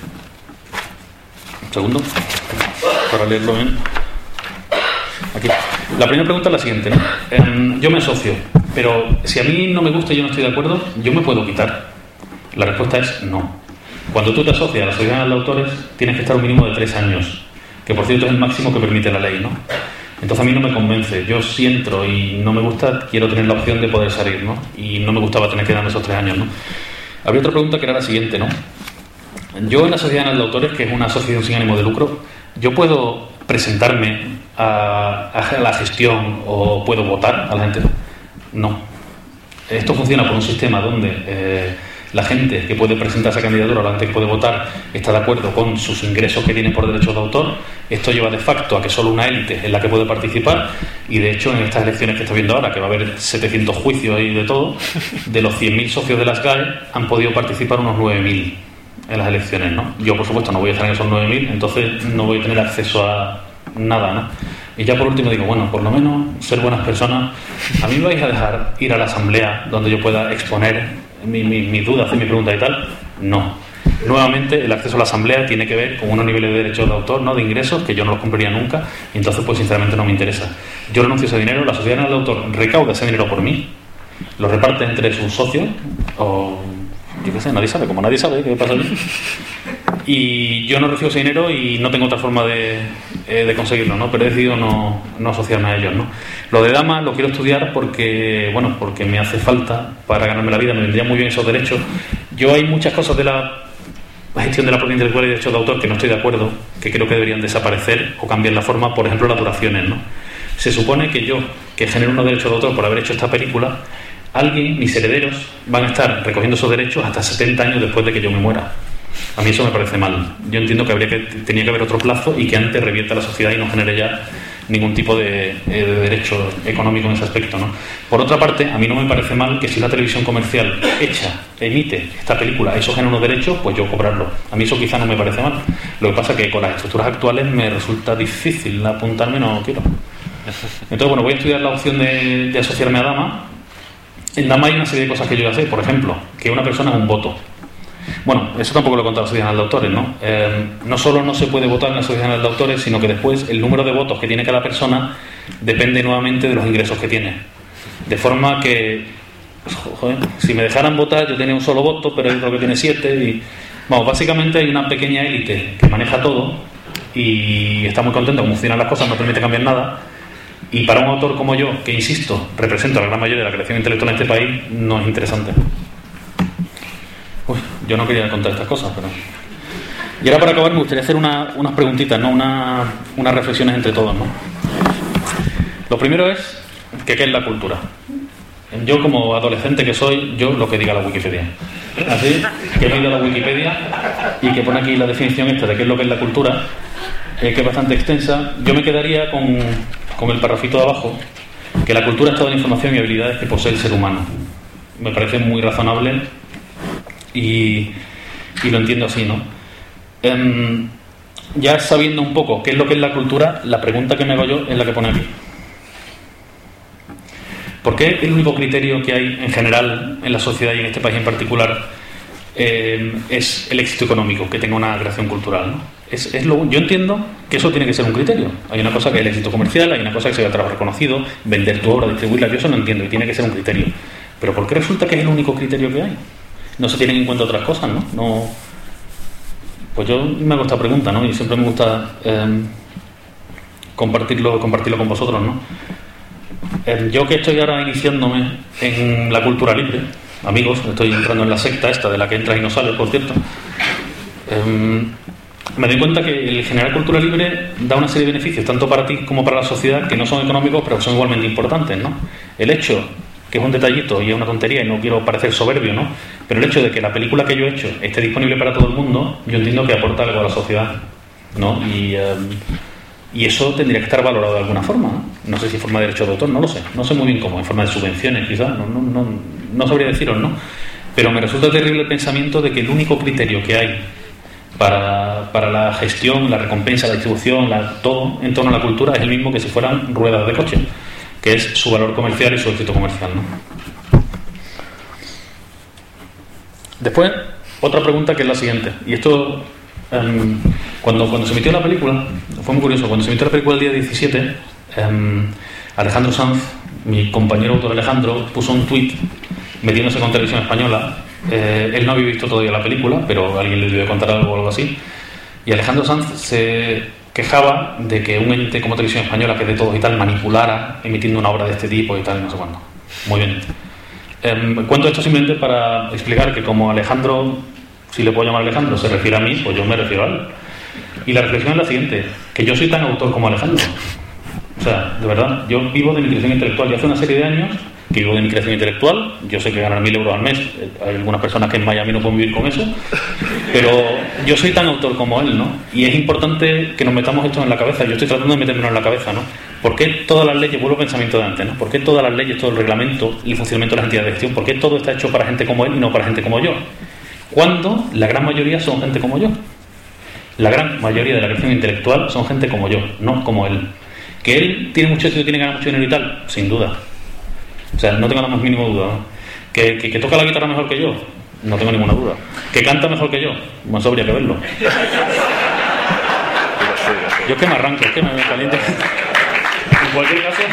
Un segundo, para leerlo bien. Aquí. La primera pregunta es la siguiente, ¿no? Eh, yo me asocio, pero si a mí no me gusta y yo no estoy de acuerdo, ¿yo me puedo quitar? La respuesta es no. Cuando tú te asocias a la Sociedad General de Autores, tienes que estar un mínimo de tres años, que por cierto es el máximo que permite la ley, ¿no? Entonces a mí no me convence. Yo si entro y no me gusta, quiero tener la opción de poder salir, ¿no? Y no me gustaba tener que darme esos tres años, ¿no? Había otra pregunta que era la siguiente, ¿no? Yo en la Sociedad General de Autores, que es una asociación sin ánimo de lucro, ¿yo puedo presentarme a, a la gestión o puedo votar a la gente? No. Esto funciona por un sistema donde eh, la gente que puede presentar esa candidatura o la gente que puede votar está de acuerdo con sus ingresos que tienen por derechos de autor. Esto lleva de facto a que solo una élite es la que puede participar, y de hecho en estas elecciones que está viendo ahora, que va a haber setecientos juicios y de todo, de los cien mil socios de las G A E han podido participar unos nueve mil en las elecciones, ¿no? Yo por supuesto no voy a estar en esos nueve mil, entonces no voy a tener acceso a nada, ¿no? Y ya por último digo, bueno, por lo menos ser buenas personas. ¿A mí me vais a dejar ir a la asamblea donde yo pueda exponer mis mi, mi dudas, hacer mi pregunta y tal? No. Nuevamente el acceso a la asamblea tiene que ver con unos niveles de derechos de autor, ¿no? De ingresos, que yo no los cumpliría nunca, y entonces pues sinceramente no me interesa. Yo renuncio a ese dinero, la Sociedad General de Autor recauda ese dinero por mí, lo reparte entre sus socios, o yo qué sé, nadie sabe, como nadie sabe qué pasa aquí. Y yo no recibo ese dinero y no tengo otra forma de, eh, de conseguirlo, ¿no? Pero he decidido no, no asociarme a ellos, ¿no? Lo de Dama lo quiero estudiar porque, bueno, porque me hace falta para ganarme la vida, me vendría muy bien esos derechos. Yo hay muchas cosas de la gestión de la propiedad intelectual y derechos de autor que no estoy de acuerdo, que creo que deberían desaparecer o cambiar la forma, por ejemplo, las duraciones, ¿no? Se supone que yo, que genero unos derechos de autor por haber hecho esta película, alguien, mis herederos, van a estar recogiendo esos derechos hasta setenta años después de que yo me muera. A mí eso me parece mal. Yo entiendo que habría que tenía que haber otro plazo y que antes revierta la sociedad y no genere ya ningún tipo de, de derecho económico en ese aspecto, ¿no? Por otra parte, a mí no me parece mal que si la televisión comercial echa, emite esta película, eso genera unos derechos, pues yo cobrarlo. A mí eso quizá no me parece mal. Lo que pasa es que con las estructuras actuales me resulta difícil apuntarme, no quiero. Entonces, bueno, voy a estudiar la opción de, de asociarme a Dama. En Dama hay una serie de cosas que yo ya sé. Por ejemplo, que una persona es un voto. Bueno, eso tampoco lo he contado a la Sociedad Nacional de Autores, ¿no? Eh, no solo no se puede votar en la Sociedad Nacional de Autores, sino que después el número de votos que tiene cada persona depende nuevamente de los ingresos que tiene. De forma que, pues, joder, si me dejaran votar, yo tenía un solo voto, pero hay otro que tiene siete. Y, vamos, básicamente hay una pequeña élite que maneja todo y está muy contenta cómo funcionan las cosas, no permite cambiar nada. Y para un autor como yo, que insisto, represento a la gran mayoría de la creación intelectual en este país, no es interesante. Uy, yo no quería contar estas cosas, pero... Y ahora, para acabar, me gustaría hacer una, unas preguntitas, ¿no? Una, unas reflexiones entre todos, ¿no? Lo primero es que qué es la cultura. Yo, como adolescente que soy, yo lo que diga la Wikipedia. Así que he ido a la Wikipedia y que pone aquí la definición esta de qué es lo que es la cultura, eh, que es bastante extensa. Yo me quedaría con, con el parrafito de abajo, que la cultura es toda la información y habilidades que posee el ser humano. Me parece muy razonable. Y, y lo entiendo así, ¿no? Um, ya sabiendo un poco qué es lo que es la cultura, la pregunta que me hago yo es la que pone aquí. ¿Por qué el único criterio que hay en general en la sociedad y en este país en particular eh, es el éxito económico, que tenga una creación cultural, ¿no? Es, es lo, yo entiendo que eso tiene que ser un criterio. Hay una cosa que es el éxito comercial, hay una cosa que sea el trabajo reconocido, vender tu obra, distribuirla, yo eso no entiendo y tiene que ser un criterio. Pero ¿por qué resulta que es el único criterio que hay? No se tienen en cuenta otras cosas, ¿no? no pues yo me hago esta pregunta, ¿no? Y siempre me gusta eh, compartirlo, compartirlo con vosotros, ¿no? Eh, yo que estoy ahora iniciándome en la cultura libre, amigos, estoy entrando en la secta esta de la que entras y no sales, por cierto, eh, me doy cuenta que el generar cultura libre da una serie de beneficios, tanto para ti como para la sociedad, que no son económicos, pero que son igualmente importantes, ¿no? El hecho, que es un detallito y es una tontería y no quiero parecer soberbio, ¿no? Pero el hecho de que la película que yo he hecho esté disponible para todo el mundo, yo entiendo que aporta algo a la sociedad, ¿no? Y, eh, y eso tendría que estar valorado de alguna forma, ¿no? No sé si en forma de derecho de autor, no lo sé. No sé muy bien cómo, en forma de subvenciones quizás, no, no, no, no sabría deciros, ¿no? Pero me resulta terrible el pensamiento de que el único criterio que hay para, para la gestión, la recompensa, la distribución, la, todo en torno a la cultura es el mismo que si fueran ruedas de coche, que es su valor comercial y su éxito comercial, ¿no? Después, otra pregunta que es la siguiente. Y esto, um, cuando, cuando se emitió la película, fue muy curioso, cuando se emitió la película el día diecisiete, um, Alejandro Sanz, mi compañero autor Alejandro, puso un tuit metiéndose con Televisión Española. Eh, él no había visto todavía la película, pero alguien le debió contar algo o algo así. Y Alejandro Sanz se quejaba de que un ente como Televisión Española, que es de todos y tal, manipulara emitiendo una obra de este tipo y tal, no sé cuándo. Muy bien. Eh, cuento esto simplemente para explicar que como Alejandro, si le puedo llamar Alejandro, se refiere a mí, pues yo me refiero a él. Y la reflexión es la siguiente, que yo soy tan autor como Alejandro. O sea, de verdad, yo vivo de mi creación intelectual y hace una serie de años que vivo de mi creación intelectual. Yo sé que ganar mil euros al mes, hay algunas personas que en Miami no pueden vivir con eso, pero yo soy tan autor como él, ¿no? Y es importante que nos metamos esto en la cabeza. Yo estoy tratando de metérmelo en la cabeza, ¿no? ¿Por qué todas las leyes, vuelvo al pensamiento de antes, ¿no? ¿Por qué todas las leyes, todo el reglamento y el funcionamiento de las entidades de gestión, por qué todo está hecho para gente como él y no para gente como yo? Cuando la gran mayoría son gente como yo. La gran mayoría de la creación intelectual son gente como yo, no como él. ¿Que él tiene mucho éxito y tiene que ganar mucho dinero y tal? Sin duda. O sea, no tengo la más mínima duda, ¿no? ¿Que, que, que toca la guitarra mejor que yo? No tengo ninguna duda. ¿Que canta mejor que yo? Más habría que verlo. Yo es que me arranco, es que me caliento. En cualquier caso...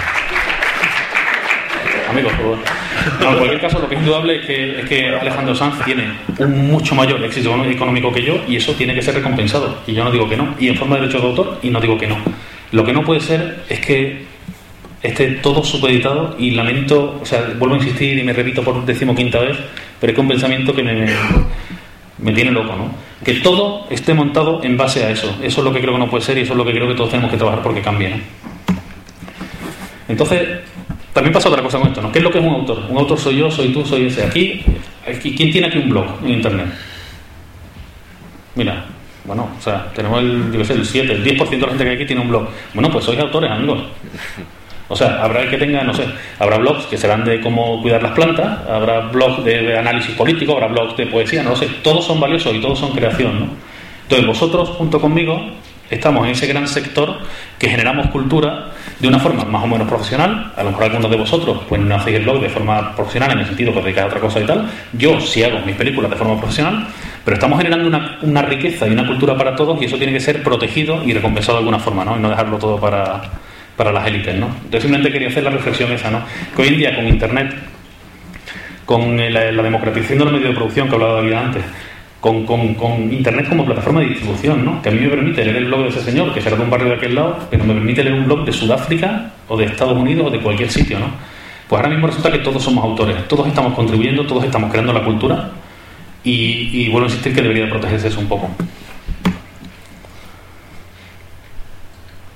Amigos, por favor. No, en cualquier caso, lo que es indudable es que, es que Alejandro Sanz tiene un mucho mayor éxito económico que yo y eso tiene que ser recompensado. Y yo no digo que no. Y en forma de derecho de autor, y no digo que no. Lo que no puede ser es que esté todo supeditado y lamento, o sea, vuelvo a insistir y me repito por decimoquinta vez, pero es que un pensamiento que me, me tiene loco, ¿no? Que todo esté montado en base a eso. Eso es lo que creo que no puede ser y eso es lo que creo que todos tenemos que trabajar porque cambie, ¿no? Entonces, también pasa otra cosa con esto, ¿no? ¿Qué es lo que es un autor? Un autor soy yo, soy tú, soy ese. Aquí, aquí ¿quién tiene aquí un blog en internet? Mira, bueno, o sea, tenemos el, yo qué sé, el siete, el diez por ciento de la gente que hay aquí tiene un blog. Bueno, pues sois autores, amigos. O sea, habrá el que tenga, no sé, habrá blogs que serán de cómo cuidar las plantas, habrá blogs de análisis político, habrá blogs de poesía, no lo sé, todos son valiosos y todos son creación, ¿no? Entonces vosotros, junto conmigo, estamos en ese gran sector que generamos cultura de una forma más o menos profesional. A lo mejor algunos de vosotros pues no hacéis el blog de forma profesional en el sentido que os dedicáis a otra cosa y tal. Yo sí hago mis películas de forma profesional, pero estamos generando una, una riqueza y una cultura para todos, y eso tiene que ser protegido y recompensado de alguna forma, ¿no? Y no dejarlo todo para, para las élites, ¿no? Entonces simplemente quería hacer la reflexión esa, ¿no? Que hoy en día con internet, con la, la democratización de los medios de producción que hablaba David antes, Con, con, con internet como plataforma de distribución, ¿no? Que a mí me permite leer el blog de ese señor, que será de un barrio de aquel lado, pero me permite leer un blog de Sudáfrica o de Estados Unidos o de cualquier sitio, ¿no? Pues ahora mismo resulta que todos somos autores, todos estamos contribuyendo, todos estamos creando la cultura, y, y vuelvo a insistir que debería protegerse eso un poco.